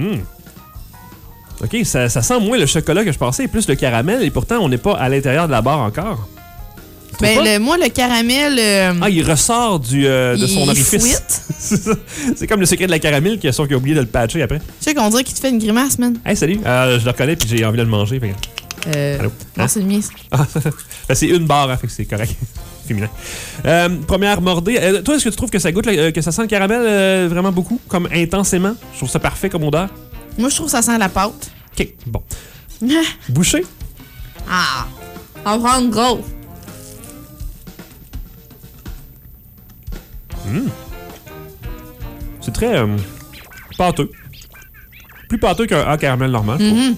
OK, ça sent moins le chocolat que je pensais et plus le caramel, et pourtant, on n'est pas à l'intérieur de la barre encore. Ben, moi, le caramel... il ressort de son orifice. Fuite. C'est ça. C'est comme le secret de la caramel qui a oublié de le patcher après. Tu sais qu'on dirait qu'il te fait une grimace, man. Hey, salut. Je le reconnais puis j'ai envie de le manger. Allô? Non, c'est le mien. C'est une barre, hein, fait que c'est correct. Féminin. Première mordée. Toi, est-ce que tu trouves que ça goûte, que ça sent le caramel vraiment beaucoup, comme intensément? Je trouve ça parfait comme odeur. Moi, je trouve que ça sent la pâte. OK, bon. Boucher? Ah! On va prendre gros. C'est très pâteux. Plus pâteux qu'un caramel normal, je trouve.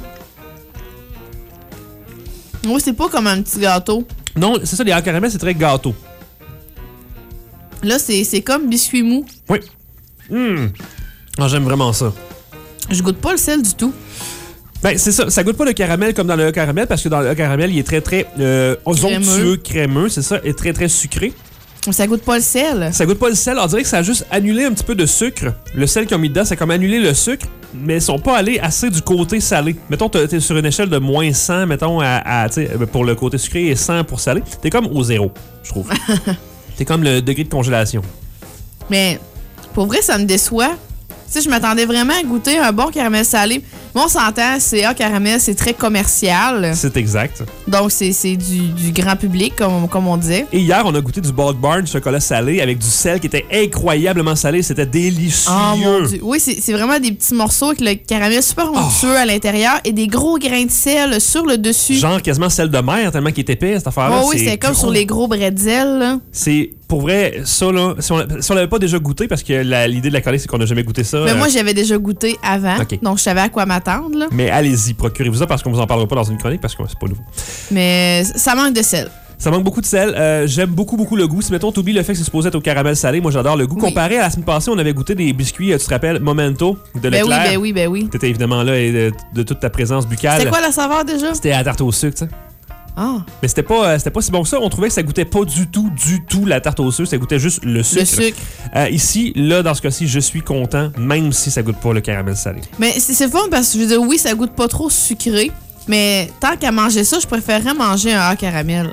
Oui, c'est pas comme un petit gâteau. Non, c'est ça, les caramel, c'est très gâteau. Là, c'est comme biscuit mou. Oui. Ah, j'aime vraiment ça. Je goûte pas le sel du tout. Ben, c'est ça. Ça goûte pas le caramel comme dans le caramel, parce que dans le caramel, il est très, très onctueux, crémeux, c'est ça, et très, très sucré. Ça goûte pas le sel. Ça goûte pas le sel. On dirait que ça a juste annulé un petit peu de sucre. Le sel qu'ils ont mis dedans, ça a comme annulé le sucre, mais ils sont pas allés assez du côté salé. Mettons, t'es sur une échelle de moins 100, mettons, pour le côté sucré et 100 pour salé. T'es comme au zéro, je trouve. T'es comme le degré de congélation. Mais, pour vrai, ça me déçoit. Tu sais, je m'attendais vraiment à goûter un bon caramel salé. Moi, on s'entend, CA Caramel, c'est très commercial. C'est exact. Donc, c'est du grand public, comme on disait. Et hier, on a goûté du Bulk Barn chocolat salé avec du sel qui était incroyablement salé. C'était délicieux. Oh mon Dieu. Oui, c'est vraiment des petits morceaux avec le caramel super onctueux à l'intérieur et des gros grains de sel sur le dessus. Genre quasiment sel de mer, tellement qu'il est épais, cette affaire-là. Oh, oui, c'est comme sur les gros bretzels, là. C'est... Pour vrai, ça, là, si on l'avait pas déjà goûté, parce que l'idée de la collée, c'est qu'on n'a jamais goûté ça. Mais moi, j'avais déjà goûté avant, donc je savais à quoi m'attendre. Là. Mais allez-y, procurez-vous ça, parce qu'on vous en parlera pas dans une chronique, parce que c'est pas nouveau. Mais ça manque de sel. Ça manque beaucoup de sel. J'aime beaucoup, beaucoup le goût. Si, mettons, t'oublies le fait que c'est supposé être au caramel salé, moi, j'adore le goût. Oui. Comparé à la semaine passée, on avait goûté des biscuits, tu te rappelles, Momento, de Leclerc. Ben oui. T'étais évidemment là et de toute ta présence buccale. C'était quoi la saveur, déjà? C'était à la tarte au sucre, tu sais. Ah. Mais c'était pas si bon que ça. On trouvait que ça goûtait pas du tout la tarte au sucre. Ça goûtait juste le sucre. Le sucre. Ici, là, dans ce cas-ci, je suis content, même si ça goûte pas le caramel salé. Mais c'est fun parce que je veux dire, oui, ça goûte pas trop sucré. Mais tant qu'à manger ça, je préférerais manger un caramel.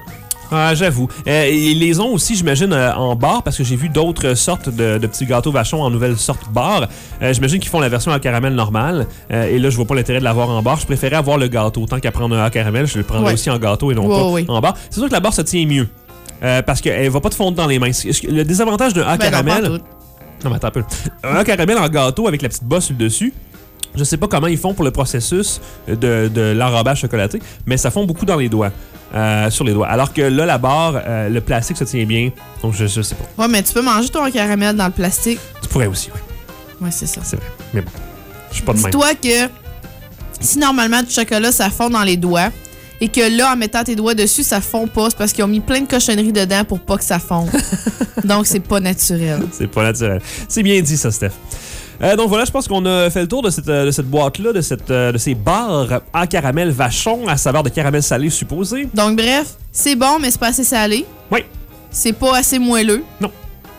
Ah, j'avoue. Ils les ont aussi, j'imagine, en bar, parce que j'ai vu d'autres sortes de petits gâteaux vachons en nouvelles sortes bar. J'imagine qu'ils font la version à caramel normale. Et là, je vois pas l'intérêt de l'avoir en bar. Je préférais avoir le gâteau. Tant qu'à prendre un à caramel, je le prendrais aussi en gâteau et non pas en bar. C'est sûr que la barre se tient mieux. Parce qu'elle va pas te fondre dans les mains. Le désavantage d'un A caramel... Non, mais attends un peu. Un caramel en gâteau avec la petite bosse sur le dessus, je sais pas comment ils font pour le processus de l'enrobage chocolaté, mais ça fond beaucoup dans les doigts. Sur les doigts. Alors que là, la barre, le plastique se tient bien. Donc, je sais pas. Ouais, mais tu peux manger ton caramel dans le plastique. Tu pourrais aussi, oui. Ouais, c'est ça. C'est vrai. Mais bon, je suis pas de même. Dis-toi que si normalement du chocolat, ça fond dans les doigts, et que là, en mettant tes doigts dessus, ça fond pas, c'est parce qu'ils ont mis plein de cochonneries dedans pour pas que ça fonde. Donc, c'est pas naturel. C'est pas naturel. C'est bien dit, ça, Steph. Donc voilà, je pense qu'on a fait le tour de cette boîte-là, de ces barres à caramel vachon à saveur de caramel salé supposé. Donc bref, c'est bon, mais c'est pas assez salé. Oui. C'est pas assez moelleux. Non.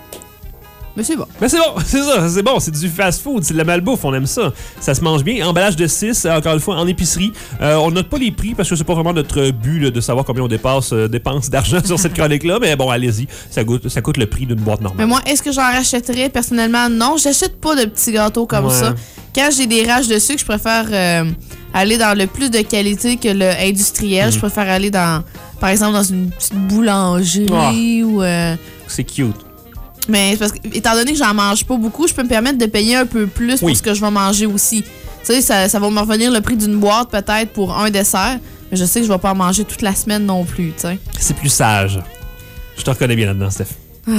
Mais c'est bon. Mais c'est bon, c'est ça, c'est bon, c'est du fast-food, c'est de la malbouffe, on aime ça. Ça se mange bien. Emballage de 6, encore une fois, en épicerie. On note pas les prix parce que c'est pas vraiment notre but là, de savoir combien on dépense d'argent sur cette chronique-là, mais bon, allez-y, ça coûte le prix d'une boîte normale. Mais moi, est-ce que j'en rachèterais personnellement? Non, j'achète pas de petits gâteaux comme ça. Quand j'ai des rages de sucre, je préfère aller dans le plus de qualité que le industriel. Je préfère aller dans, par exemple, dans une petite boulangerie ou... C'est cute. Mais parce que, étant donné que j'en mange pas beaucoup, je peux me permettre de payer un peu plus pour ce que je vais manger aussi. Tu sais, ça va me revenir le prix d'une boîte peut-être pour un dessert, mais je sais que je vais pas en manger toute la semaine non plus, tu sais. C'est plus sage. Je te reconnais bien là-dedans, Steph.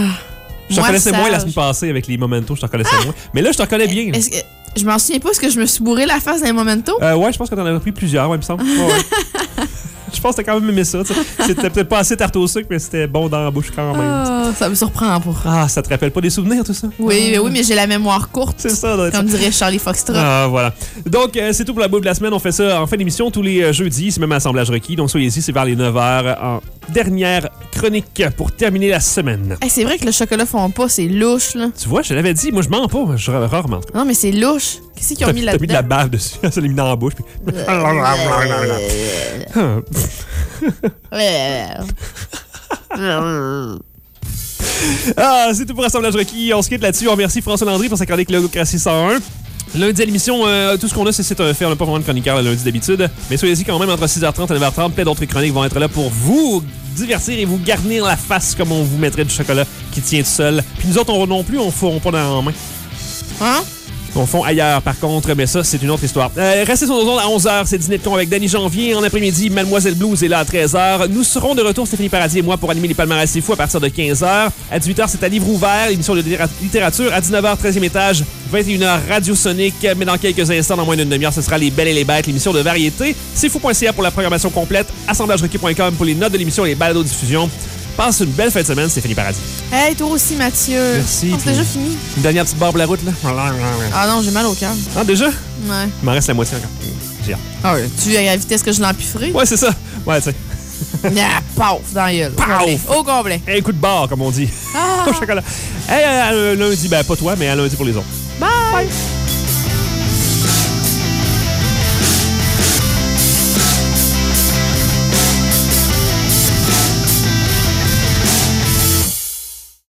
Je te reconnaissais moins la semaine passée avec les Momentos, je te reconnaissais moins. Mais là, je te reconnais bien. Je m'en souviens pas, est-ce que je me suis bourré la face dans les Momentos? Ouais, je pense que t'en avais pris plusieurs, ouais, il me semble. Ouais. Je pense que t'as quand même aimé ça. C'était peut-être pas assez tarte au sucre, mais c'était bon dans la bouche quand même. Ça me surprend pour. Ça te rappelle pas des souvenirs, tout ça? Oui, mais j'ai la mémoire courte. C'est ça, comme dirait Charlie Foxtrot. Voilà. Donc, c'est tout pour la bouffe de la semaine. On fait ça en fin d'émission tous les jeudis. C'est même assemblage requis. Donc, soyez ici, c'est vers les 9h en dernière chronique pour terminer la semaine. Hey, c'est vrai que le chocolat fond pas, c'est louche, là. Tu vois, je l'avais dit. Moi, je mens pas. Je rarement. Non, mais c'est louche. Qu'est-ce qu'ils ont mis là-dedans? T'as mis de la bave dessus. Ça l'a mis dans la bouche. Puis... c'est tout pour Assemblage requis. On se quitte là-dessus. On remercie François Landry pour sa chronique Logocratie 101. Lundi à l'émission, tout ce qu'on a, c'est un fait. On n'a pas vraiment de chroniqueur le lundi d'habitude. Mais soyez-y quand même entre 6h30 et 9h30. Plein d'autres chroniques vont être là pour vous divertir et vous garnir la face comme on vous mettrait du chocolat qui tient tout seul. Puis nous autres, on non plus, on ne feront pas dans la main. Hein? On fond ailleurs, par contre, mais ça, c'est une autre histoire. Restez sur nos ondes à 11h, c'est Dîner de con avec Danny Janvier. En après-midi, Mademoiselle Blues est là à 13h. Nous serons de retour, Stéphanie Paradis et moi, pour animer les palmarès c'est fou à partir de 15h. À 18h, c'est à Livre ouvert, l'émission de littérature. À 19h, 13e étage, 21h, Radio Sonique. Mais dans quelques instants, dans moins d'une demi-heure, ce sera Les Belles et les Bêtes, l'émission de variété. C'est fou.ca pour la programmation complète. assemblagerequis.com pour les notes de l'émission et les balados-diffusion. Passe une belle fin de semaine, Stéphanie Paradis. Hey, toi aussi, Mathieu. Merci. C'est déjà fini. Une dernière petite barbe la route, là. Ah non, j'ai mal au cœur. Ah, déjà? Ouais. Il m'en reste la moitié encore. J'ai hâte. Ah ouais, tu à la vitesse que je l'empifferai? Ouais, c'est ça. Ouais, tu sais. Paf, dans la gueule. Paf! Au complet. Un coup de barre, comme on dit. Au chocolat. Hey, lundi, ben pas toi, mais à lundi pour les autres. Bye!